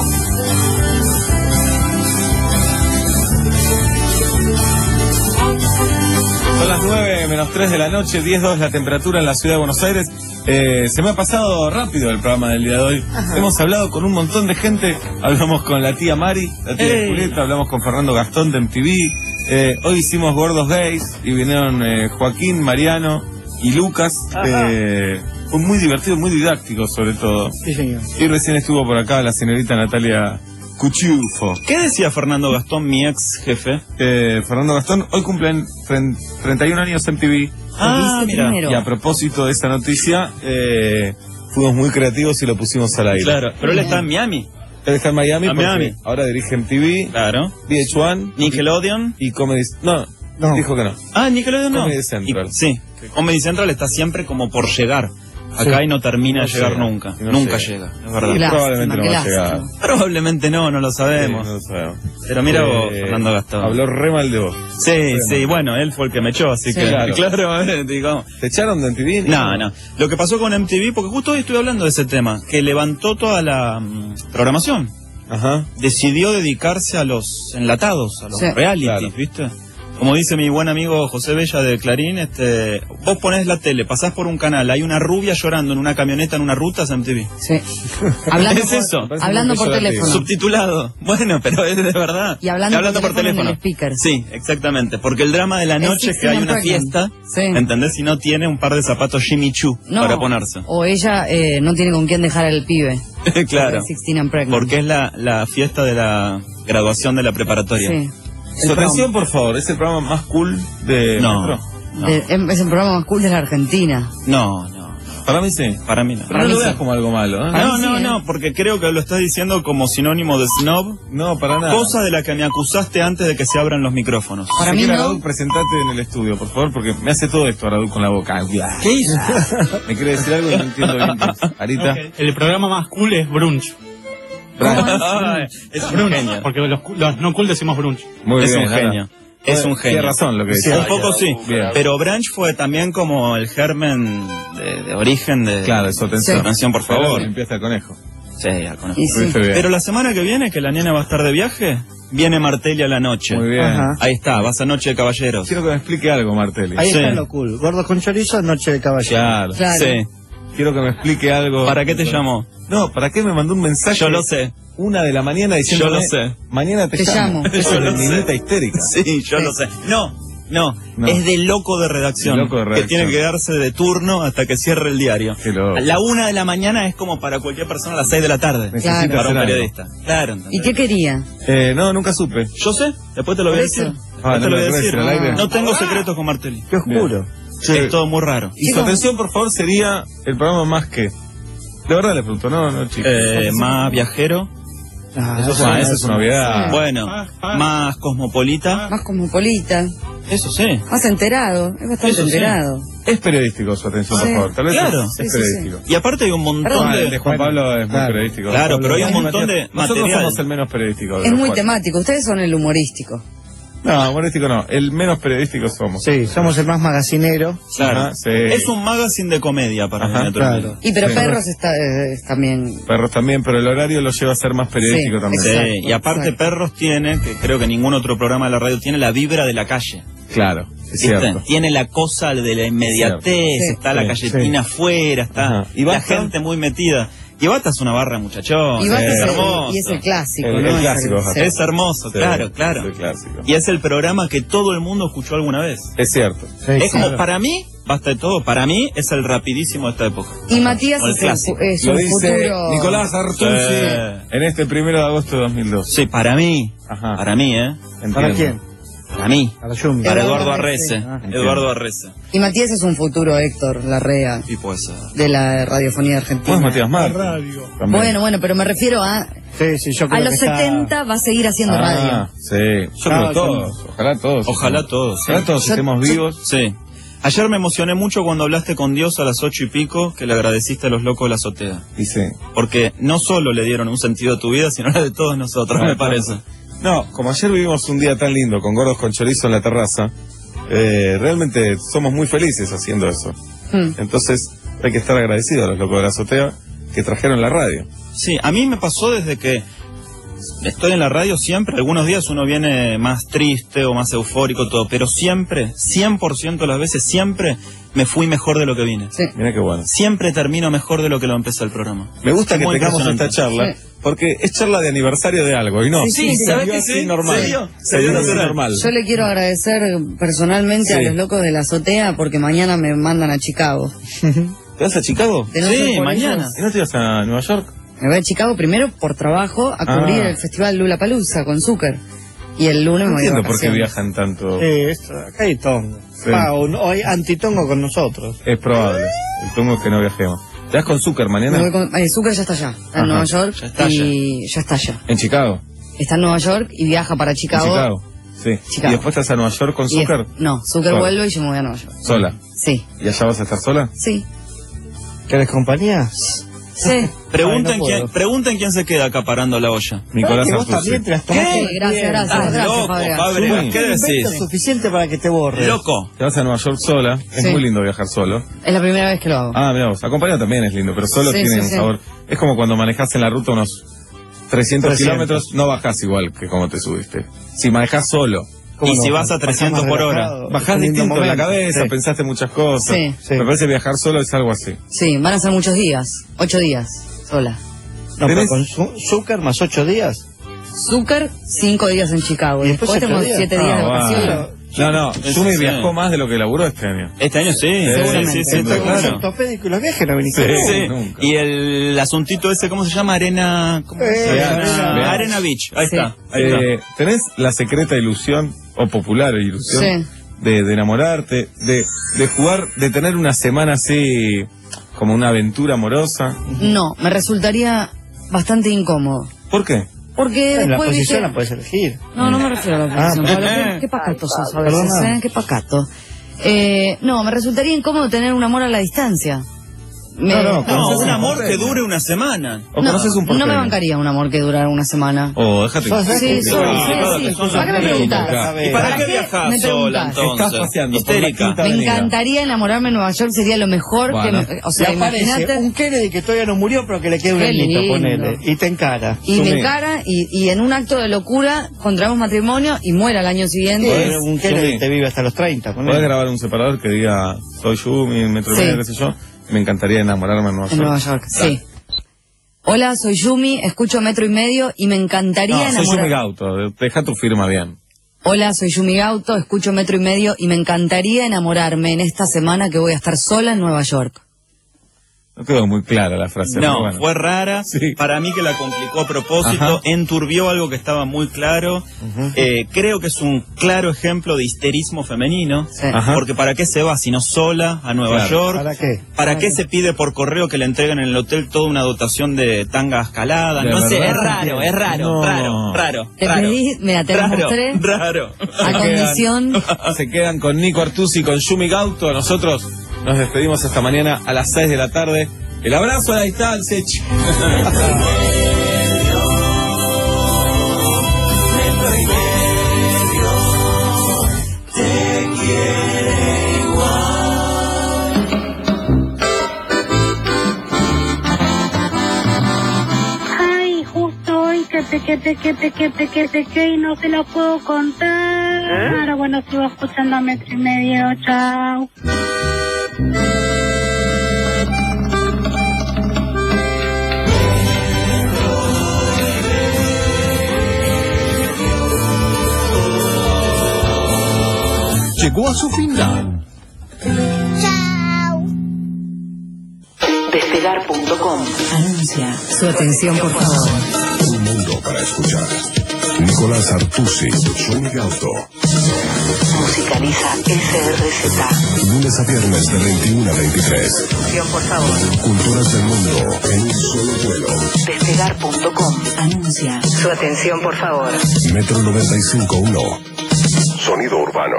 Son las nueve menos tres de la noche, diez dos la temperatura en la ciudad de Buenos Aires. Eh, se me ha pasado rápido el programa del día de hoy. Ajá. Hemos hablado con un montón de gente. Hablamos con la tía Mari, la tía de Julieta, hablamos con Fernando Gastón de M T V. Eh, hoy hicimos Gordos Gays y vinieron eh, Joaquín, Mariano y Lucas. Eh, fue muy divertido, muy didáctico sobre todo. Sí, señor. Y recién estuvo por acá la señorita Natalia Cuchufo. ¿Qué decía Fernando Gastón, mi ex jefe? Eh, Fernando Gastón, hoy cumplen treinta y un años en M T V. Ah, mira. Y a propósito de esta noticia, eh, fuimos muy creativos y lo pusimos al aire. Claro, pero él está en Miami. Él está en Miami A porque Miami. ahora dirige M T V, Claro. V H uno, Nickelodeon y Comedy... No, No. Dijo que no. Ah, Nickelodeon no. Comedy Central. Y- sí, que Comedy Central está siempre como por llegar. Acá Sí. y no termina No de llegar llega, nunca. y no nunca llega. llega, es verdad. Qué lástima, Probablemente no qué va a llegar. lástima. Probablemente no, no lo sabemos. Sí, no lo sabemos. Pero mira Eh, vos, Fernando Gastón. Habló re mal de vos. Sí, Re sí, mal. bueno, él fue el que me echó, así Sí. que Claro. claro, a ver, digamos. ¿Te echaron de M T V? No, no. Lo que pasó con M T V, porque justo hoy estoy hablando de ese tema, que levantó toda la mm, programación. Ajá. Decidió dedicarse a los enlatados, a los Sí. realities, Claro. ¿viste? Como dice mi buen amigo José Bella de Clarín, este, vos ponés la tele, pasás por un canal, hay una rubia llorando en una camioneta en una ruta, es M T V. Sí. Hablando es por, eso. hablando por teléfono. Subtitulado. Bueno, pero es de verdad. Y hablando por teléfono en el speaker. Sí, exactamente. Porque el drama de la Es noche es que hay sixteen una and pregnant. fiesta, Sí. ¿entendés? Y no tiene un par de zapatos Jimmy Choo No. para ponerse. O ella eh, no tiene con quién dejar al pibe. Claro. sixteen and pregnant. Porque es la, la fiesta de la graduación de la preparatoria. Sí. Su atención, por favor, ¿es el programa más cool de No. Metro? No. De- em- es el programa más cool de la Argentina. No, no. Para mí sí. Para mí no. Pero no lo veas como algo malo, ¿eh? No, no, no, porque creo que lo estás diciendo como sinónimo de snob. No, para nada. Cosa de la que me acusaste antes de que se abran los micrófonos. Para mí Shakira no. Aradu, presentate en el estudio, por favor, porque me hace todo esto Aradu con la boca. ¿Qué hizo? Me quiere decir algo y no entiendo bien. qué es. Arita. El programa más cool es Brunch. Ay, es un Brunch, genio. porque los, cu- los no cool decimos Brunch. Muy es bien, un Ana. genio. Es un genio. Tiene razón lo que Sí, dice. un poco sí. Bien. Pero Branch fue también como el germen de, de origen de... Claro, eso atención. Atención, por favor. Empieza el conejo. Sí, al conejo. Y sí. Muy bien. Pero la semana que viene, que la nena va a estar de viaje, viene Martelli a la noche. Muy bien. Ajá. Ahí está, vas a Noche de Caballeros. Quiero que me explique algo, Martelli. Ahí Sí. está lo cool. Gordo con chorizo, noche de caballero. Claro. Claro. Sí. Quiero que me explique algo. ¿Para qué te llamó? No, ¿para qué me mandó un mensaje? Yo lo sé. Una de la mañana diciendo. Yo lo sé. Mañana te, Te llamo. Eso Yo es lo de sé. minita histérica. Sí, yo Sí. lo sé. No, no, No. es de loco de redacción. De loco de redacción. Que tiene que quedarse de turno hasta que cierre el diario. Qué loco. A la una de la mañana es como para cualquier persona a las seis de la tarde. Necesita Claro. Para un hacer algo. periodista. Claro. ¿entendés? ¿Y qué quería? Eh, no, nunca supe. Yo sé, después te lo voy a Por eso. decir. Ah, Después no te lo me voy a puedes decir. decir al aire. No tengo secretos con Martelli. Qué oscuro. Sí. Es todo muy raro. Y su Chicos. atención, por favor, sería el programa más que. De verdad le pregunto, no, no, chicos. Eh, más viajero. Ah, Eso es una, esa es una novedad. Bueno, más cosmopolita. Más cosmopolita. Eso sí. Más enterado. Es bastante Eso sí. enterado. Es periodístico su atención, Sí. por favor. Tal vez Claro. es, Sí, es sí, periodístico. Y aparte hay un montón Perdón. Ah, el de... de Juan Pablo es muy Claro. periodístico. Claro, pero hay un Nosotros montón de Nosotros material. somos el menos periodístico. de Es los muy cuatro. temático. Ustedes son el humorístico. No, humorístico no. El menos periodístico somos. Sí, somos el más magacinero. Claro. Ajá, sí. Es un magazine de comedia para Ajá, mí. claro. Y pero Sí. Perros está eh, es también. Perros también, pero el horario lo lleva a ser más periodístico Sí, también. Sí, Exacto, y aparte exacto. Perros tiene, que creo que ningún otro programa de la radio tiene, la vibra de la calle. Claro, es ¿Viste? cierto. Tiene la cosa de la inmediatez, Sí. está la Sí, galletina afuera, está Ajá. ¿Y la Basta? gente muy metida. Y Bata es una barra, muchachón. Y, Basta es es el, hermoso. y es el clásico, El- ¿no? el Es clásico, sí. Es hermoso, Sí, claro, claro. es el clásico. Y es el programa que todo el mundo escuchó alguna vez. Es cierto. es como, para mí, basta de todo, para mí es el rapidísimo de esta época. Y Matías O el es, un, clásico. fu- es Lo un dice futuro. Nicolás Artusi Sí. en este primero de agosto de dos mil dos. Sí, para mí, Ajá. para mí, ¿eh? Entiendo. ¿Para quién? Para mí. Para Yumi. Para Eduardo Eduardo Arrece. Arrece. Ah, Eduardo Arrece. Y Matías es un futuro Héctor Larrea Y puede ser. de la radiofonía argentina. Vos, Matías Martín. También. Bueno, bueno, pero me refiero a. Sí, sí, yo creo A que los está- setenta va a seguir haciendo Ah, radio. sí. Yo Ah, creo todos. Ojalá todos. Ojalá todos. sí. Ojalá todos Yo- estemos yo- vivos. Sí. Ayer me emocioné mucho cuando hablaste con Dios a las ocho y pico, que le agradeciste a los locos de la azotea. Y sí. Porque no solo le dieron un sentido a tu vida, sino a la de todos nosotros, me parece. No, como ayer vivimos un día tan lindo con gordos con chorizo en la terraza, eh, realmente somos muy felices haciendo eso. Hmm. Entonces hay que estar agradecidos a los locos de la azotea que trajeron la radio. Sí, a mí me pasó desde que estoy en la radio siempre, algunos días uno viene más triste o más eufórico, todo, pero siempre, cien por ciento de las veces, siempre me fui mejor de lo que vine. Sí. Mira qué bueno. Siempre termino mejor de lo que lo empecé el programa. Me gusta Es que muy tengamos esta impresionante. charla, porque es charla de aniversario de algo, y no. Sí, sí, se ¿sabes dio que así sí? normal. Se dio, Se se dio dio así natural. normal. Yo le quiero agradecer personalmente a Sí. los locos de la azotea porque mañana me mandan a Chicago. ¿Te vas a Chicago? De no ser Sí, por mañana. ¿Y no te vas a Nueva York? Me voy a Chicago primero por trabajo a Ah. cubrir el festival Lollapalooza con Zucker. Y el lunes No me voy de entiendo por qué vacaciones. viajan tanto. Sí, esto, acá hay tongo. Sí. Ah, o, no- o hay antitongo con nosotros. Es probable. El tongo es que no viajemos. ¿Te vas con Zucker Me mañana? voy con- eh, Zucker ya está allá, está Ajá. en Nueva York Ya está y ya está allá. ¿En Chicago? Está en Nueva York y viaja para ¿En Chicago. Chicago? Sí. Chicago. ¿Y después estás a Nueva York con Y es- Zucker? No, Zucker Sola. vuelve y yo me voy a Nueva York. Sola. Sí. ¿Y allá vas a estar sola? Sí. ¿Querés compañía? Sí. Pregunten, Ay, no quién, puedo. pregunten quién se queda acaparando la olla. Nicolás que vos Artusi. también te las tomaste Sí, muy gracias, bien. gracias, Estás gracias, loco, Fabregas. Fabregas, Sí. ¿qué Invento decís? suficiente para que te borres. Loco. Te vas a Nueva York sola. Es Sí. muy lindo viajar solo. Es la primera vez que lo hago. Ah, mira vos. Acompañado también es lindo, pero solo Sí, tiene sí, un sí. sabor. Es como cuando manejás en la ruta unos trescientos, trescientos. kilómetros, no bajás igual que como te subiste. Si manejás solo, Y si no? vas a trescientos por hora. relajado. bajás Es un lindo distinto en la momento. cabeza, Sí. pensaste muchas cosas. Sí. Sí. Me parece que viajar solo es algo así. Sí, van a ser muchos días. Ocho días. Sola. No, pero ¿Tenés? con Zu- Zucker más ocho días. Zucker, cinco días en Chicago. Y ¿Y después, después tenemos ocho días? siete días de Ah, vacaciones. bueno. No, no, Eso Yumi sí. viajó más de lo que laburó este año. Este año sí, sí, Seguramente. sí, sí, Estoy con los claro. ortopédicos y los viajes no viniste. Sí. Sí. nunca. Y el asuntito ese, ¿cómo se llama? Arena... ¿cómo Eh, se llama? Arena- Arena Beach. Ahí Sí. está. Ahí está. Eh, ¿Tenés la secreta ilusión, o popular ilusión, Sí. de, de enamorarte, de, de jugar, de tener una semana así, como una aventura amorosa? No, me resultaría bastante incómodo. ¿Por qué? Porque En la después, posición ¿viste? la puedes elegir. No, no me refiero a la Ah, posición. pero- Pablo, qué, qué pacato sos a veces, Perdona. ¿eh? Qué pacato. Eh, no, me resultaría incómodo tener un amor a la distancia. Me- No, no, No, conoces un un amor porteño. que dure una semana. ¿O no, conoces un no me porteño? bancaría un amor que durara una semana. Oh, déjate. Sos de- Sí, Sí, soy, sí, sí, sí, sí. son ¿Para qué me las preguntás? preguntas. ¿Y para ¿Para qué qué viajás me sola preguntás? entonces? Estás paseando por la Histérica. quinta Me avenida. encantaría enamorarme en Nueva York, sería lo mejor Bueno. que me, o Y sea, aparece imagínate. un Kennedy que todavía no murió, pero que le queda un Qué añito, lindo. ponele. Y te encara. Y Sumé. me encara y, y en un acto de locura contraemos matrimonio y muera al año siguiente. Pero un Kennedy Sumé. te vive hasta los treinta, ponele. Podés grabar un separador que diga, soy Yumi, Metro y Sí. medio, qué sé yo. Me encantaría enamorarme en Nueva En York. Nueva York, Dale. sí. Hola, soy Yumi, escucho Metro y Medio y me encantaría No, soy Yumi enamorar. Gauto, deja tu firma bien. Hola, soy Yumi Gauto, escucho Metro y Medio y me encantaría enamorarme en esta semana que voy a estar sola en Nueva York. No quedó muy clara la frase. pero No, bueno. fue rara. Sí. Para mí que la complicó a propósito, Ajá. enturbió algo que estaba muy claro. Eh, creo que es un claro ejemplo de histerismo femenino. Sí. Ajá. Porque ¿para qué se va si no sola a Nueva Claro. York? ¿Para qué? ¿Para qué se pide por correo que le entreguen en el hotel toda una dotación de tanga escalada? De No sé, verdad. es raro, es raro, No. raro, raro. Te raro. pedí, mira, te lo Raro, mostré Raro. a condición. Se quedan con Nico Artusi y con Yumi Gauto. Nosotros nos despedimos hasta mañana a las seis de la tarde. El abrazo a la distancia. ch- Ay, justo hoy que te, que te, que te, que te, que te, que y no te lo puedo contar. Ahora bueno, sigo escuchando a Metro y Medio. Chao. Llegó a su final. Despegar punto com. Anuncia. Su atención, por favor. Un mundo para escuchar. Nicolás Artusi, Yumi Gauto. Musicaliza S R Z. Lunes a viernes de veintiuno a veintitrés. Atención, por favor. Culturas del mundo en un solo vuelo. Despegar punto com. Anuncia. Su atención, por favor. Metro noventa y cinco punto uno. Sonido urbano.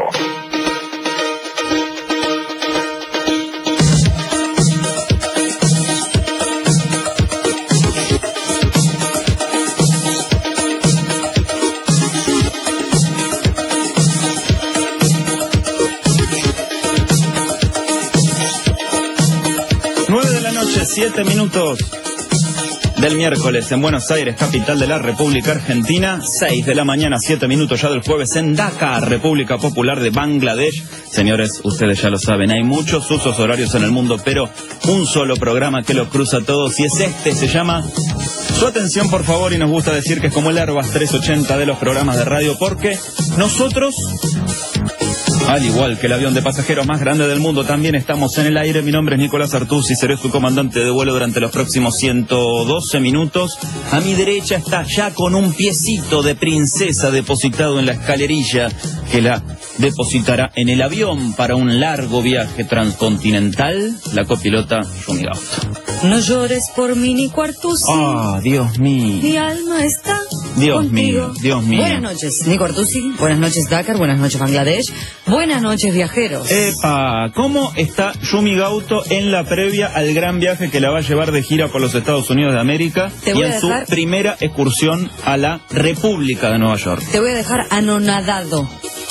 nueve de la noche, siete minutos del miércoles en Buenos Aires, capital de la República Argentina. seis de la mañana, siete minutos ya del jueves en Dhaka, República Popular de Bangladesh. Señores, ustedes ya lo saben, hay muchos usos horarios en el mundo, pero un solo programa que los cruza a todos y es este, se llama Su Atención, por favor, y nos gusta decir que es como el Airbus trescientos ochenta de los programas de radio, porque nosotros, al igual que el avión de pasajeros más grande del mundo, también estamos en el aire. Mi nombre es Nicolás Artusi, seré su comandante de vuelo durante los próximos ciento doce minutos. A mi derecha está ya con un piecito de princesa depositado en la escalerilla que la depositará en el avión para un largo viaje transcontinental, la copilota Yumi Gauto. No llores por mí, ni cuartus. Ah, Dios mío. Mi alma está Dios contigo. mío, Dios mío. Buenas noches, Nico Artusi. Buenas noches, Dakar. Buenas noches, Bangladesh. Buenas noches, viajeros. Epa, ¿cómo está Yumi Gauto en la previa al gran viaje que la va a llevar de gira por los Estados Unidos de América Te y voy en a su dejar- primera excursión a la República de Nueva York? Te voy a dejar anonadado.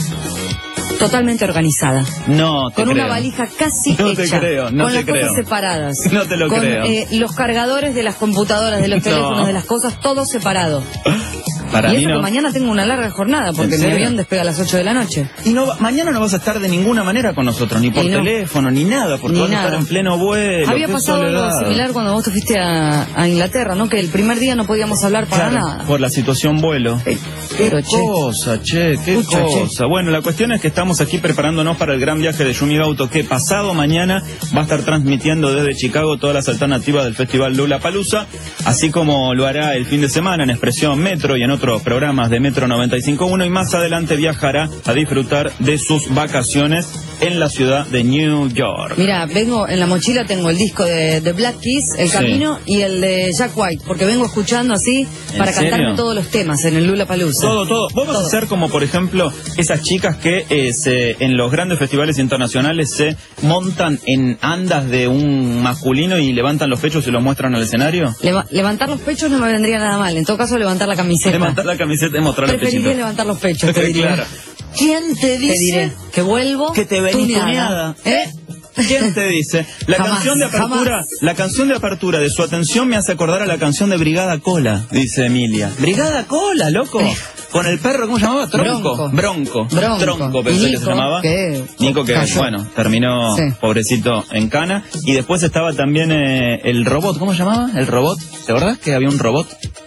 Totalmente organizada. No te Con creo. una valija casi No te hecha. creo, no con te las creo. cosas separadas. No te lo con, creo. eh, los cargadores de las computadoras, de los No. teléfonos, de las cosas, todo separado. Para y mí eso no. que mañana tengo una larga jornada porque ¿En mi serio? avión despega a las ocho de la noche. Y no va- mañana no vas a estar de ninguna manera con nosotros, ni por Y no. teléfono, ni nada, porque Ni vas a nada. estar en pleno vuelo. Había qué pasado algo soledad. similar cuando vos te fuiste a, a Inglaterra, ¿no? Que el primer día no podíamos hablar para Claro, nada. por la situación vuelo. Pero, qué che. cosa, che, qué Pucha, cosa. Bueno, la cuestión es que estamos aquí preparándonos para el gran viaje de Yumi Gauto, que pasado mañana va a estar transmitiendo desde Chicago todas las alternativas del Festival Lollapalooza, así como lo hará el fin de semana en Expresión Metro y en otros programas de Metro noventa y cinco punto uno, y más adelante viajará a disfrutar de sus vacaciones en la ciudad de New York. Mira, vengo, en la mochila tengo el disco de, de Black Keys, El Sí. Camino, y el de Jack White, porque vengo escuchando así ¿En para serio? cantarme todos los temas en el Lollapalooza. Todo, todo. Vos vas a ser como, por ejemplo, esas chicas que eh, se, en los grandes festivales internacionales se montan en andas de un masculino y levantan los pechos y los muestran al escenario. Leva- levantar los pechos no me vendría nada mal, en todo caso levantar la camiseta. Levantar la camiseta y mostrar los Preferiría pechitos. levantar los pechos, te diría. Claro. ¿Quién te dice Te diré que vuelvo que te venís tuneada? ¿Eh? ¿Quién te dice? La Jamás, canción de apertura, jamás. la canción de apertura de Su Atención me hace acordar a la canción de Brigada Cola, dice Emilia. Brigada Cola, loco. Con el perro, ¿cómo se llamaba? Tronco. Bronco. Bronco. Bronco. Tronco, pensé Y que se Nico, llamaba. que Nico, que cayó. bueno, terminó Sí. pobrecito en cana. Y después estaba también eh, el robot, ¿cómo se llamaba? El robot. ¿Te acordás que había un robot?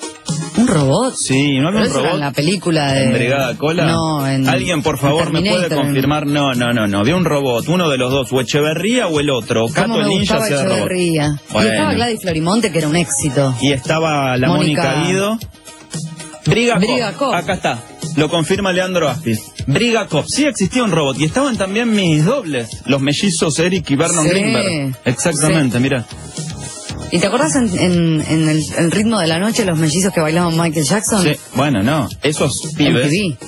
¿Un robot? Sí, ¿no había Pero un eso era robot? en la película de... ¿En Brigada Cola? No, en... Alguien, por favor, me puede Terminator, en- confirmar. No, no, no, no. Había un robot, uno de los dos, o Echeverría o el otro. O ¿Cómo Cato me el Ninja gustaba hacía de robot. Echeverría? Bueno. Y estaba Gladys Florimonte, que era un éxito. Y estaba la Mónica- Mónica Guido. Briga Briga Cop. Cop. Acá está. Lo confirma Leandro Aspis. Briga Cop. Sí existía un robot. Y estaban también mis dobles. Los mellizos Eric y Vernon Sí. Greenberg. Exactamente, Sí. mira. ¿Y te acordás en, en- en el, el ritmo de la noche los mellizos que bailaban Michael Jackson? Sí. Bueno, no. Esos pibes. M T V.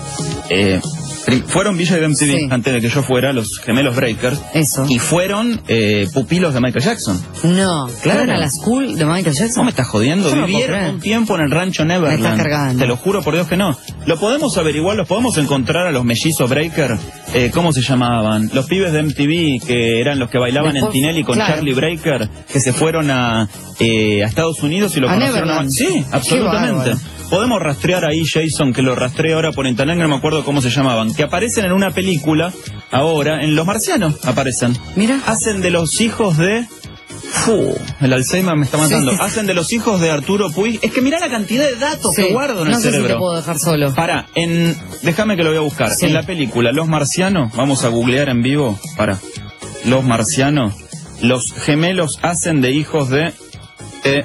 Eh, prim- fueron V J de M T V Sí. antes de que yo fuera, los gemelos Breakers. Eso. Y fueron eh, pupilos de Michael Jackson. No, Claro. ¿fueron a la school de Michael Jackson? ¿Cómo me estás jodiendo? Yo no lo puedo Vivieron creer. un tiempo en el rancho Me Neverland. estás cargando. Te lo juro por Dios que no. Lo podemos averiguar, los podemos encontrar a los mellizos Breaker. Eh, ¿Cómo se llamaban? Los pibes de M T V que eran los que bailaban Después, en Tinelli con claro. Charlie Breaker, que se fueron a, eh, a Estados Unidos y lo A conocieron. Neverland. Sí, Qué absolutamente. bárbaro. Podemos rastrear ahí, Jason, que lo rastreé ahora por internet, no me acuerdo cómo se llamaban, que aparecen en una película ahora, en Los Marcianos aparecen. Mira. Hacen de los hijos de... Fu, el Alzheimer me está matando. Sí. Hacen de los hijos de Arturo Puig. Es que mirá la cantidad de datos Sí. que guardo en no el sé cerebro. si te puedo dejar solo. Para, en... Déjame que lo voy a buscar. Sí. En la película Los Marcianos, vamos a googlear en vivo. Para. Los Marcianos. Los gemelos hacen de hijos de... eh,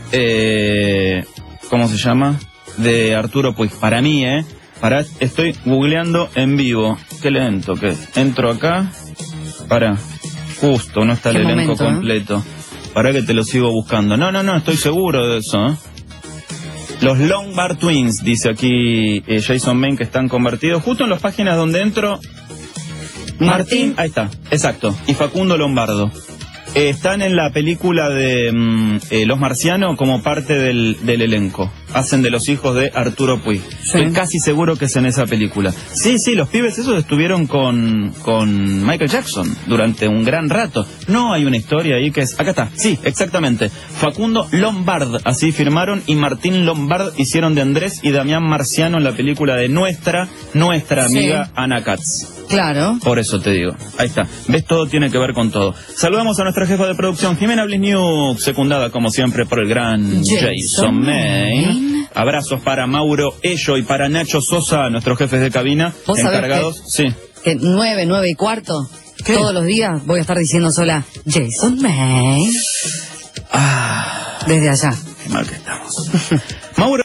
eh, ¿Cómo se llama? De Arturo Puig. Para mí, ¿eh? Para, estoy googleando en vivo. Qué lento que es. Entro acá. Para. Justo, no está el Qué elenco momento, ¿eh? completo. Para que te lo sigo buscando. No, no, no, estoy seguro de eso, ¿eh? Los Lombard Twins, dice aquí eh, Jason Main, que están convertidos. Justo en las páginas donde entro. Martín, Martín. ahí está, exacto. Y Facundo Lombardo. Eh, están en la película de mm, eh, Los Marcianos como parte del, del elenco. Hacen de los hijos de Arturo Puig. Estoy casi seguro que es en esa película. Sí, sí, los pibes esos estuvieron con, con Michael Jackson durante un gran rato. No hay una historia ahí que es... Acá está, sí, exactamente. Facundo Lombard, así firmaron, y Martín Lombard hicieron de Andrés y Damián Marciano en la película de nuestra, nuestra Sí. amiga Ana Katz. Claro. Por eso te digo. Ahí está. ¿Ves? Todo tiene que ver con todo. Saludamos a nuestra jefa de producción, Jimena Blisniuk, secundada como siempre por el gran Jason Jason Main. Abrazos para Mauro Ello y para Nacho Sosa, nuestros jefes de cabina, ¿Vos sabés encargados. Sí. Que nueve, nueve y cuarto, ¿Qué? todos los días voy a estar diciendo sola Jason May. Ah, Desde allá. qué mal que estamos. Mauro